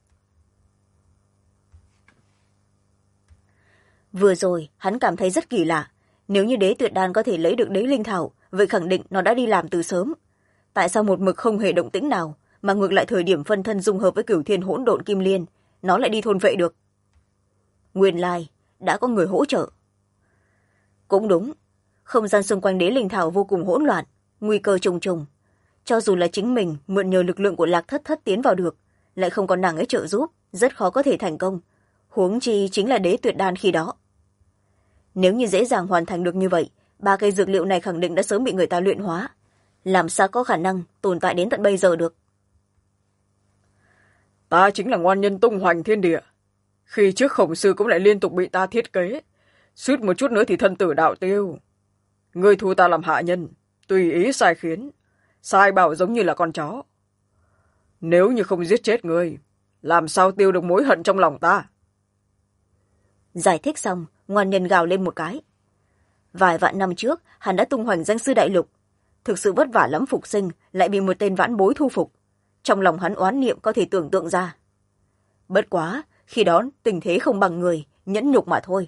Vừa rồi hắn cảm thấy rất kỳ lạ. Nếu như đế tuyệt đan có thể lấy được đế linh thảo, vậy khẳng định nó đã đi làm từ sớm. Tại sao một mực không hề động tĩnh nào, mà ngược lại thời điểm phân thân dung hợp với cửu thiên hỗn độn kim liên, nó lại đi thôn vệ được? Nguyên lai đã có người hỗ trợ. Cũng đúng, không gian xung quanh đế linh thảo vô cùng hỗn loạn, nguy cơ trùng trùng. Cho dù là chính mình mượn nhờ lực lượng của Lạc Thất Thất tiến vào được, lại không có nàng ấy trợ giúp, rất khó có thể thành công. Huống chi chính là đế tuyệt đan khi đó. Nếu như dễ dàng hoàn thành được như vậy, 3 cây dược liệu này khẳng định đã sớm bị người ta luyện hóa. Làm sao có khả năng tồn tại đến tận bây giờ được? Ta chính là Ngoan Nhân tung hoành thiên địa. Khi trước Khổng Sư cũng lại liên tục bị ta thiết kế. Suýt một chút nữa thì thân tử đạo tiêu. Ngươi thu ta làm hạ nhân, tùy ý sai khiến, sai bảo giống như là con chó. Nếu như không giết chết ngươi, làm sao tiêu được mối hận trong lòng ta? Giải thích xong, Ngoan Nhân gào lên một cái. Vài vạn năm trước, hắn đã tung hoành danh sư đại lục. Thực sự vất vả lắm phục sinh, lại bị một tên vãn bối thu phục. Trong lòng hắn oán niệm có thể tưởng tượng ra. Bất quá, khi đó tình thế không bằng người, nhẫn nhục mà thôi.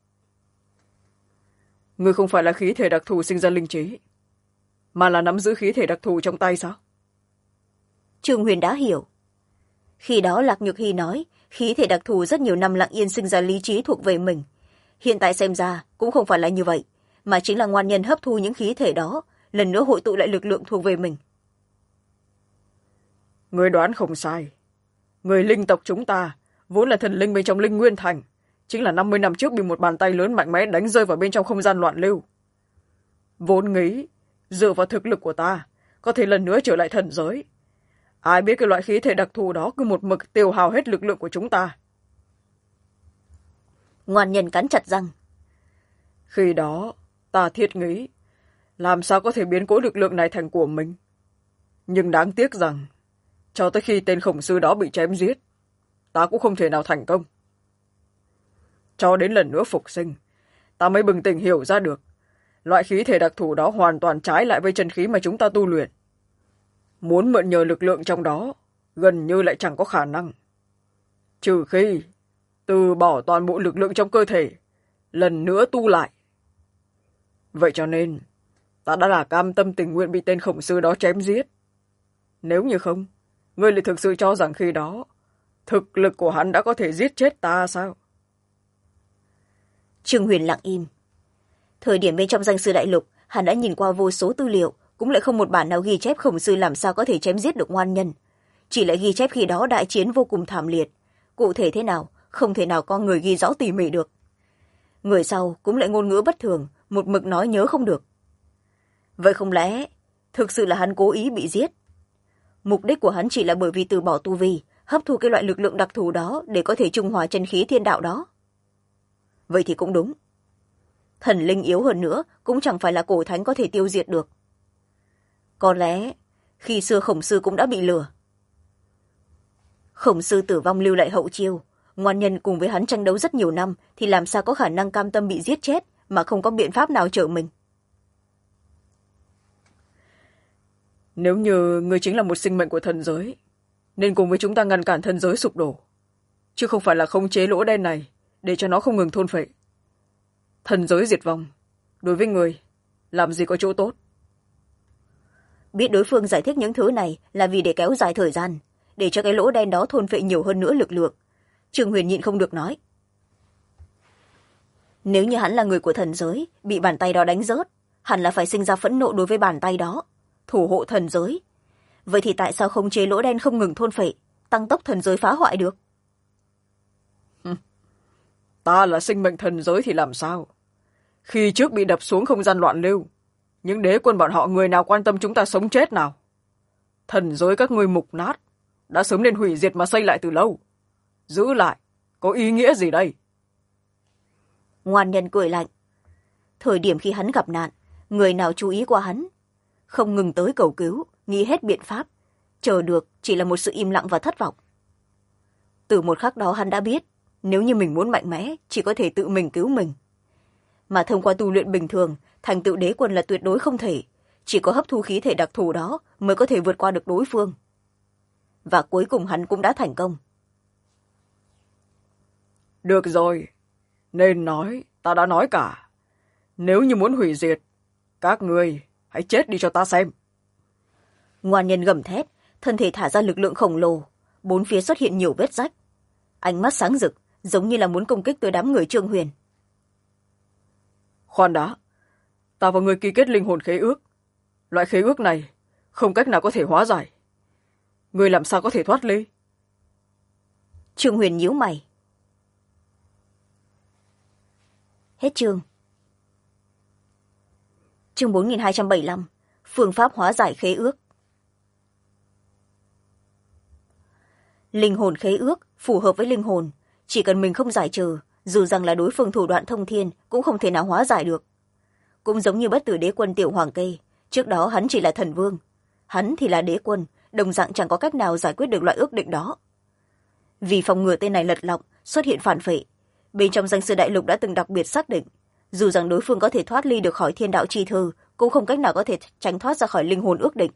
Ngươi không phải là khí thể đặc thù sinh ra linh trí, mà là nắm giữ khí thể đặc thù trong tay sao? Trương Huyền đã hiểu. Khi đó Lạc Nhược Hy nói, khí thể đặc thù rất nhiều năm lặng yên sinh ra lý trí thuộc về mình. Hiện tại xem ra cũng không phải là như vậy, mà chính là Ngoan Nhân hấp thu những khí thể đó, lần nữa hội tụ lại lực lượng thuộc về mình. Ngươi đoán không sai. Người linh tộc chúng ta, vốn là thần linh bên trong Linh Nguyên Thành, chính là 50 năm trước bị một bàn tay lớn mạnh mẽ đánh rơi vào bên trong không gian loạn lưu. Vốn nghĩ, dựa vào thực lực của ta, có thể lần nữa trở lại thần giới. Ai biết cái loại khí thể đặc thù đó cứ một mực tiêu hao hết lực lượng của chúng ta. Ngoan Nhân cắn chặt răng. Khi đó, ta thiết nghĩ, làm sao có thể biến cố lực lượng này thành của mình. Nhưng đáng tiếc rằng, cho tới khi tên Khổng Sư đó bị chém giết, ta cũng không thể nào thành công. Cho đến lần nữa phục sinh, ta mới bừng tỉnh hiểu ra được. Loại khí thể đặc thù đó hoàn toàn trái lại với chân khí mà chúng ta tu luyện. Muốn mượn nhờ lực lượng trong đó, gần như lại chẳng có khả năng. Trừ khi từ bỏ toàn bộ lực lượng trong cơ thể, lần nữa tu lại. Vậy cho nên, ta đã là cam tâm tình nguyện bị tên khổng sư đó chém giết. Nếu như không, ngươi lại thực sự cho rằng khi đó, thực lực của hắn đã có thể giết chết ta sao? Trương Huyền lặng im. Thời điểm bên trong danh sư đại lục, hắn đã nhìn qua vô số tư liệu, cũng lại không một bản nào ghi chép khổng sư làm sao có thể chém giết được ngoan nhân. Chỉ lại ghi chép khi đó đại chiến vô cùng thảm liệt. Cụ thể thế nào, không thể nào có người ghi rõ tỉ mỉ được. Người sau cũng lại ngôn ngữ bất thường, một mực nói nhớ không được. Vậy không lẽ, thực sự là hắn cố ý bị giết? Mục đích của hắn chỉ là bởi vì từ bỏ tu vi, hấp thu cái loại lực lượng đặc thù đó để có thể trung hòa chân khí thiên đạo đó. Vậy thì cũng đúng. Thần linh yếu hơn nữa cũng chẳng phải là cổ thánh có thể tiêu diệt được. Có lẽ khi xưa khổng sư cũng đã bị lừa. Khổng sư tử vong lưu lại hậu chiêu, ngoan nhân cùng với hắn tranh đấu rất nhiều năm thì làm sao có khả năng cam tâm bị giết chết mà không có biện pháp nào trợ mình. Nếu như ngươi chính là một sinh mệnh của thần giới, nên cùng với chúng ta ngăn cản thần giới sụp đổ, chứ không phải là khống chế lỗ đen này để cho nó không ngừng thôn phệ. Thần giới diệt vong, đối với người, làm gì có chỗ tốt. Biết đối phương giải thích những thứ này là vì để kéo dài thời gian, để cho cái lỗ đen đó thôn phệ nhiều hơn nữa lực lượng. Trương Huyền nhịn không được nói. Nếu như hắn là người của thần giới, bị bàn tay đó đánh rớt, hẳn là phải sinh ra phẫn nộ đối với bàn tay đó, thủ hộ thần giới. Vậy thì tại sao khống chế lỗ đen không ngừng thôn phệ, tăng tốc thần giới phá hoại được? Ta là sinh mệnh thần giới thì làm sao? Khi trước bị đập xuống không gian loạn lưu, những đế quân bọn họ người nào quan tâm chúng ta sống chết nào? Thần giới các ngươi mục nát, đã sớm nên hủy diệt mà xây lại từ lâu. Giữ lại, có ý nghĩa gì đây? Ngoan nhân cười lạnh. Thời điểm khi hắn gặp nạn, người nào chú ý qua hắn? Không ngừng tới cầu cứu, nghĩ hết biện pháp. Chờ được chỉ là một sự im lặng và thất vọng. Từ một khắc đó hắn đã biết, nếu như mình muốn mạnh mẽ, chỉ có thể tự mình cứu mình. Mà thông qua tu luyện bình thường, thành tựu đế quân là tuyệt đối không thể. Chỉ có hấp thu khí thể đặc thù đó mới có thể vượt qua được đối phương. Và cuối cùng hắn cũng đã thành công. Được rồi, nên nói, ta đã nói cả. Nếu như muốn hủy diệt, các ngươi hãy chết đi cho ta xem. Ngoan nhân gầm thét, thân thể thả ra lực lượng khổng lồ, bốn phía xuất hiện nhiều vết rách. Ánh mắt sáng rực, giống như là muốn công kích tới đám người Trương Huyền. Khoan đã, ta và ngươi ký kết linh hồn khế ước. Loại khế ước này không cách nào có thể hóa giải. Ngươi làm sao có thể thoát ly? Trương Huyền nhíu mày. Hết chương. Chương 4275, phương pháp hóa giải khế ước. Linh hồn khế ước phù hợp với linh hồn, chỉ cần mình không giải trừ, dù rằng là đối phương thủ đoạn thông thiên cũng không thể nào hóa giải được. Cũng giống như bất tử đế quân Tiểu Hoàng Cây, trước đó hắn chỉ là thần vương, hắn thì là đế quân, đồng dạng chẳng có cách nào giải quyết được loại ước định đó. Vì phòng ngừa tên này lật lọng xuất hiện phản phệ, bên trong danh sư đại lục đã từng đặc biệt xác định, dù rằng đối phương có thể thoát ly được khỏi thiên đạo chi thư, cũng không cách nào có thể tránh thoát ra khỏi linh hồn ước định.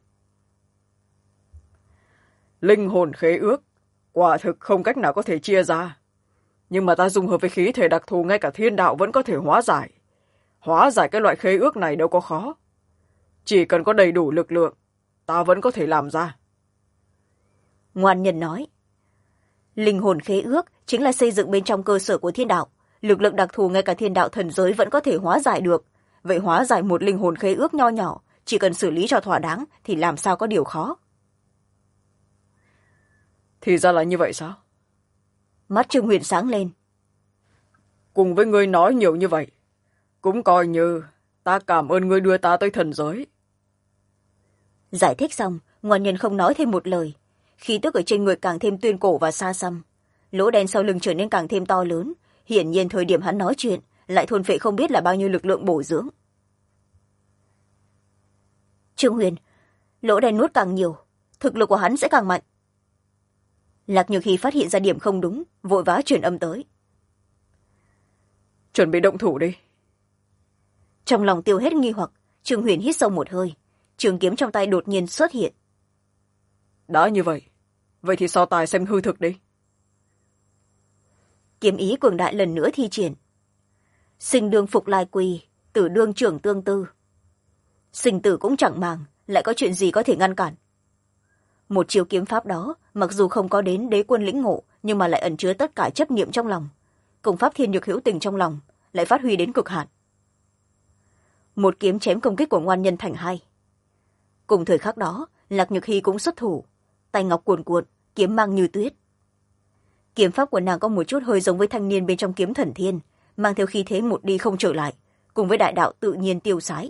Linh hồn khế ước quả thực không cách nào có thể chia ra, nhưng mà ta dùng hợp với khí thể đặc thù, ngay cả thiên đạo vẫn có thể hóa giải. Hóa giải cái loại khế ước này đâu có khó, chỉ cần có đầy đủ lực lượng, ta vẫn có thể làm ra. Ngoan nhân nói. Linh hồn khế ước chính là xây dựng bên trong cơ sở của thiên đạo, lực lượng đặc thù ngay cả thiên đạo thần giới vẫn có thể hóa giải được. Vậy hóa giải một linh hồn khế ước nho nhỏ, chỉ cần xử lý cho thỏa đáng thì làm sao có điều khó. Thì ra là như vậy sao? Mắt Trương Huyền sáng lên. Cùng với ngươi nói nhiều như vậy, cũng coi như ta cảm ơn ngươi đưa ta tới thần giới. Giải thích xong, ngoan nhân không nói thêm một lời. Khí tức ở trên người càng thêm tuyên cổ và xa xăm. Lỗ đen sau lưng trở nên càng thêm to lớn. Hiển nhiên thời điểm hắn nói chuyện, lại thôn phệ không biết là bao nhiêu lực lượng bổ dưỡng. Trương Huyền, lỗ đen nuốt càng nhiều, thực lực của hắn sẽ càng mạnh. Lạc Nhược Hy phát hiện ra điểm không đúng, vội vã truyền âm tới. Chuẩn bị động thủ đi. Trong lòng tiêu hết nghi hoặc, Trương Huyền hít sâu một hơi, trường kiếm trong tay đột nhiên xuất hiện. Đã như vậy, vậy thì so tài xem hư thực đi. Kiếm ý cường đại lần nữa thi triển. Sinh đương phục lai quỳ, tử đương trưởng tương tư. Sinh tử cũng chẳng màng, lại có chuyện gì có thể ngăn cản. Một chiêu kiếm pháp đó, mặc dù không có đến đế quân lĩnh ngộ, nhưng mà lại ẩn chứa tất cả chấp niệm trong lòng. Công pháp thiên nhược hữu tình trong lòng, lại phát huy đến cực hạn. Một kiếm chém công kích của ngoan nhân thành hai. Cùng thời khắc đó, Lạc Nhược Hy cũng xuất thủ, tay ngọc cuồn cuộn, kiếm mang như tuyết. Kiếm pháp của nàng có một chút hơi giống với thanh niên bên trong kiếm thần thiên, mang theo khí thế một đi không trở lại, cùng với đại đạo tự nhiên tiêu sái.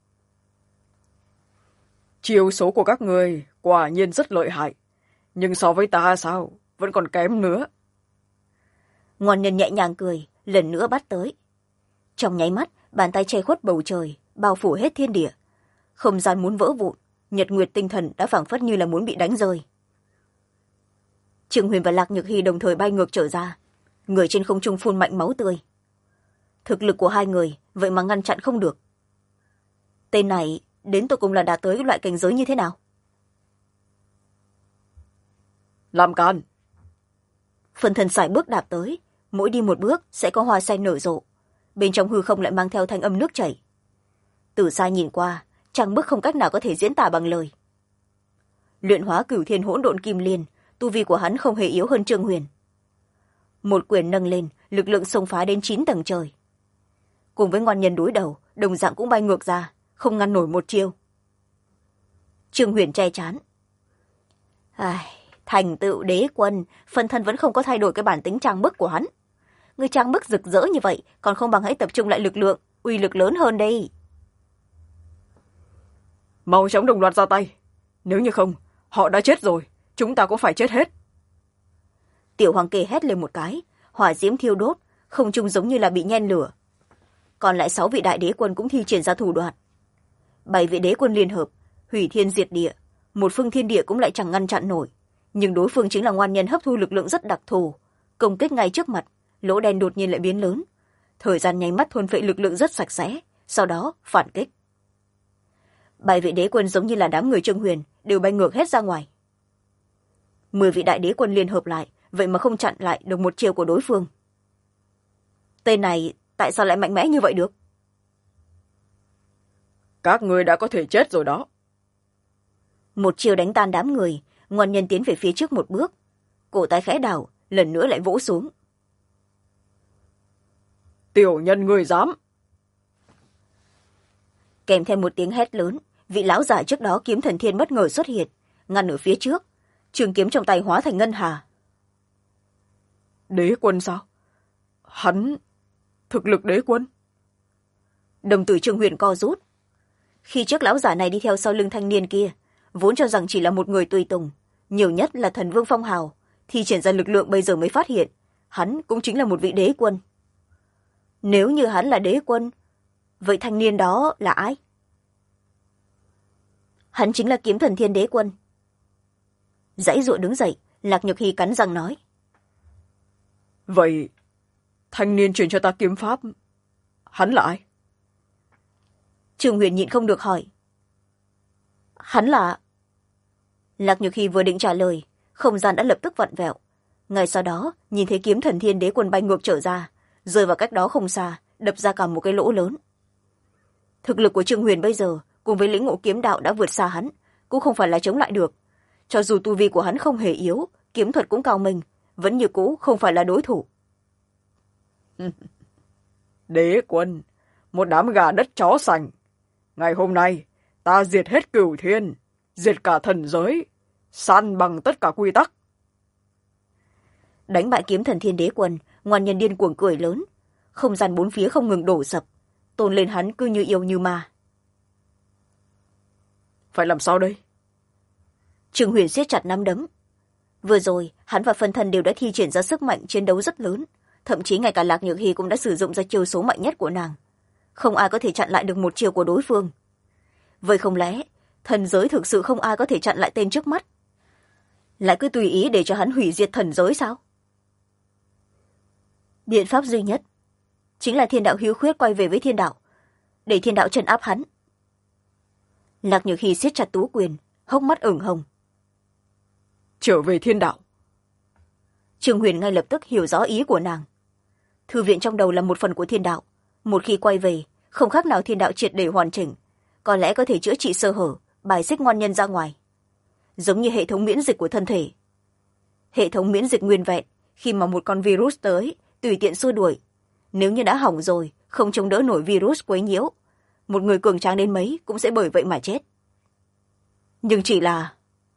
Chiêu số của các người quả nhiên rất lợi hại, nhưng so với ta sao, vẫn còn kém nữa. Ngoan nhân nhẹ nhàng cười, lần nữa bắt tới. Trong nháy mắt, bàn tay che khuất bầu trời, bao phủ hết thiên địa. Không gian muốn vỡ vụn, nhật nguyệt tinh thần đã phảng phất như là muốn bị đánh rơi. Trương Huyền và Lạc Nhược Hy đồng thời bay ngược trở ra, người trên không trung phun mạnh máu tươi. Thực lực của hai người vậy mà ngăn chặn không được. Tên này đến tột cùng là đạt tới loại cảnh giới như thế nào? Làm can. Phần thân sải bước đạp tới, mỗi đi một bước sẽ có hoa sen nở rộ, bên trong hư không lại mang theo thanh âm nước chảy. Từ xa nhìn qua, trang bức không cách nào có thể diễn tả bằng lời. Luyện hóa cửu thiên hỗn độn kim liên, tu vi của hắn không hề yếu hơn Trương Huyền. Một quyền nâng lên, lực lượng xông phá đến 9 tầng trời. Cùng với ngoan nhân đối đầu, đồng dạng cũng bay ngược ra, không ngăn nổi một chiêu. Trương Huyền che chán. Thành tựu đế quân, phân thân vẫn không có thay đổi cái bản tính trang bức của hắn. Người trang bức rực rỡ như vậy, còn không bằng hãy tập trung lại lực lượng, uy lực lớn hơn đây. Mau chóng đồng loạt ra tay. Nếu như không, họ đã chết rồi, chúng ta cũng phải chết hết. Tiểu Hoàng Kê hét lên một cái, hỏa diễm thiêu đốt, không trung giống như là bị nhen lửa. Còn lại 6 vị đại đế quân cũng thi triển ra thủ đoạn. 7 vị đế quân liên hợp, hủy thiên diệt địa, một phương thiên địa cũng lại chẳng ngăn chặn nổi. Nhưng đối phương chính là ngoan nhân hấp thu lực lượng rất đặc thù, công kích ngay trước mặt, lỗ đen đột nhiên lại biến lớn. Thời gian nháy mắt thôn phệ lực lượng rất sạch sẽ, sau đó phản kích. 7 vị đế quân giống như là đám người Trương Huyền, đều bay ngược hết ra ngoài. 10 vị đại đế quân liên hợp lại, vậy mà không chặn lại được một chiều của đối phương. Tên này tại sao lại mạnh mẽ như vậy được? Các người đã có thể chết rồi đó. Một chiều đánh tan đám người, ngoan nhân tiến về phía trước một bước, cổ tay khẽ đảo, lần nữa lại vỗ xuống. Tiểu nhân người dám. Kèm theo một tiếng hét lớn, vị lão giả trước đó kiếm thần thiên bất ngờ xuất hiện, ngăn ở phía trước, trường kiếm trong tay hóa thành ngân hà. Đế quân sao? Hắn thực lực đế quân? Đồng tử Trương Huyền co rút. Khi trước lão giả này đi theo sau lưng thanh niên kia, vốn cho rằng chỉ là một người tùy tùng, nhiều nhất là thần vương phong hào, thì triển ra lực lượng bây giờ mới phát hiện, hắn cũng chính là một vị đế quân. Nếu như hắn là đế quân, vậy thanh niên đó là ai? Hắn chính là kiếm thần thiên đế quân. Dãy dụa đứng dậy, Lạc Nhược Hy cắn răng nói. Vậy, thanh niên truyền cho ta kiếm pháp, hắn là ai? Trương Huyền nhịn không được hỏi. Hắn là... Lạc Nhược Hy vừa định trả lời, không gian đã lập tức vặn vẹo. Ngay sau đó, nhìn thấy kiếm thần thiên đế quân bay ngược trở ra, rơi vào cách đó không xa, đập ra cả một cái lỗ lớn. Thực lực của Trương Huyền bây giờ, cùng với lĩnh ngộ kiếm đạo đã vượt xa hắn, cũng không phải là chống lại được. Cho dù tu vi của hắn không hề yếu, kiếm thuật cũng cao minh, vẫn như cũ không phải là đối thủ. Đế quân, một đám gà đất chó sành. Ngày hôm nay, ta diệt hết cửu thiên, diệt cả thần giới, san bằng tất cả quy tắc. Đánh bại kiếm thần thiên đế quân, ngoan nhân điên cuồng cười lớn, không gian bốn phía không ngừng đổ sập, tôn lên hắn cứ như yêu như ma. Phải làm sao đây? Trương Huyền siết chặt nắm đấm. Vừa rồi, hắn và phân thân đều đã thi triển ra sức mạnh chiến đấu rất lớn, thậm chí ngay cả Lạc Nhược Hy cũng đã sử dụng ra chiêu số mạnh nhất của nàng. Không ai có thể chặn lại được một chiêu của đối phương. Vậy không lẽ, thần giới thực sự không ai có thể chặn lại tên trước mắt? Lại cứ tùy ý để cho hắn hủy diệt thần giới sao? Biện pháp duy nhất chính là thiên đạo hữu khuyết quay về với thiên đạo. để thiên đạo trấn áp hắn. Lạc Nhược Hy siết chặt tú quyền, hốc mắt ửng hồng. Trở về thiên đạo. Trương Huyền ngay lập tức hiểu rõ ý của nàng. Thư viện trong đầu là một phần của thiên đạo, một khi quay về không khác nào thiên đạo triệt để hoàn chỉnh, có lẽ có thể chữa trị sơ hở, bài xích ngoan nhân ra ngoài, giống như hệ thống miễn dịch của thân thể. Hệ thống miễn dịch nguyên vẹn, khi mà một con virus tới tùy tiện xua đuổi, nếu như đã hỏng rồi không chống đỡ nổi virus quấy nhiễu, một người cường tráng đến mấy cũng sẽ bởi vậy mà chết. Nhưng chỉ là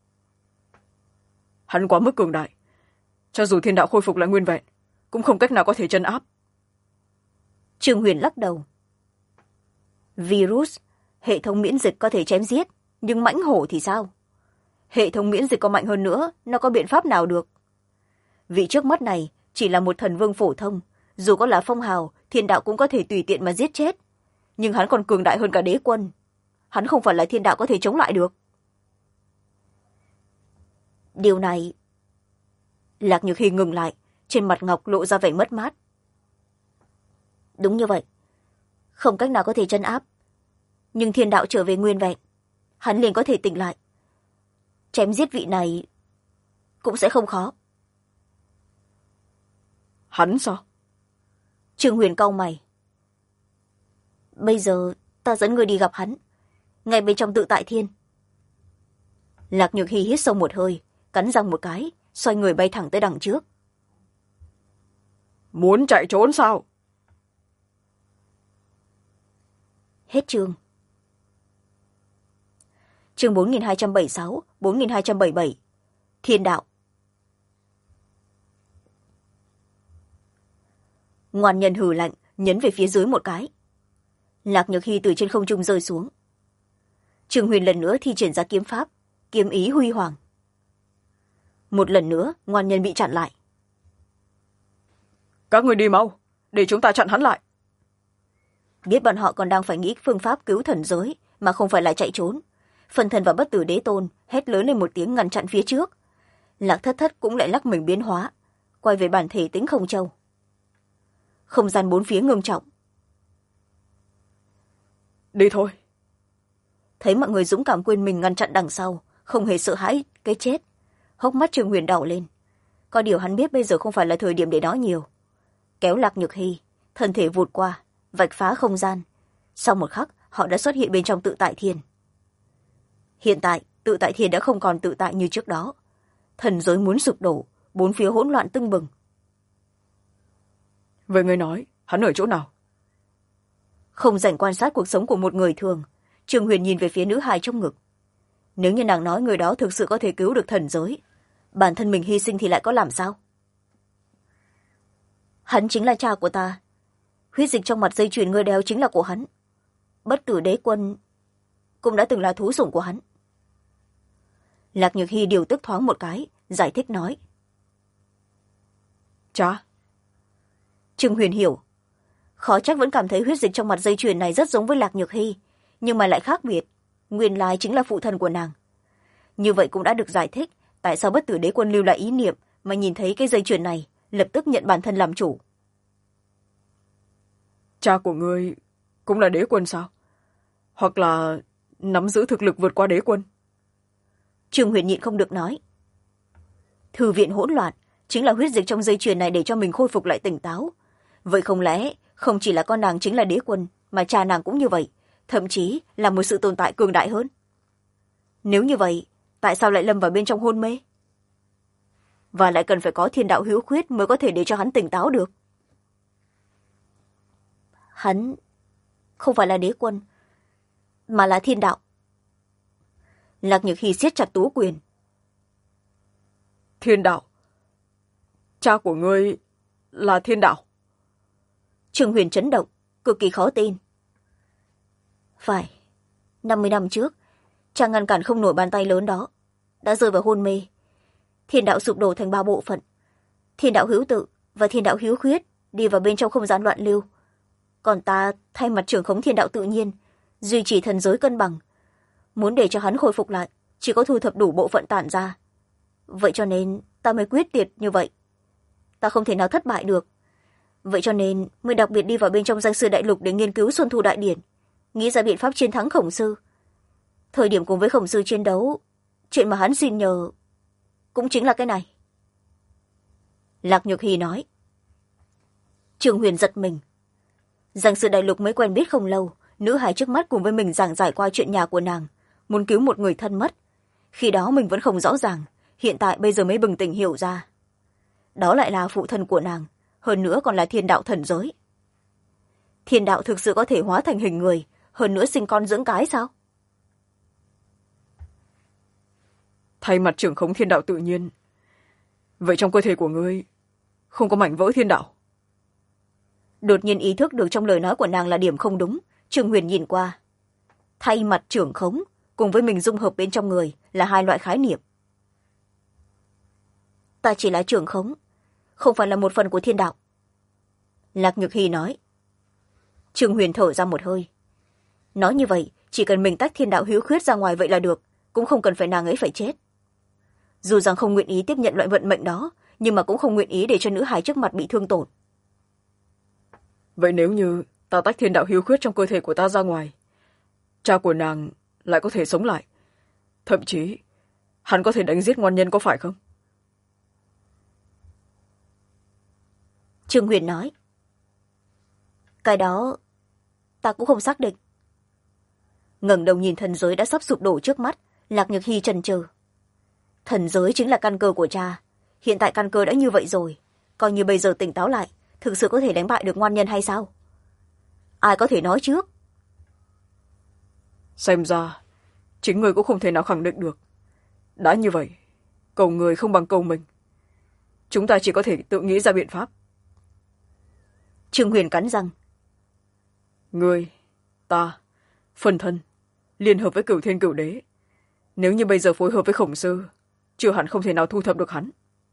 hắn quá mức cường đại, cho dù thiên đạo khôi phục lại nguyên vẹn cũng không cách nào có thể trấn áp. Trương Huyền lắc đầu. Virus, hệ thống miễn dịch có thể chém giết, nhưng mãnh hổ thì sao? Hệ thống miễn dịch có mạnh hơn nữa, nó có biện pháp nào được? Vị trước mắt này chỉ là một thần vương phổ thông, dù có là phong hào, thiên đạo cũng có thể tùy tiện mà giết chết. Nhưng hắn còn cường đại hơn cả đế quân. Hắn không phải là thiên đạo có thể chống lại được. Điều này... Lạc Nhược Hy ngừng lại, trên mặt ngọc lộ ra vẻ mất mát. Đúng như vậy, không cách nào có thể trấn áp, nhưng thiên đạo trở về nguyên vẹn, hắn liền có thể tỉnh lại. Chém giết vị này cũng sẽ không khó. Hắn sao? Trương Huyền cau mày. Bây giờ ta dẫn người đi gặp hắn, ngay bên trong tự tại thiên. Lạc Nhược Hy hít sâu một hơi, cắn răng một cái, xoay người bay thẳng tới đằng trước. Muốn chạy trốn sao? Hết chương. Chương 4276, 4277. Thiên đạo. Ngoan nhân hừ lạnh, nhấn về phía dưới một cái. Lạc Nhược Hy từ trên không trung rơi xuống. Trương Huyền lần nữa thi triển ra kiếm pháp, kiếm ý huy hoàng. Một lần nữa, ngoan nhân bị chặn lại. Các người đi mau, để chúng ta chặn hắn lại. Biết bọn họ còn đang phải nghĩ phương pháp cứu thần giới, mà không phải là chạy trốn. Phần thần và bất tử đế tôn hét lớn lên một tiếng ngăn chặn phía trước. Lạc Thất Thất cũng lại lắc mình biến hóa, quay về bản thể Tĩnh Không Châu. Không gian bốn phía ngưng trọng. Đi thôi. Thấy mọi người dũng cảm quên mình ngăn chặn đằng sau, không hề sợ hãi cái chết, hốc mắt Trương Huyền đỏ lên. Có điều hắn biết bây giờ không phải là thời điểm để nói nhiều. Kéo Lạc Nhược Hy, thân thể vụt qua, vạch phá không gian. Sau một khắc, họ đã xuất hiện bên trong tự tại thiên. Hiện tại, tự tại thiên đã không còn tự tại như trước đó. Thần giới muốn sụp đổ, bốn phía hỗn loạn tưng bừng. Vậy người nói, hắn ở chỗ nào? Không rảnh quan sát cuộc sống của một người thường, Trương Huyền nhìn về phía nữ hài trong ngực. Nếu như nàng nói người đó thực sự có thể cứu được thần giới, bản thân mình hy sinh thì lại có làm sao? Hắn chính là cha của ta. Huyết dịch trong mặt dây chuyền ngươi đeo chính là của hắn. Bất tử đế quân cũng đã từng là thú sủng của hắn. Lạc Nhược Hy điều tức thoáng một cái, giải thích nói. Cha. Trương Huyền hiểu. Khó trách vẫn cảm thấy huyết dịch trong mặt dây chuyền này rất giống với Lạc Nhược Hy, nhưng mà lại khác biệt. Nguyên lai chính là phụ thân của nàng. Như vậy cũng đã được giải thích tại sao bất tử đế quân lưu lại ý niệm mà nhìn thấy cái dây chuyền này, lập tức nhận bản thân làm chủ. Cha của ngươi cũng là đế quân sao? Hoặc là nắm giữ thực lực vượt qua đế quân? Trương Huyền nhịn không được nói. Thư viện hỗn loạn, chính là huyết dịch trong dây chuyền này để cho mình khôi phục lại tỉnh táo. Vậy không lẽ không chỉ là con nàng chính là đế quân, mà cha nàng cũng như vậy, thậm chí là một sự tồn tại cường đại hơn? Nếu như vậy, tại sao lại lâm vào bên trong hôn mê? Và lại cần phải có thiên đạo hữu khuyết mới có thể để cho hắn tỉnh táo được. Hắn không phải là đế quân, mà là thiên đạo. Lạc Nhược Hy siết chặt tú quyền. Thiên đạo? Cha của ngươi là thiên đạo? Trương Huyền chấn động, cực kỳ khó tin. Phải, 50 năm trước, cha ngăn cản không nổi bàn tay lớn đó, đã rơi vào hôn mê. Thiên đạo sụp đổ thành 3 bộ phận. Thiên đạo hữu tự và thiên đạo hữu khuyết đi vào bên trong không gian loạn lưu. Còn ta thay mặt trưởng khống thiên đạo tự nhiên, duy trì thần giới cân bằng. Muốn để cho hắn khôi phục lại, chỉ có thu thập đủ bộ phận tản ra. Vậy cho nên ta mới quyết tuyệt như vậy. Ta không thể nào thất bại được. Vậy cho nên mới đặc biệt đi vào bên trong danh sư đại lục để nghiên cứu Xuân Thu Đại Điển, nghĩ ra biện pháp chiến thắng khổng sư. Thời điểm cùng với khổng sư chiến đấu, chuyện mà hắn xin nhờ cũng chính là cái này. Lạc Nhược Hy nói. Trương Huyền giật mình. Giang Sư Đại Lục mới quen biết không lâu, nữ hài trước mắt cùng với mình giảng giải qua chuyện nhà của nàng, muốn cứu một người thân mất. Khi đó mình vẫn không rõ ràng, hiện tại bây giờ mới bừng tỉnh hiểu ra. Đó lại là phụ thân của nàng, hơn nữa còn là thiên đạo thần giới. Thiên đạo thực sự có thể hóa thành hình người, hơn nữa sinh con dưỡng cái sao? Thay mặt trưởng khống thiên đạo tự nhiên. Vậy trong cơ thể của ngươi không có mảnh vỡ thiên đạo? Đột nhiên ý thức được trong lời nói của nàng là điểm không đúng, Trương Huyền nhìn qua. Thay mặt trưởng khống cùng với mình dung hợp bên trong người là hai loại khái niệm. Ta chỉ là trưởng khống, không phải là một phần của thiên đạo. Lạc Nhược Hy nói. Trương Huyền thở ra một hơi. Nói như vậy, chỉ cần mình tách thiên đạo hữu khuyết ra ngoài vậy là được, cũng không cần phải nàng ấy phải chết. Dù rằng không nguyện ý tiếp nhận loại vận mệnh đó, nhưng mà cũng không nguyện ý để cho nữ hài trước mặt bị thương tổn. Vậy nếu như ta tách thiên đạo hữu khuyết trong cơ thể của ta ra ngoài, cha của nàng lại có thể sống lại, thậm chí hắn có thể đánh giết ngoan nhân, có phải không? Trương Huyền nói. Cái đó ta cũng không xác định. Ngẩng đầu nhìn thần giới đã sắp sụp đổ trước mắt, Lạc Nhược Hy chần chừ. Thần giới chính là căn cơ của cha, hiện tại căn cơ đã như vậy rồi, coi như bây giờ tỉnh táo lại, thực sự có thể đánh bại được ngoan nhân hay sao? Ai có thể nói trước? Xem ra chính người cũng không thể nào khẳng định được. Đã như vậy, cầu người không bằng cầu mình, chúng ta chỉ có thể tự nghĩ ra biện pháp. Trương Huyền cắn răng. Người, ta, phân thân liên hợp với Cửu Thiên Cửu Đế, nếu như bây giờ phối hợp với Khổng Sư, chưa hẳn không thể nào thu thập được hắn.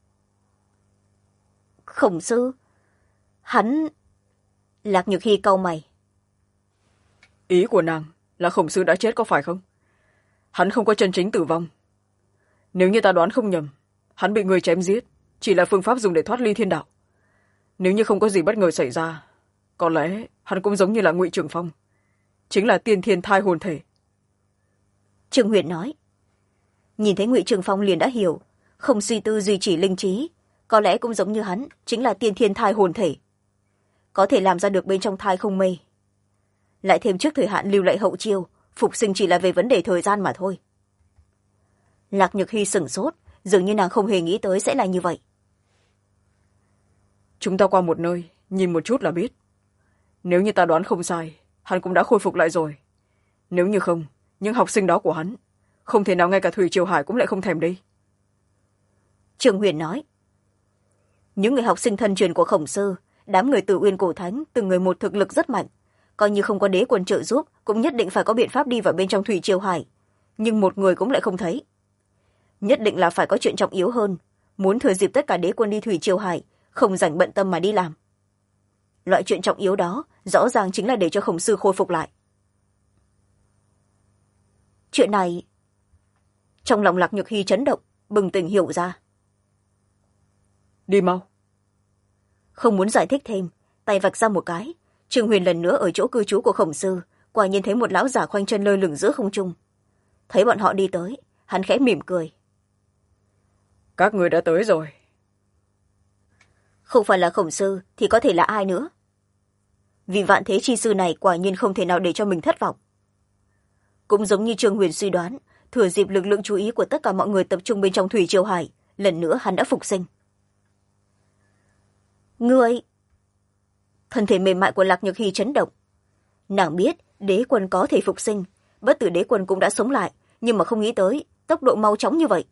Khổng Sư? Hắn... Lạc Nhược Hy cau mày. Ý của nàng là Khổng Sư đã chết có phải không? Hắn không có chân chính tử vong. Nếu như ta đoán không nhầm, hắn bị người chém giết, chỉ là phương pháp dùng để thoát ly thiên đạo. Nếu như không có gì bất ngờ xảy ra, có lẽ hắn cũng giống như là Ngụy Trường Phong, chính là tiên thiên thai hồn thể. Trương Huyền nói. Nhìn thấy Ngụy Trường Phong liền đã hiểu, không suy tư duy trì linh trí, có lẽ cũng giống như hắn, chính là tiên thiên thai hồn thể. Có thể làm ra được bên trong thai không mê. Lại thêm trước thời hạn lưu lại hậu chiêu, phục sinh chỉ là về vấn đề thời gian mà thôi. Lạc Nhược Hy sửng sốt, dường như nàng không hề nghĩ tới sẽ là như vậy. Chúng ta qua một nơi, nhìn một chút là biết. Nếu như ta đoán không sai, hắn cũng đã khôi phục lại rồi. Nếu như không, những học sinh đó của hắn, không thể nào ngay cả Thủy Triều Hải cũng lại không thèm đi. Trương Huyền nói. Những người học sinh thân truyền của Khổng Sư, đám người Tử Uyên Cổ Thánh, từng người một thực lực rất mạnh. Coi như không có đế quân trợ giúp, cũng nhất định phải có biện pháp đi vào bên trong Thủy Triều Hải. Nhưng một người cũng lại không thấy. Nhất định là phải có chuyện trọng yếu hơn. Muốn thừa dịp tất cả đế quân đi Thủy Triều Hải, không rảnh bận tâm mà đi làm. Loại chuyện trọng yếu đó, rõ ràng chính là để cho Khổng Sư khôi phục lại. Chuyện này... Trong lòng Lạc Nhược Hy chấn động, bừng tỉnh hiểu ra. Đi mau. Không muốn giải thích thêm, tay vạch ra một cái. Trương Huyền lần nữa ở chỗ cư trú của Khổng Sư, quả nhiên thấy một lão giả khoanh chân lơ lửng giữa không trung. Thấy bọn họ đi tới, hắn khẽ mỉm cười. Các người đã tới rồi. Không phải là Khổng Sư thì có thể là ai nữa? Vị vạn thế chi sư này quả nhiên không thể nào để cho mình thất vọng. Cũng giống như Trương Huyền suy đoán, thừa dịp lực lượng chú ý của tất cả mọi người tập trung bên trong Thủy Triều Hải, lần nữa hắn đã phục sinh. Ngươi... Thân thể mềm mại của Lạc Nhược Hy chấn động. Nàng biết đế quân có thể phục sinh, bất tử đế quân cũng đã sống lại, nhưng mà không nghĩ tới tốc độ mau chóng như vậy.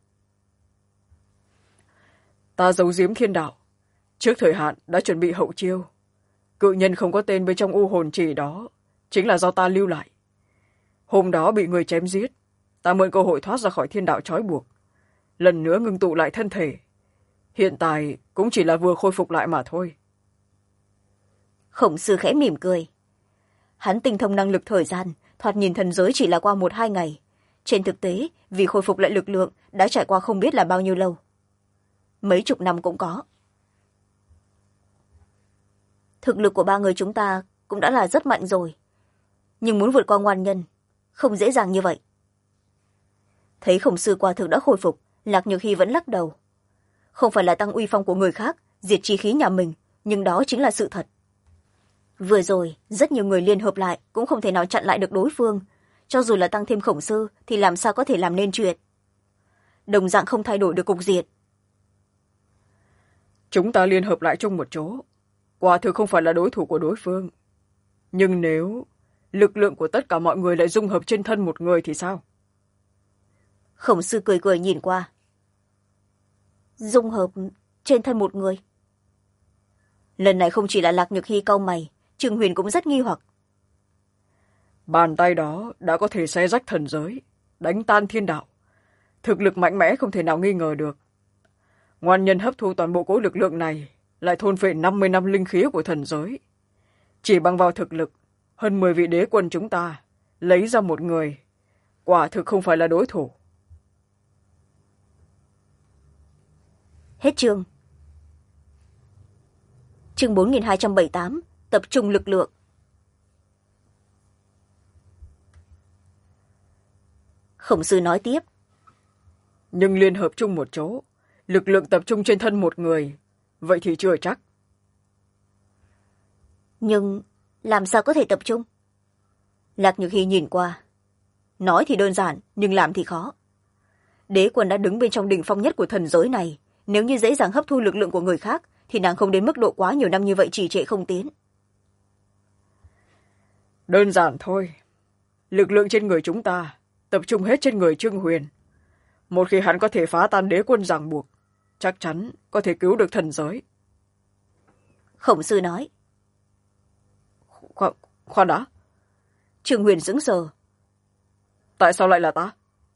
Ta giấu giếm thiên đạo, trước thời hạn đã chuẩn bị hậu chiêu. Cự nhân không có tên bên trong u hồn chỉ đó, chính là do ta lưu lại. Hôm đó bị người chém giết, ta mượn cơ hội thoát ra khỏi thiên đạo trói buộc, lần nữa ngưng tụ lại thân thể. Hiện tại cũng chỉ là vừa khôi phục lại mà thôi. Khổng Sư khẽ mỉm cười. Hắn tinh thông năng lực thời gian, thoạt nhìn thần giới chỉ là qua 1-2 ngày. Trên thực tế, vì khôi phục lại lực lượng đã trải qua không biết là bao nhiêu lâu. Mấy chục năm cũng có. Thực lực của 3 người chúng ta cũng đã là rất mạnh rồi. nhưng muốn vượt qua ngoan nhân không dễ dàng như vậy. Thấy Khổng Sư quả thực đã khôi phục, Lạc Nhược Hy vẫn lắc đầu. Không phải là tăng uy phong của người khác, diệt chi khí nhà mình, nhưng đó chính là sự thật. Vừa rồi rất nhiều người liên hợp lại cũng không thể nào chặn lại được đối phương, cho dù là tăng thêm Khổng Sư thì làm sao có thể làm nên chuyện. Đồng dạng không thay đổi được cục diện. Chúng ta liên hợp lại chung một chỗ, quả thực không phải là đối thủ của đối phương. Nhưng nếu lực lượng của tất cả mọi người lại dung hợp trên thân một người thì sao? Khổng Sư cười cười nhìn qua. Dung hợp trên thân một người? Lần này không chỉ là Lạc Nhược Hy cau mày, Trương Huyền cũng rất nghi hoặc. Bàn tay đó đã có thể xé rách thần giới, đánh tan thiên đạo. Thực lực mạnh mẽ không thể nào nghi ngờ được. Ngoan nhân hấp thu toàn bộ cỗ lực lượng này, lại thôn phệ 50 năm linh khí của thần giới. Chỉ bằng vào thực lực, hơn 10 vị đế quân chúng ta, lấy ra một người, quả thực không phải là đối thủ. Hết chương. Chương 4278, tập trung lực lượng. Khổng Sư nói tiếp. Nhưng liên hợp chung một chỗ, lực lượng tập trung trên thân một người, vậy thì chưa chắc. Nhưng làm sao có thể tập trung? Lạc Nhược Hy nhìn qua. Nói thì đơn giản, nhưng làm thì khó. Đế quân đã đứng bên trong đỉnh phong nhất của thần giới này, nếu như dễ dàng hấp thu lực lượng của người khác, thì nàng không đến mức độ quá nhiều năm như vậy trì trệ không tiến. Đơn giản thôi. Lực lượng trên người chúng ta tập trung hết trên người Trương Huyền. Một khi hắn có thể phá tan đế quân ràng buộc, chắc chắn có thể cứu được thần giới. Khổng Sư nói. Khoan đã. Trương Huyền sững sờ. Tại sao lại là ta?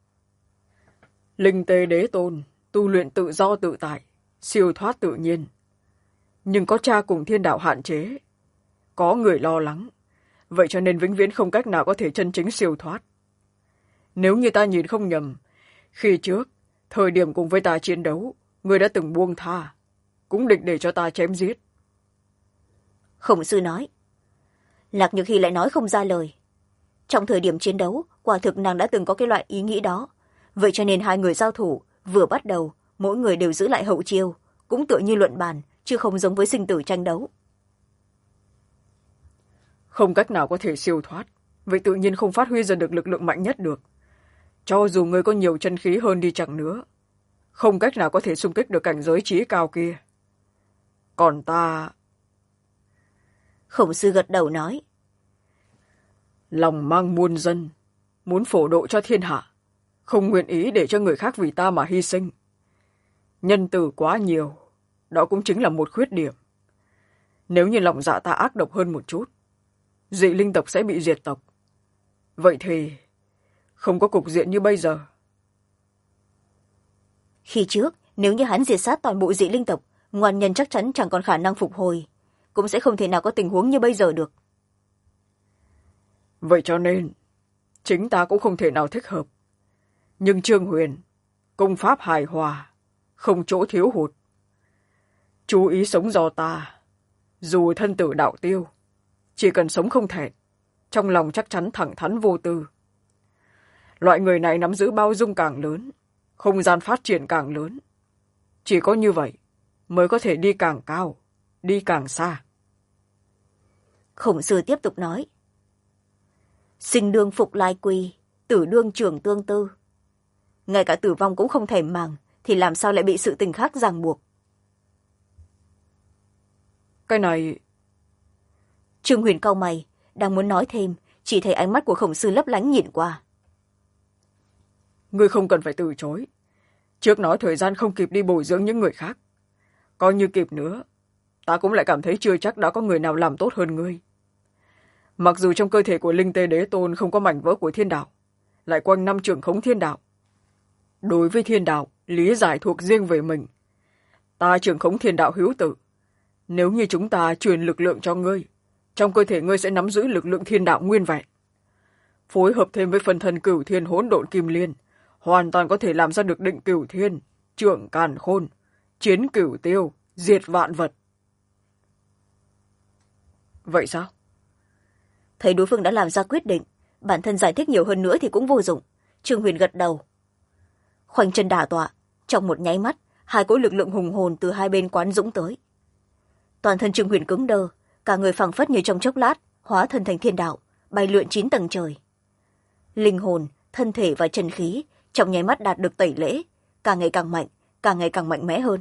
Linh tê đế tôn, tu luyện tự do tự tại, siêu thoát tự nhiên. Nhưng có cha cùng thiên đạo hạn chế. Có người lo lắng. Vậy cho nên vĩnh viễn không cách nào có thể chân chính siêu thoát. Nếu như ta nhìn không nhầm, khi trước, thời điểm cùng với ta chiến đấu, người đã từng buông tha, cũng định để cho ta chém giết. Khổng Sư nói. Lạc Nhược Hy lại nói không ra lời. Trong thời điểm chiến đấu, quả thực nàng đã từng có cái loại ý nghĩ đó. Vậy cho nên hai người giao thủ, vừa bắt đầu, mỗi người đều giữ lại hậu chiêu, cũng tựa như luận bàn, chứ không giống với sinh tử tranh đấu. Không cách nào có thể siêu thoát, vậy tự nhiên không phát huy ra được lực lượng mạnh nhất được. Cho dù người có nhiều chân khí hơn đi chẳng nữa, không cách nào có thể xung kích được cảnh giới trí cao kia. Còn ta... Khổng Sư gật đầu nói. Lòng mang muôn dân, muốn phổ độ cho thiên hạ, không nguyện ý để cho người khác vì ta mà hy sinh. Nhân từ quá nhiều, đó cũng chính là một khuyết điểm. Nếu như lòng dạ ta ác độc hơn một chút, dị linh tộc sẽ bị diệt tộc. Vậy thì không có cục diện như bây giờ. Khi trước, nếu như hắn diệt sát toàn bộ dị linh tộc, ngoan nhân chắc chắn chẳng còn khả năng phục hồi, cũng sẽ không thể nào có tình huống như bây giờ được. Vậy cho nên, chính ta cũng không thể nào thích hợp. Nhưng Trương Huyền, công pháp hài hòa, không chỗ thiếu hụt. Chú ý sống do ta, dù thân tử đạo tiêu, chỉ cần sống không thẹn, trong lòng chắc chắn thẳng thắn vô tư. Loại người này nắm giữ bao dung càng lớn, không gian phát triển càng lớn. Chỉ có như vậy mới có thể đi càng cao, đi càng xa. Khổng Sư tiếp tục nói. Sinh đương phục lai quy, tử đương trưởng tương tư. Ngay cả tử vong cũng không thèm màng, thì làm sao lại bị sự tình khác ràng buộc. Cái này... Trương Huyền cau mày, đang muốn nói thêm, chỉ thấy ánh mắt của Khổng Sư lấp lánh nhìn qua. Ngươi không cần phải từ chối. Trước nói thời gian không kịp đi bồi dưỡng những người khác. Coi như kịp nữa, ta cũng lại cảm thấy chưa chắc đã có người nào làm tốt hơn ngươi. Mặc dù trong cơ thể của Linh Tê Đế Tôn không có mảnh vỡ của thiên đạo, lại quanh năm trưởng khống thiên đạo. Đối với thiên đạo, lý giải thuộc riêng về mình. Ta trưởng khống thiên đạo hữu tử. Nếu như chúng ta truyền lực lượng cho ngươi, trong cơ thể ngươi sẽ nắm giữ lực lượng thiên đạo nguyên vẹn. Phối hợp thêm với phần thân cửu thiên hỗn độn kim liên, hoàn toàn có thể làm ra được định cửu thiên, trưởng càn khôn, chiến cửu tiêu, diệt vạn vật. Vậy sao? thấy đối phương đã làm ra quyết định, bản thân giải thích nhiều hơn nữa thì cũng vô dụng. Trương Huyền gật đầu, khoanh chân đả tọa. Trong một nháy mắt, hai cỗ lực lượng hùng hồn từ hai bên quán dũng tới. Toàn thân Trương Huyền cứng đơ, cả người phảng phất như trong chốc lát hóa thân thành thiên đạo, bay lượn 9 tầng trời. Linh hồn, thân thể và chân khí trong nháy mắt đạt được tẩy lễ, càng ngày càng mạnh, càng ngày càng mạnh mẽ hơn.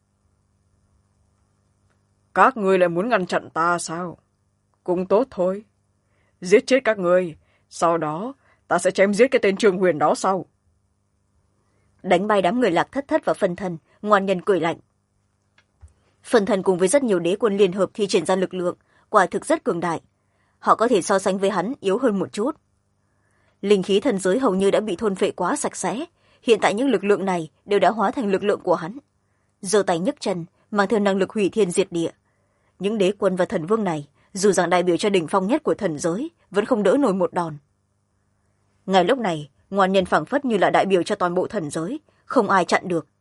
Các ngươi lại muốn ngăn chặn ta sao? Cũng tốt thôi, giết chết các ngươi, sau đó ta sẽ chém giết cái tên Trương Huyền đó sau. Đánh bay đám người Lạc Thất Thất và Phân Thân, ngoan nhân cười lạnh. Phân Thân cùng với rất nhiều đế quân liên hợp thi triển ra lực lượng, quả thực rất cường đại. Họ có thể so sánh với hắn yếu hơn một chút. Linh khí thần giới hầu như đã bị thôn phệ quá sạch sẽ, hiện tại những lực lượng này đều đã hóa thành lực lượng của hắn. Giơ tay nhấc chân, mang theo năng lực hủy thiên diệt địa. Những đế quân và thần vương này, dù rằng đại biểu cho đỉnh phong nhất của thần giới, vẫn không đỡ nổi một đòn. Ngay lúc này, ngoan nhân phảng phất như là đại biểu cho toàn bộ thần giới, không ai chặn được.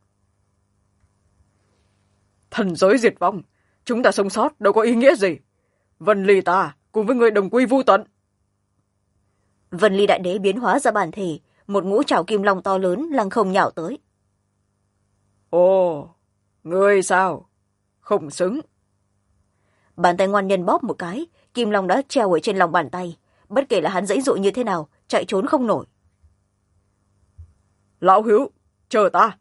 Thần giới diệt vong, chúng ta sống sót đâu có ý nghĩa gì. Vân Ly ta cùng với người đồng quy vu tận. Vân Ly đại đế biến hóa ra bản thể, một ngũ trảo kim long to lớn lăng không nhào tới. Ồ, ngươi sao? Không xứng. Bàn tay ngoan nhân bóp một cái, kim long đã treo ở trên lòng bàn tay, bất kể là hắn giãy dụa như thế nào, chạy trốn không nổi. Lão hữu, chờ ta.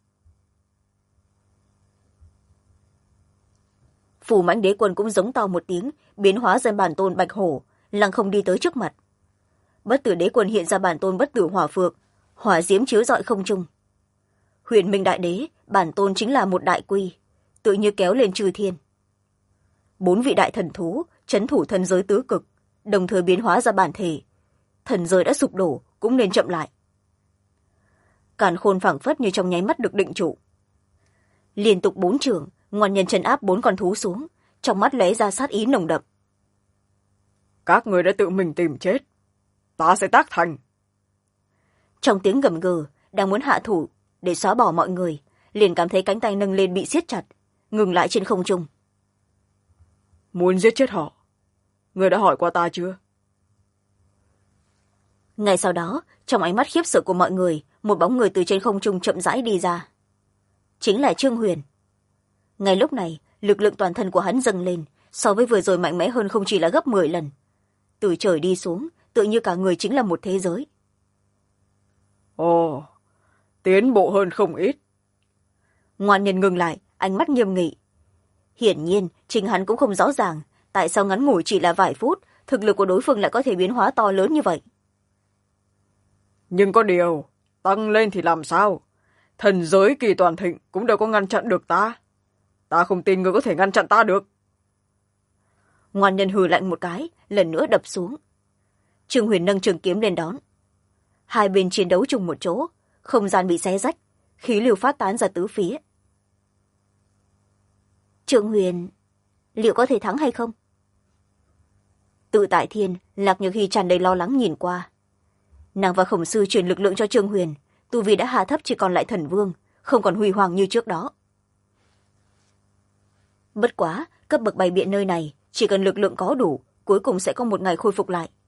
Phù Mãnh đế quân cũng giống to một tiếng, biến hóa ra bản tôn bạch hổ, lăng không đi tới trước mặt. Bất tử đế quân hiện ra bản tôn bất tử hỏa phượng, hỏa diễm chiếu rọi không trung. Huyền Minh đại đế, bản tôn chính là một đại quy, tự như kéo lên chư thiên. 4 vị đại thần thú trấn thủ thần giới tứ cực, đồng thời biến hóa ra bản thể. Thần giới đã sụp đổ, cũng nên chậm lại. Càn khôn phảng phất như trong nháy mắt được định trụ. Liên tục 4 chưởng, ngoan nhân trấn áp 4 con thú xuống, trong mắt lóe ra sát ý nồng đậm. Các người đã tự mình tìm chết, ta sẽ tác thành. Trong tiếng gầm gừ, đang muốn hạ thủ để xóa bỏ mọi người, liền cảm thấy cánh tay nâng lên bị siết chặt, ngừng lại trên không trung. Muốn giết chết họ, người đã hỏi qua ta chưa? Ngay sau đó, trong ánh mắt khiếp sợ của mọi người, một bóng người từ trên không trung chậm rãi đi ra. Chính là Trương Huyền. Ngay lúc này, lực lượng toàn thân của hắn dâng lên, so với vừa rồi mạnh mẽ hơn không chỉ là gấp 10 lần. Từ trời đi xuống, tự như cả người chính là một thế giới. Ồ, tiến bộ hơn không ít. Ngoan nhân ngừng lại, ánh mắt nghiêm nghị. Hiển nhiên, chính hắn cũng không rõ ràng, tại sao ngắn ngủi chỉ là vài phút, thực lực của đối phương lại có thể biến hóa to lớn như vậy. Nhưng có điều, tăng lên thì làm sao? Thần giới kỳ toàn thịnh cũng đâu có ngăn chặn được ta. Ta không tin người có thể ngăn chặn ta được. Ngoan nhân hừ lạnh một cái, lần nữa đập xuống. Trương Huyền nâng trường kiếm lên đón. Hai bên chiến đấu chung một chỗ, không gian bị xé rách, khí lưu phát tán ra tứ phía. Trương Huyền, liệu có thể thắng hay không? Tự tại thiên, Lạc Nhược Hy tràn đầy lo lắng nhìn qua. Nàng và khổng sư truyền lực lượng cho Trương Huyền, tu vi đã hạ thấp chỉ còn lại thần vương, không còn huy hoàng như trước đó. Bất quá, cấp bậc bày biện nơi này, chỉ cần lực lượng có đủ, cuối cùng sẽ có một ngày khôi phục lại.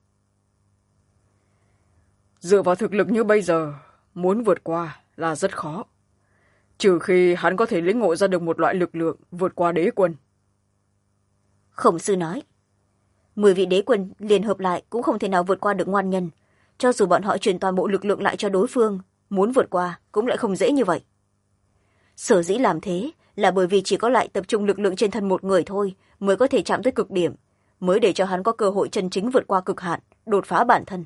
Dựa vào thực lực như bây giờ, muốn vượt qua là rất khó. Trừ khi hắn có thể lĩnh ngộ ra được một loại lực lượng vượt qua đế quân. Khổng sư nói, 10 vị đế quân liên hợp lại cũng không thể nào vượt qua được ngoan nhân. Cho dù bọn họ truyền toàn bộ lực lượng lại cho đối phương, muốn vượt qua cũng lại không dễ như vậy. Sở dĩ làm thế là bởi vì chỉ có lại tập trung lực lượng trên thân một người thôi mới có thể chạm tới cực điểm, mới để cho hắn có cơ hội chân chính vượt qua cực hạn, đột phá bản thân.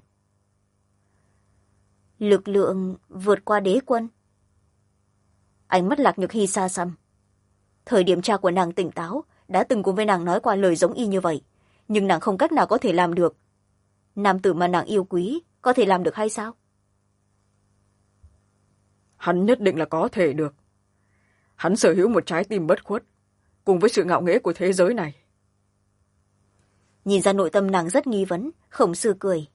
Lực lượng vượt qua đế quân? Ánh mắt Lạc Nhược Hy xa xăm. Thời điểm cha của nàng tỉnh táo, đã từng cùng với nàng nói qua lời giống y như vậy, nhưng nàng không cách nào có thể làm được. Nam tử mà nàng yêu quý có thể làm được hay sao? Hắn nhất định là có thể được. Hắn sở hữu một trái tim bất khuất, cùng với sự ngạo nghễ của thế giới này. Nhìn ra nội tâm nàng rất nghi vấn, khổng sư cười.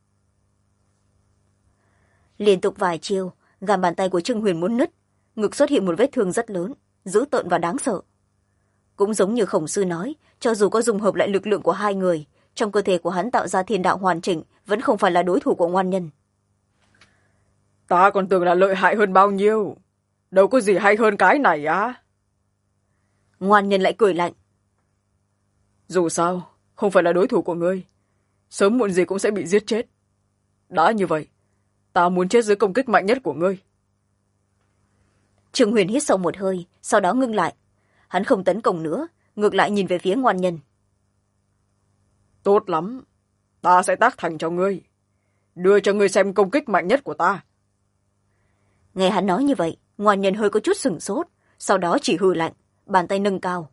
Liên tục vài chiêu, gàm bàn tay của Trương Huyền muốn nứt, ngực xuất hiện một vết thương rất lớn, dữ tợn và đáng sợ. Cũng giống như khổng sư nói, cho dù có dùng hợp lại lực lượng của hai người, trong cơ thể của hắn tạo ra thiên đạo hoàn chỉnh vẫn không phải là đối thủ của ngoan nhân. Ta còn tưởng là lợi hại hơn bao nhiêu, đâu có gì hay hơn cái này á. Ngoan nhân lại cười lạnh. Dù sao không phải là đối thủ của ngươi, sớm muộn gì cũng sẽ bị giết chết. Đã như vậy, ta muốn chết dưới công kích mạnh nhất của ngươi. Trương Huyền hít sâu một hơi, sau đó ngưng lại. Hắn không tấn công nữa, ngược lại nhìn về phía ngoan nhân. Tốt lắm, ta sẽ tác thành cho ngươi, đưa cho ngươi xem công kích mạnh nhất của ta. Nghe hắn nói như vậy, ngoan nhân hơi có chút sửng sốt, sau đó chỉ hừ lạnh, bàn tay nâng cao.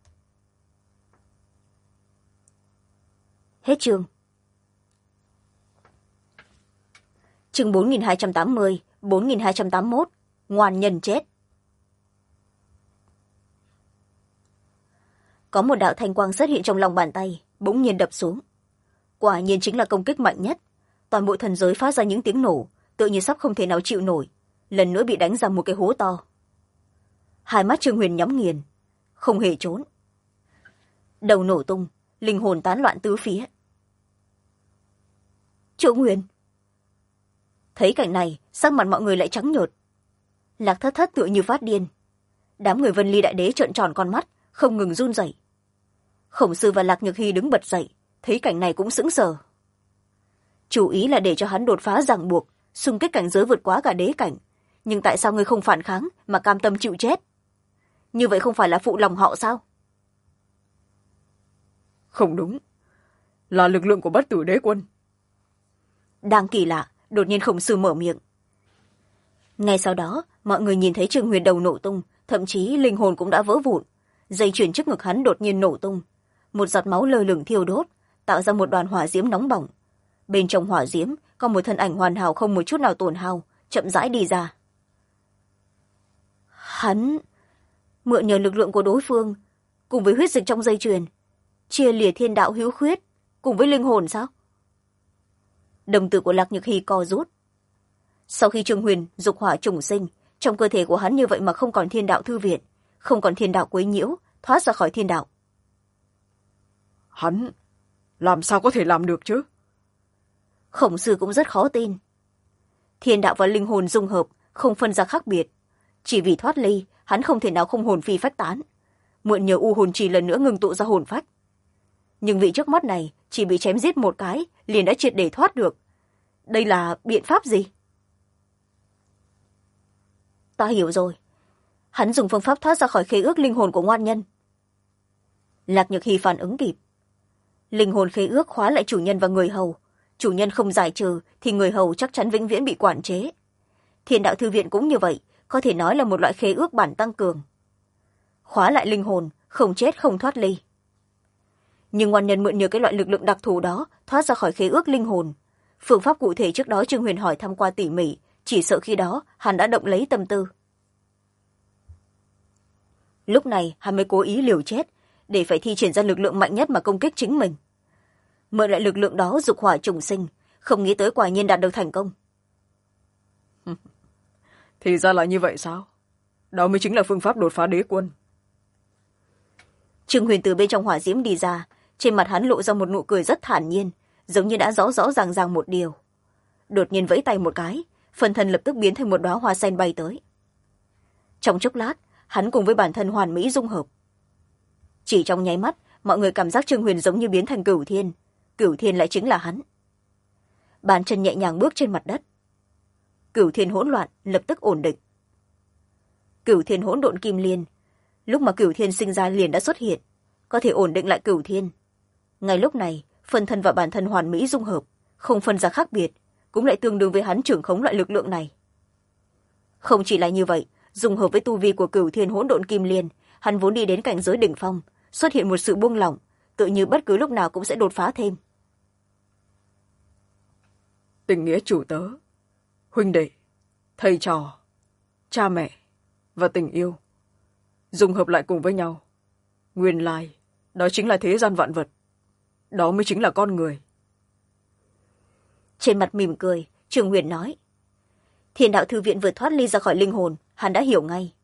Hết chương. Chương 4280, 4281, ngoan nhân chết. Có một đạo thanh quang xuất hiện trong lòng bàn tay, bỗng nhiên đập xuống. Quả nhiên chính là công kích mạnh nhất. Toàn bộ thần giới phát ra những tiếng nổ, tự như sắp không thể nào chịu nổi, lần nữa bị đánh ra một cái hố to. Hai mắt Trương Huyền nhắm nghiền, không hề trốn. Đầu nổ tung, linh hồn tán loạn tứ phía. Trương Huyền! Thấy cảnh này, sắc mặt mọi người lại trắng nhợt. Lạc Thất Thất tựa như phát điên. Đám người Vân Ly Đại Đế trợn tròn con mắt, không ngừng run rẩy. Khổng Sư và Lạc Nhược Hy đứng bật dậy, thấy cảnh này cũng sững sờ. Chủ ý là để cho hắn đột phá ràng buộc, xung kích cảnh giới vượt quá cả đế cảnh, nhưng tại sao ngươi không phản kháng mà cam tâm chịu chết? Như vậy không phải là phụ lòng họ sao? Không đúng, là lực lượng của Bất Tử Đế Quân. Đang kỳ lạ, đột nhiên Khổng Sư mở miệng. Ngay sau đó, mọi người nhìn thấy Trương Huyền đầu nổ tung, thậm chí linh hồn cũng đã vỡ vụn. Dây chuyền trước ngực hắn đột nhiên nổ tung, một giọt máu lơ lửng thiêu đốt, tạo ra một đoàn hỏa diễm nóng bỏng. Bên trong hỏa diễm có một thân ảnh hoàn hảo không một chút nào tổn hao, chậm rãi đi ra. Hắn mượn nhờ lực lượng của đối phương, cùng với huyết dịch trong dây chuyền, chia lìa thiên đạo hữu khuyết, cùng với linh hồn sao? Đồng tử của Lạc Nhược Hy co rút. Sau khi Trương Huyền dục hỏa trùng sinh, trong cơ thể của hắn như vậy mà không còn thiên đạo thư viện, không còn thiên đạo quấy nhiễu, thoát ra khỏi thiên đạo. Hắn làm sao có thể làm được chứ? Khổng Sư cũng rất khó tin. Thiên đạo và linh hồn dung hợp, không phân ra khác biệt. Chỉ vì thoát ly, hắn không thể nào không hồn phi phách tán. Mượn nhờ u hồn trì lần nữa ngừng tụ ra hồn phách. Nhưng vị trước mắt này chỉ bị chém giết một cái, liền đã triệt để thoát được. Đây là biện pháp gì? Ta hiểu rồi. Hắn dùng phương pháp thoát ra khỏi khế ước linh hồn của ngoan nhân. Lạc Nhược Hy phản ứng kịp. Linh hồn khế ước khóa lại chủ nhân và người hầu. Chủ nhân không giải trừ thì người hầu chắc chắn vĩnh viễn bị quản chế. Thiên đạo thư viện cũng như vậy, có thể nói là một loại khế ước bản tăng cường. Khóa lại linh hồn, không chết không thoát ly. Nhưng ngoan nhân mượn nhờ cái loại lực lượng đặc thù đó thoát ra khỏi khế ước linh hồn. Phương pháp cụ thể trước đó Trương Huyền hỏi thăm qua tỉ mỉ, chỉ sợ khi đó hắn đã động lấy tâm tư. Lúc này hắn mới cố ý liều chết, để phải thi triển ra lực lượng mạnh nhất mà công kích chính mình. Mượn lại lực lượng đó dục hỏa trùng sinh, không nghĩ tới quả nhiên đạt được thành công. Thì ra là như vậy sao? Đó mới chính là phương pháp đột phá đế quân. Trương Huyền từ bên trong hỏa diễm đi ra, trên mặt hắn lộ ra một nụ cười rất thản nhiên, giống như đã rõ rõ ràng ràng một điều. Đột nhiên vẫy tay một cái, phần thân lập tức biến thành một đóa hoa sen bay tới. Trong chốc lát, hắn cùng với bản thân hoàn mỹ dung hợp. Chỉ trong nháy mắt, mọi người cảm giác Trương Huyền giống như biến thành Cửu Thiên. Cửu Thiên lại chính là hắn. Bàn chân nhẹ nhàng bước trên mặt đất. Cửu Thiên hỗn loạn lập tức ổn định. Cửu Thiên hỗn độn kim liên, lúc mà Cửu Thiên sinh ra liền đã xuất hiện, có thể ổn định lại Cửu Thiên. Ngay lúc này, phần thân và bản thân hoàn mỹ dung hợp, không phân ra khác biệt, cũng lại tương đương với hắn trưởng khống loại lực lượng này. Không chỉ là như vậy, dung hợp với tu vi của Cửu Thiên hỗn độn kim liên, hắn vốn đi đến cảnh giới đỉnh phong, xuất hiện một sự buông lỏng, tự như bất cứ lúc nào cũng sẽ đột phá thêm. Tình nghĩa chủ tớ, huynh đệ, thầy trò, cha mẹ và tình yêu dung hợp lại cùng với nhau. Nguyên lai, đó chính là thế gian vạn vật. Đó mới chính là con người. Trên mặt mỉm cười, Trương Huyền nói. Thiên đạo thư viện vừa thoát ly ra khỏi linh hồn, hắn đã hiểu ngay.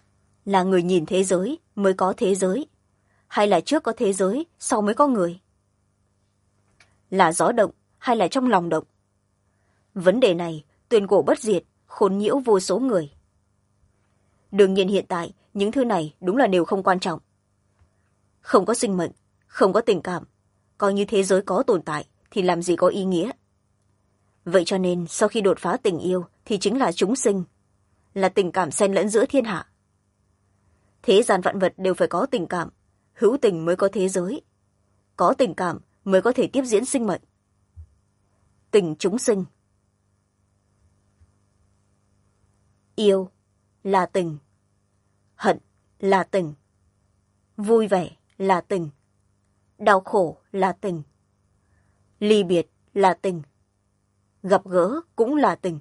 Là người nhìn thế giới mới có thế giới, hay là trước có thế giới, sau mới có người? là gió động hay là trong lòng động? Vấn đề này tuyên cổ bất diệt, khốn nhiễu vô số người. Đương nhiên hiện tại những thứ này đúng là đều không quan trọng. Không có sinh mệnh, không có tình cảm, coi như thế giới có tồn tại thì làm gì có ý nghĩa. Vậy cho nên sau khi đột phá tình yêu thì chính là chúng sinh, là tình cảm xen lẫn giữa thiên hạ. Thế gian vạn vật đều phải có tình cảm, hữu tình mới có thế giới, có tình cảm mới có thể tiếp diễn sinh mệnh. Tình chúng sinh. Yêu là tình, hận là tình, vui vẻ là tình, đau khổ là tình, ly biệt là tình, gặp gỡ cũng là tình.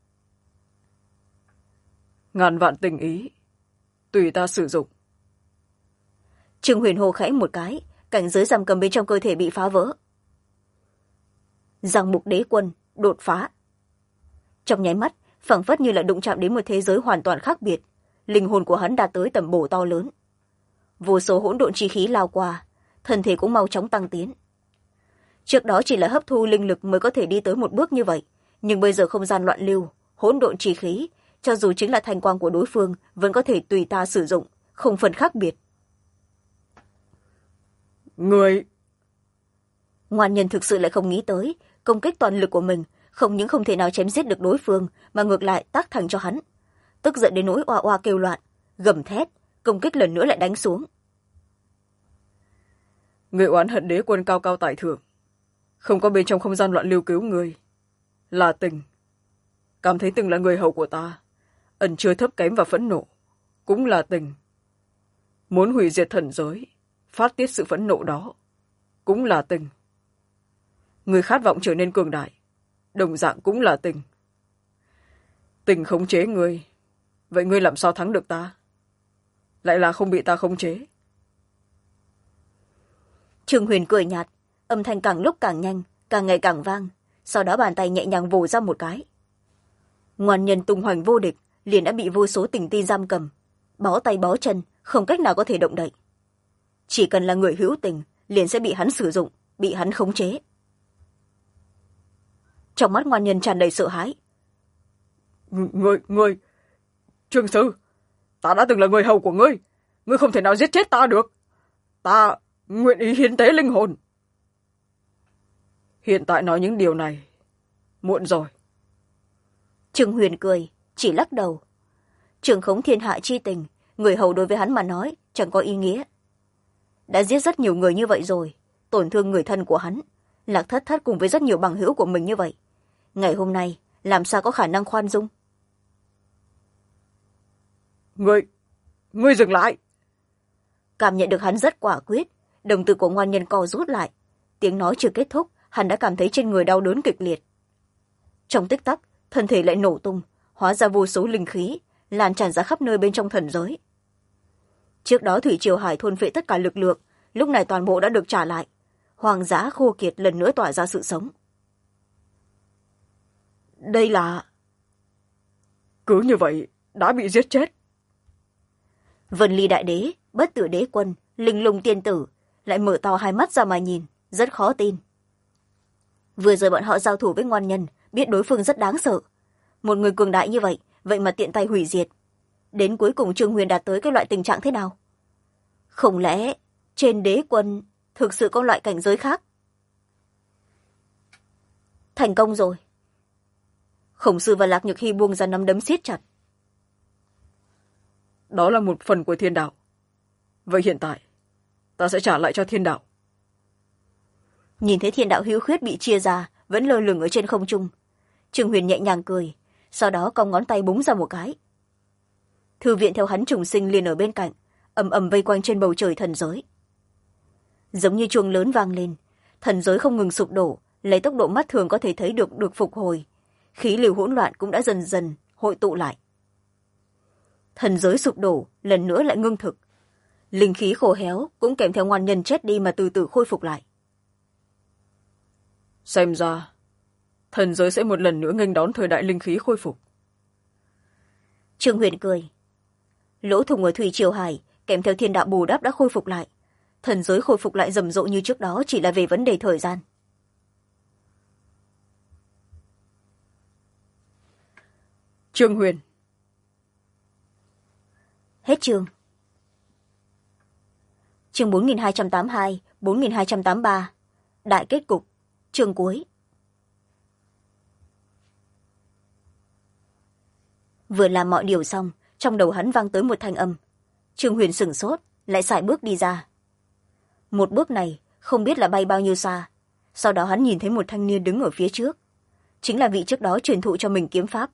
Ngàn vạn tình ý, tùy ta sử dụng. Trương Huyền hô khẽ một cái, cảnh giới giam cầm bên trong cơ thể bị phá vỡ. Giang mục đế quân đột phá. Trong nháy mắt, phảng phất như là đụng chạm đến một thế giới hoàn toàn khác biệt, linh hồn của hắn đạt tới tầm bổ to lớn. Vô số hỗn độn chi khí lao qua, thân thể cũng mau chóng tăng tiến. Trước đó chỉ là hấp thu linh lực mới có thể đi tới một bước như vậy, nhưng bây giờ không gian loạn lưu, hỗn độn chi khí, cho dù chính là thanh quang của đối phương vẫn có thể tùy ta sử dụng, không phân khác biệt. Người... Ngoan nhân thực sự lại không nghĩ tới, công kích toàn lực của mình không những không thể nào chém giết được đối phương mà ngược lại tác thành cho hắn. Tức giận đến nỗi oa oa kêu loạn, gầm thét, công kích lần nữa lại đánh xuống. Người oán hận đế quân cao cao tại thượng, không có bên trong không gian loạn lưu cứu người, là tình. Cảm thấy từng là người hầu của ta, ẩn chứa thấp kém và phẫn nộ, cũng là tình. Muốn hủy diệt thần giới, phát tiết sự phẫn nộ đó, cũng là tình. Người khát vọng trở nên cường đại, đồng dạng cũng là tình. Tình khống chế ngươi, vậy ngươi làm sao thắng được ta? Lại là không bị ta khống chế. Trương Huyền cười nhạt, âm thanh càng lúc càng nhanh, càng ngày càng vang, sau đó bàn tay nhẹ nhàng vồ ra một cái. Ngoan nhân tung hoành vô địch, liền đã bị vô số tình ti giam cầm, bó tay bó chân, không cách nào có thể động đậy. Chỉ cần là người hữu tình, liền sẽ bị hắn sử dụng, bị hắn khống chế. Trong mắt ngoan nhân tràn đầy sợ hãi. Ngươi... Trương sư, ta đã từng là người hầu của ngươi, ngươi không thể nào giết chết ta được. Ta nguyện ý hiến tế linh hồn. Hiện tại nói những điều này, muộn rồi. Trương Huyền cười, chỉ lắc đầu. Trường khống thiên hạ chi tình, người hầu đối với hắn mà nói chẳng có ý nghĩa. Đã giết rất nhiều người như vậy rồi, tổn thương người thân của hắn, Lạc Thất Thất cùng với rất nhiều bằng hữu của mình như vậy. Ngày hôm nay, làm sao có khả năng khoan dung? Ngươi dừng lại! Cảm nhận được hắn rất quả quyết, đồng tử của ngoan nhân co rút lại. Tiếng nói chưa kết thúc, hắn đã cảm thấy trên người đau đớn kịch liệt. Trong tích tắc, thân thể lại nổ tung, hóa ra vô số linh khí, lan tràn ra khắp nơi bên trong thần giới. Trước đó thủy triều hải thôn phệ tất cả lực lượng, lúc này toàn bộ đã được trả lại. Hoàng dã khô kiệt lần nữa tỏa ra sự sống. Đây là... Cứ như vậy, đã bị giết chết. Vân Ly đại đế, bất tử đế quân, linh lung tiên tử, lại mở to hai mắt ra mà nhìn, rất khó tin. Vừa rồi bọn họ giao thủ với ngoan nhân, biết đối phương rất đáng sợ. Một người cường đại như vậy, vậy mà tiện tay hủy diệt. Đến cuối cùng Trương Huyền đạt tới cái loại tình trạng thế nào? Không lẽ trên đế quân thực sự có loại cảnh giới khác? Thành công rồi. Khổng Sư và Lạc Nhược Hy buông ra nắm đấm siết chặt. Đó là một phần của thiên đạo. Vậy hiện tại, ta sẽ trả lại cho thiên đạo. Nhìn thấy thiên đạo hữu khuyết bị chia ra, vẫn lơ lửng ở trên không trung. Trương Huyền nhẹ nhàng cười, sau đó cong ngón tay búng ra một cái. Thư viện theo hắn trùng sinh liền ở bên cạnh, ầm ầm vây quanh trên bầu trời thần giới. Giống như chuông lớn vang lên, thần giới không ngừng sụp đổ, lấy tốc độ mắt thường có thể thấy được phục hồi. Khí lưu hỗn loạn cũng đã dần dần hội tụ lại. Thần giới sụp đổ, lần nữa lại ngưng thực. Linh khí khô héo cũng kèm theo ngoan nhân chết đi mà từ từ khôi phục lại. Xem ra, thần giới sẽ một lần nữa nghênh đón thời đại linh khí khôi phục. Trương Huyền cười. Lỗ thủng ở thủy triều hải kèm theo thiên đạo bù đắp đã khôi phục lại. Thần giới khôi phục lại rầm rộ như trước đó chỉ là về vấn đề thời gian. Trương Huyền. Hết chương. Chương 4282, 4283. Đại kết cục. Chương cuối. Vừa làm mọi điều xong, trong đầu hắn vang tới một thanh âm. Trương Huyền sửng sốt, lại sải bước đi ra. Một bước này không biết là bay bao nhiêu xa. Sau đó hắn nhìn thấy một thanh niên đứng ở phía trước. Chính là vị trước đó truyền thụ cho mình kiếm pháp.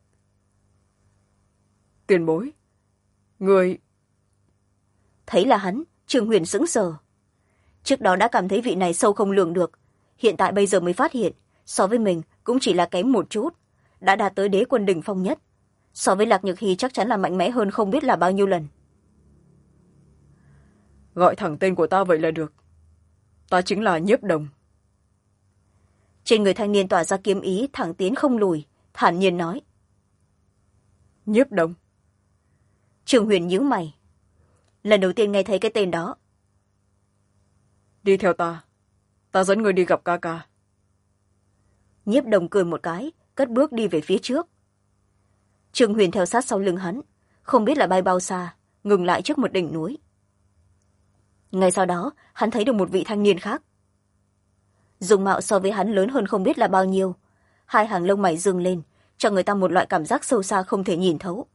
Tiền bối. Người... Thấy là hắn, Trương Huyền sững sờ. Trước đó đã cảm thấy vị này sâu không lường được. Hiện tại bây giờ mới phát hiện, so với mình cũng chỉ là kém một chút. Đã đạt tới đế quân đỉnh phong nhất. So với Lạc Nhược Hy chắc chắn là mạnh mẽ hơn không biết là bao nhiêu lần. Gọi thẳng tên của ta vậy là được. Ta chính là Nhiếp Đồng. Trên người thanh niên tỏa ra kiếm ý thẳng tiến không lùi, thản nhiên nói. Nhiếp Đồng. Trương Huyền nhíu mày. Lần đầu tiên nghe thấy cái tên đó. Đi theo ta. Ta dẫn người đi gặp ca ca. Nhiếp Đồng cười một cái, cất bước đi về phía trước. Trương Huyền theo sát sau lưng hắn, không biết là bay bao xa, ngừng lại trước một đỉnh núi. Ngay sau đó, hắn thấy được một vị thanh niên khác. Dung mạo so với hắn lớn hơn không biết là bao nhiêu. Hai hàng lông mày dương lên, cho người ta một loại cảm giác sâu xa không thể nhìn thấu.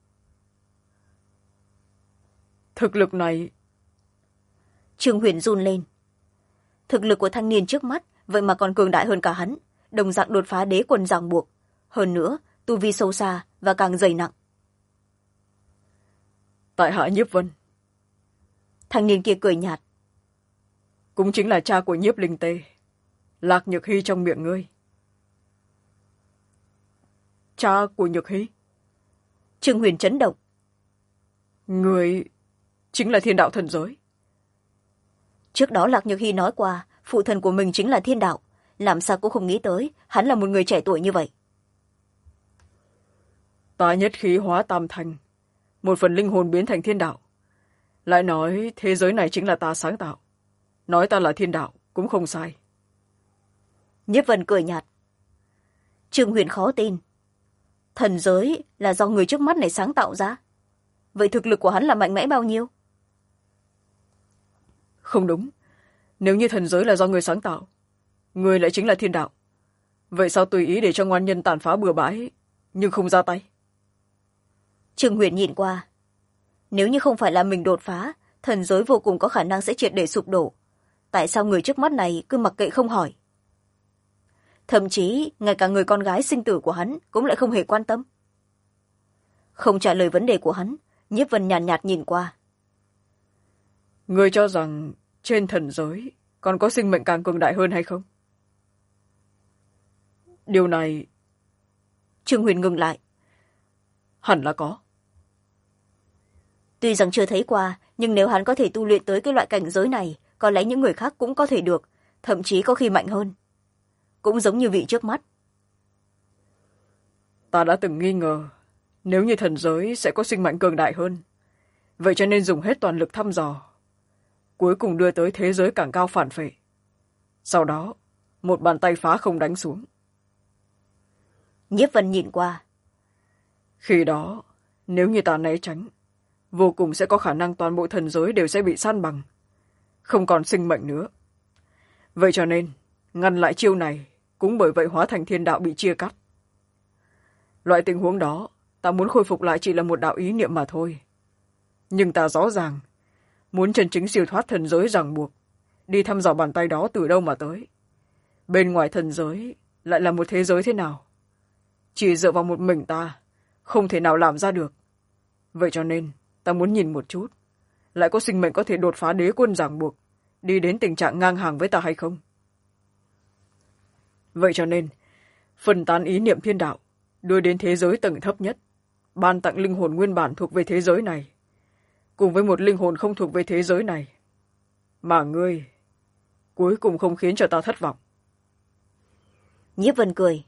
Thực lực này... Trương Huyền run lên. Thực lực của thanh niên trước mắt vậy mà còn cường đại hơn cả hắn, đồng dạng đột phá đế quân ràng buộc. Hơn nữa, tu vi sâu xa và càng dày nặng. Tại hạ Nhiếp Vân. Thanh niên kia cười nhạt. Cũng chính là cha của Nhiếp Linh Tê. Lạc Nhược Hy trong miệng ngươi. Cha của Nhược Hy? Trương Huyền chấn động. Người chính là Thiên Đạo thần giới. Trước đó Lạc Nhược Hy nói qua phụ thân của mình chính là Thiên Đạo, làm sao cũng không nghĩ tới hắn là một người trẻ tuổi như vậy. Ta nhất khí hóa tam thành, một phần linh hồn biến thành thiên đạo. Lại nói thế giới này chính là ta sáng tạo. Nói ta là thiên đạo cũng không sai. Nhiếp Vân cười nhạt. Trương Huyền khó tin. Thần giới là do người trước mắt này sáng tạo ra. Vậy thực lực của hắn là mạnh mẽ bao nhiêu? Không đúng. Nếu như thần giới là do người sáng tạo, người lại chính là thiên đạo. Vậy sao tùy ý để cho ngoan nhân tàn phá bừa bãi, nhưng không ra tay? Trương Huyền nhìn qua. Nếu như không phải là mình đột phá, thần giới vô cùng có khả năng sẽ triệt để sụp đổ. Tại sao người trước mắt này cứ mặc kệ không hỏi? Thậm chí, ngay cả người con gái sinh tử của hắn cũng lại không hề quan tâm. Không trả lời vấn đề của hắn, Nhiếp Vân nhàn nhạt nhìn qua. Người cho rằng trên thần giới còn có sinh mệnh càng cường đại hơn hay không? Điều này... Trương Huyền ngừng lại. Hẳn là có. Tuy rằng chưa thấy qua, nhưng nếu hắn có thể tu luyện tới cái loại cảnh giới này, có lẽ những người khác cũng có thể được, thậm chí có khi mạnh hơn. Cũng giống như vị trước mắt. Ta đã từng nghi ngờ, nếu như thần giới sẽ có sinh mệnh cường đại hơn. Vậy cho nên dùng hết toàn lực thăm dò. Cuối cùng đưa tới thế giới càng cao phản phệ. Sau đó, một bàn tay phá không đánh xuống. Nhiếp Vân nhìn qua. Khi đó, nếu như ta né tránh, vô cùng sẽ có khả năng toàn bộ thần giới đều sẽ bị san bằng. Không còn sinh mệnh nữa. Vậy cho nên, ngăn lại chiêu này, cũng bởi vậy hóa thành thiên đạo bị chia cắt. Loại tình huống đó, ta muốn khôi phục lại chỉ là một đạo ý niệm mà thôi. Nhưng ta rõ ràng, muốn chân chính siêu thoát thần giới ràng buộc, đi thăm dò bàn tay đó từ đâu mà tới. Bên ngoài thần giới lại là một thế giới thế nào? Chỉ dựa vào một mình ta, không thể nào làm ra được. Vậy cho nên, ta muốn nhìn một chút, lại có sinh mệnh có thể đột phá đế quân ràng buộc, đi đến tình trạng ngang hàng với ta hay không? Vậy cho nên, phân tán ý niệm thiên đạo, đưa đến thế giới tầng thấp nhất, ban tặng linh hồn nguyên bản thuộc về thế giới này, cùng với một linh hồn không thuộc về thế giới này. Mà ngươi, cuối cùng không khiến cho ta thất vọng. Nhiếp Vân cười.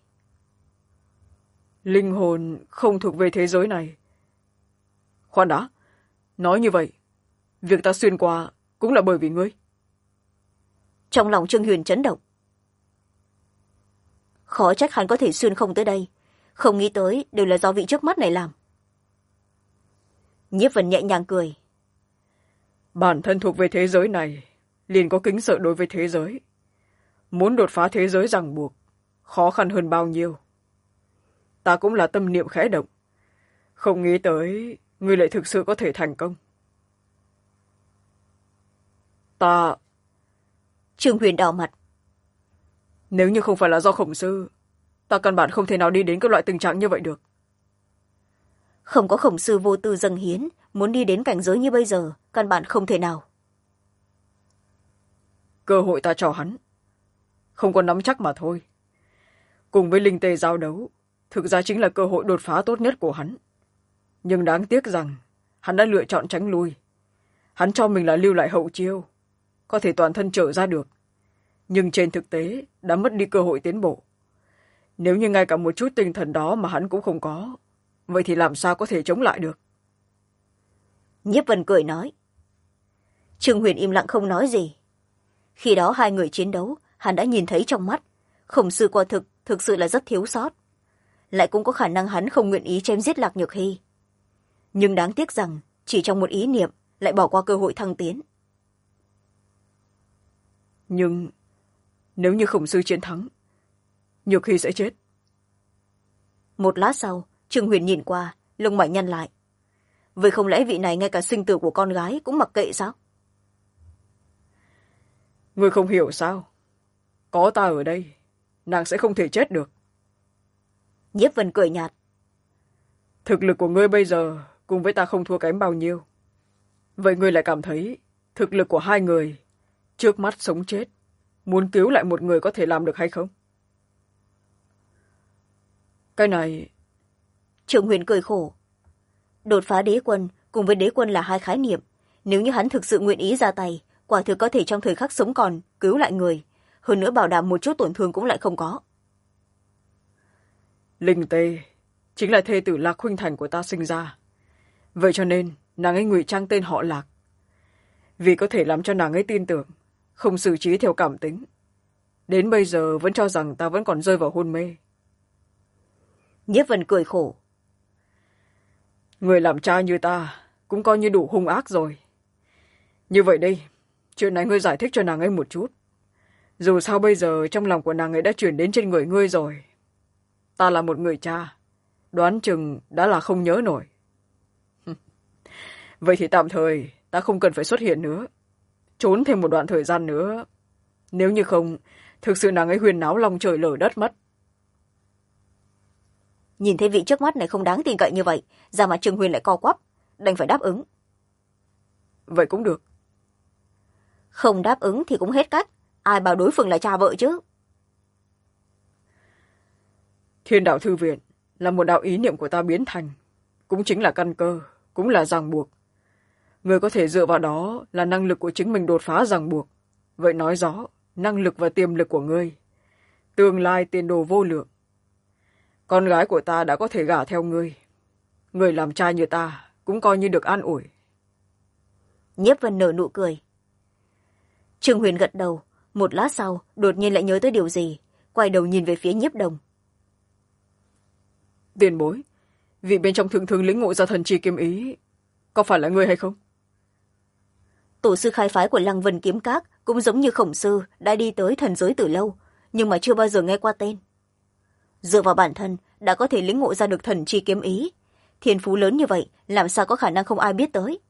Linh hồn không thuộc về thế giới này. Khoan đã, nói như vậy, việc ta xuyên qua cũng là bởi vì ngươi. Trong lòng Trương Huyền chấn động. Khó trách hắn có thể xuyên không tới đây. không nghĩ tới đều là do vị trước mắt này làm. Nhiếp Vân nhẹ nhàng cười. Bản thân thuộc về thế giới này, liền có kính sợ đối với thế giới. Muốn đột phá thế giới ràng buộc, khó khăn hơn bao nhiêu. Ta cũng là tâm niệm khẽ động. Không nghĩ tới, ngươi lại thực sự có thể thành công. Ta... Trương Huyền đỏ mặt. Nếu như không phải là do Khổng sư, ta căn bản không thể nào đi đến cái loại tình trạng như vậy được. Không có Khổng sư vô tư dâng hiến, muốn đi đến cảnh giới như bây giờ, căn bản không thể nào. Cơ hội ta cho hắn. Không có nắm chắc mà thôi. Cùng với linh tê giao đấu, thực ra chính là cơ hội đột phá tốt nhất của hắn. Nhưng đáng tiếc rằng, hắn đã lựa chọn tránh lui. Hắn cho mình là lưu lại hậu chiêu, có thể toàn thân trở ra được. Nhưng trên thực tế, đã mất đi cơ hội tiến bộ. Nếu như ngay cả một chút tinh thần đó mà hắn cũng không có, vậy thì làm sao có thể chống lại được? Nhiếp Vân cười nói. Trương Huyền im lặng không nói gì. Khi đó hai người chiến đấu, hắn đã nhìn thấy trong mắt. Khổng sư quả thực sự là rất thiếu sót. Lại cũng có khả năng hắn không nguyện ý chém giết Lạc Nhược Hy. Nhưng đáng tiếc rằng, chỉ trong một ý niệm, lại bỏ qua cơ hội thăng tiến. Nhưng, nếu như Khổng sư chiến thắng, Nhược Hy sẽ chết. Một lát sau, Trương Huyền nhìn qua, lông mày nhăn lại. Vậy không lẽ vị này ngay cả sinh tử của con gái cũng mặc kệ sao? Ngươi không hiểu sao? Có ta ở đây, nàng sẽ không thể chết được. Nhiếp Vân cười nhạt. Thực lực của ngươi bây giờ cùng với ta không thua kém bao nhiêu. Vậy ngươi lại cảm thấy thực lực của hai người trước mắt sống chết, muốn cứu lại một người có thể làm được hay không? Cái này... Trương Huyền cười khổ. Đột phá đế quân cùng với đế quân là hai khái niệm. Nếu như hắn thực sự nguyện ý ra tay, quả thực có thể trong thời khắc sống còn cứu lại người. Hơn nữa bảo đảm một chút tổn thương cũng lại không có. Linh tê chính là thê tử Lạc huynh thành của ta sinh ra. Vậy cho nên nàng ấy ngụy trang tên họ Lạc. Vì có thể làm cho nàng ấy tin tưởng, không xử trí theo cảm tính. Đến bây giờ vẫn cho rằng ta vẫn còn rơi vào hôn mê. Nhiếp Vân cười khổ. Người làm cha như ta cũng coi như đủ hung ác rồi. Như vậy đây, chuyện này ngươi giải thích cho nàng ấy một chút. Dù sao bây giờ trong lòng của nàng ấy đã chuyển đến trên người ngươi rồi. Ta là một người cha, đoán chừng đã là không nhớ nổi. Vậy thì tạm thời ta không cần phải xuất hiện nữa. Trốn thêm một đoạn thời gian nữa. Nếu như không, thực sự nàng ấy huyên náo lòng trời lở đất mất. Nhìn thấy vị trước mắt này không đáng tin cậy như vậy, ra mà Trương Huyền lại co quắp, đành phải đáp ứng. Vậy cũng được. Không đáp ứng thì cũng hết cách, ai bảo đối phương là cha vợ chứ. Thiên đạo thư viện là một đạo ý niệm của ta biến thành, cũng chính là căn cơ, cũng là ràng buộc. Người có thể dựa vào đó là năng lực của chính mình đột phá ràng buộc. Vậy nói rõ, năng lực và tiềm lực của ngươi. Tương lai tiền đồ vô lượng. Con gái của ta đã có thể gả theo ngươi. Người làm trai như ta cũng coi như được an ủi. Nhiếp Vân nở nụ cười. Trương Huyền gật đầu, một lát sau đột nhiên lại nhớ tới điều gì, quay đầu nhìn về phía Nhiếp Đồng. Tiền bối, vị bên trong thượng thương lĩnh ngộ ra thần chi kiếm ý, có phải là ngươi hay không? Tổ sư khai phái của Lăng Vân Kiếm Các cũng giống như Khổng sư đã đi tới thần giới từ lâu, nhưng mà chưa bao giờ nghe qua tên. Dựa vào bản thân đã có thể lĩnh ngộ ra được thần chi kiếm ý, thiên phú lớn như vậy làm sao có khả năng không ai biết tới.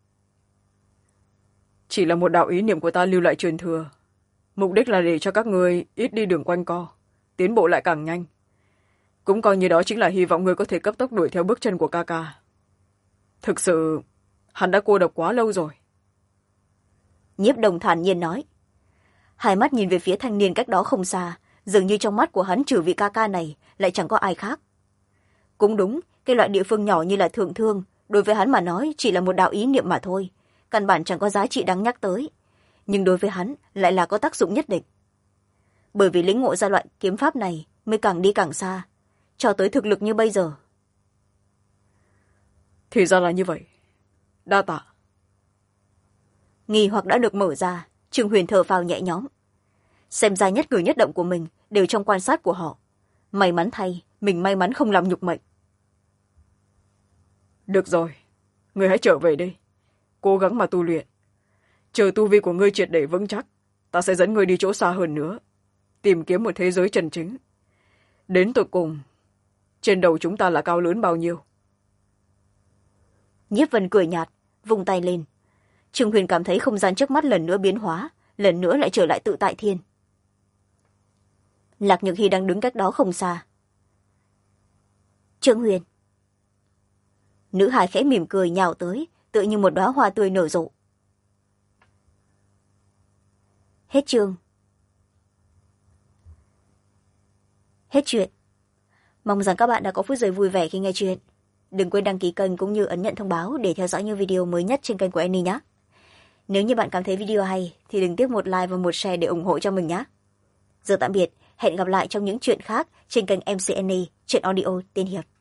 Chỉ là một đạo ý niệm của ta lưu lại truyền thừa. Mục đích là để cho các ngươi ít đi đường quanh co, tiến bộ lại càng nhanh. Cũng coi như đó chính là hy vọng ngươi có thể cấp tốc đuổi theo bước chân của ca ca. Thực sự, hắn đã cô độc quá lâu rồi. Nhiếp Đồng thản nhiên nói. Hai mắt nhìn về phía thanh niên cách đó không xa, dường như trong mắt của hắn trừ vị ca ca này lại chẳng có ai khác. Cũng đúng, cái loại địa phương nhỏ như là thượng thương, đối với hắn mà nói chỉ là một đạo ý niệm mà thôi, căn bản chẳng có giá trị đáng nhắc tới. Nhưng đối với hắn lại là có tác dụng nhất định. Bởi vì lĩnh ngộ ra loại kiếm pháp này mới càng đi càng xa, cho tới thực lực như bây giờ. Thì ra là như vậy. Đa tạ. Nghi hoặc đã được mở ra, Trương Huyền thở phào nhẹ nhõm. Xem ra nhất cử nhất động của mình đều trong quan sát của họ. May mắn thay, mình may mắn không làm nhục mệnh. Được rồi, ngươi hãy trở về đi, cố gắng mà tu luyện. Chờ tu vi của ngươi triệt để vững chắc, ta sẽ dẫn ngươi đi chỗ xa hơn nữa, tìm kiếm một thế giới chân chính. Đến tột cùng, trên đầu chúng ta là cao lớn bao nhiêu? Nhiếp Vân cười nhạt, vung tay lên. Trương Huyền cảm thấy không gian trước mắt lần nữa biến hóa, lần nữa lại trở lại tự tại thiên. Lạc Nhược Hy đang đứng cách đó không xa. Trương Huyền. Nữ hài khẽ mỉm cười nhào tới, tựa như một đóa hoa tươi nở rộ. Hết chương. Hết chuyện. Mong rằng các bạn đã có phút giây vui vẻ khi nghe chuyện. Đừng quên đăng ký kênh cũng như ấn nhận thông báo để theo dõi những video mới nhất trên kênh của Annie nhé. Nếu như bạn cảm thấy video hay thì đừng tiếc một like và một share để ủng hộ cho mình nhé. Giờ tạm biệt, hẹn gặp lại trong những chuyện khác trên kênh MC Annie, chuyện audio tiên hiệp.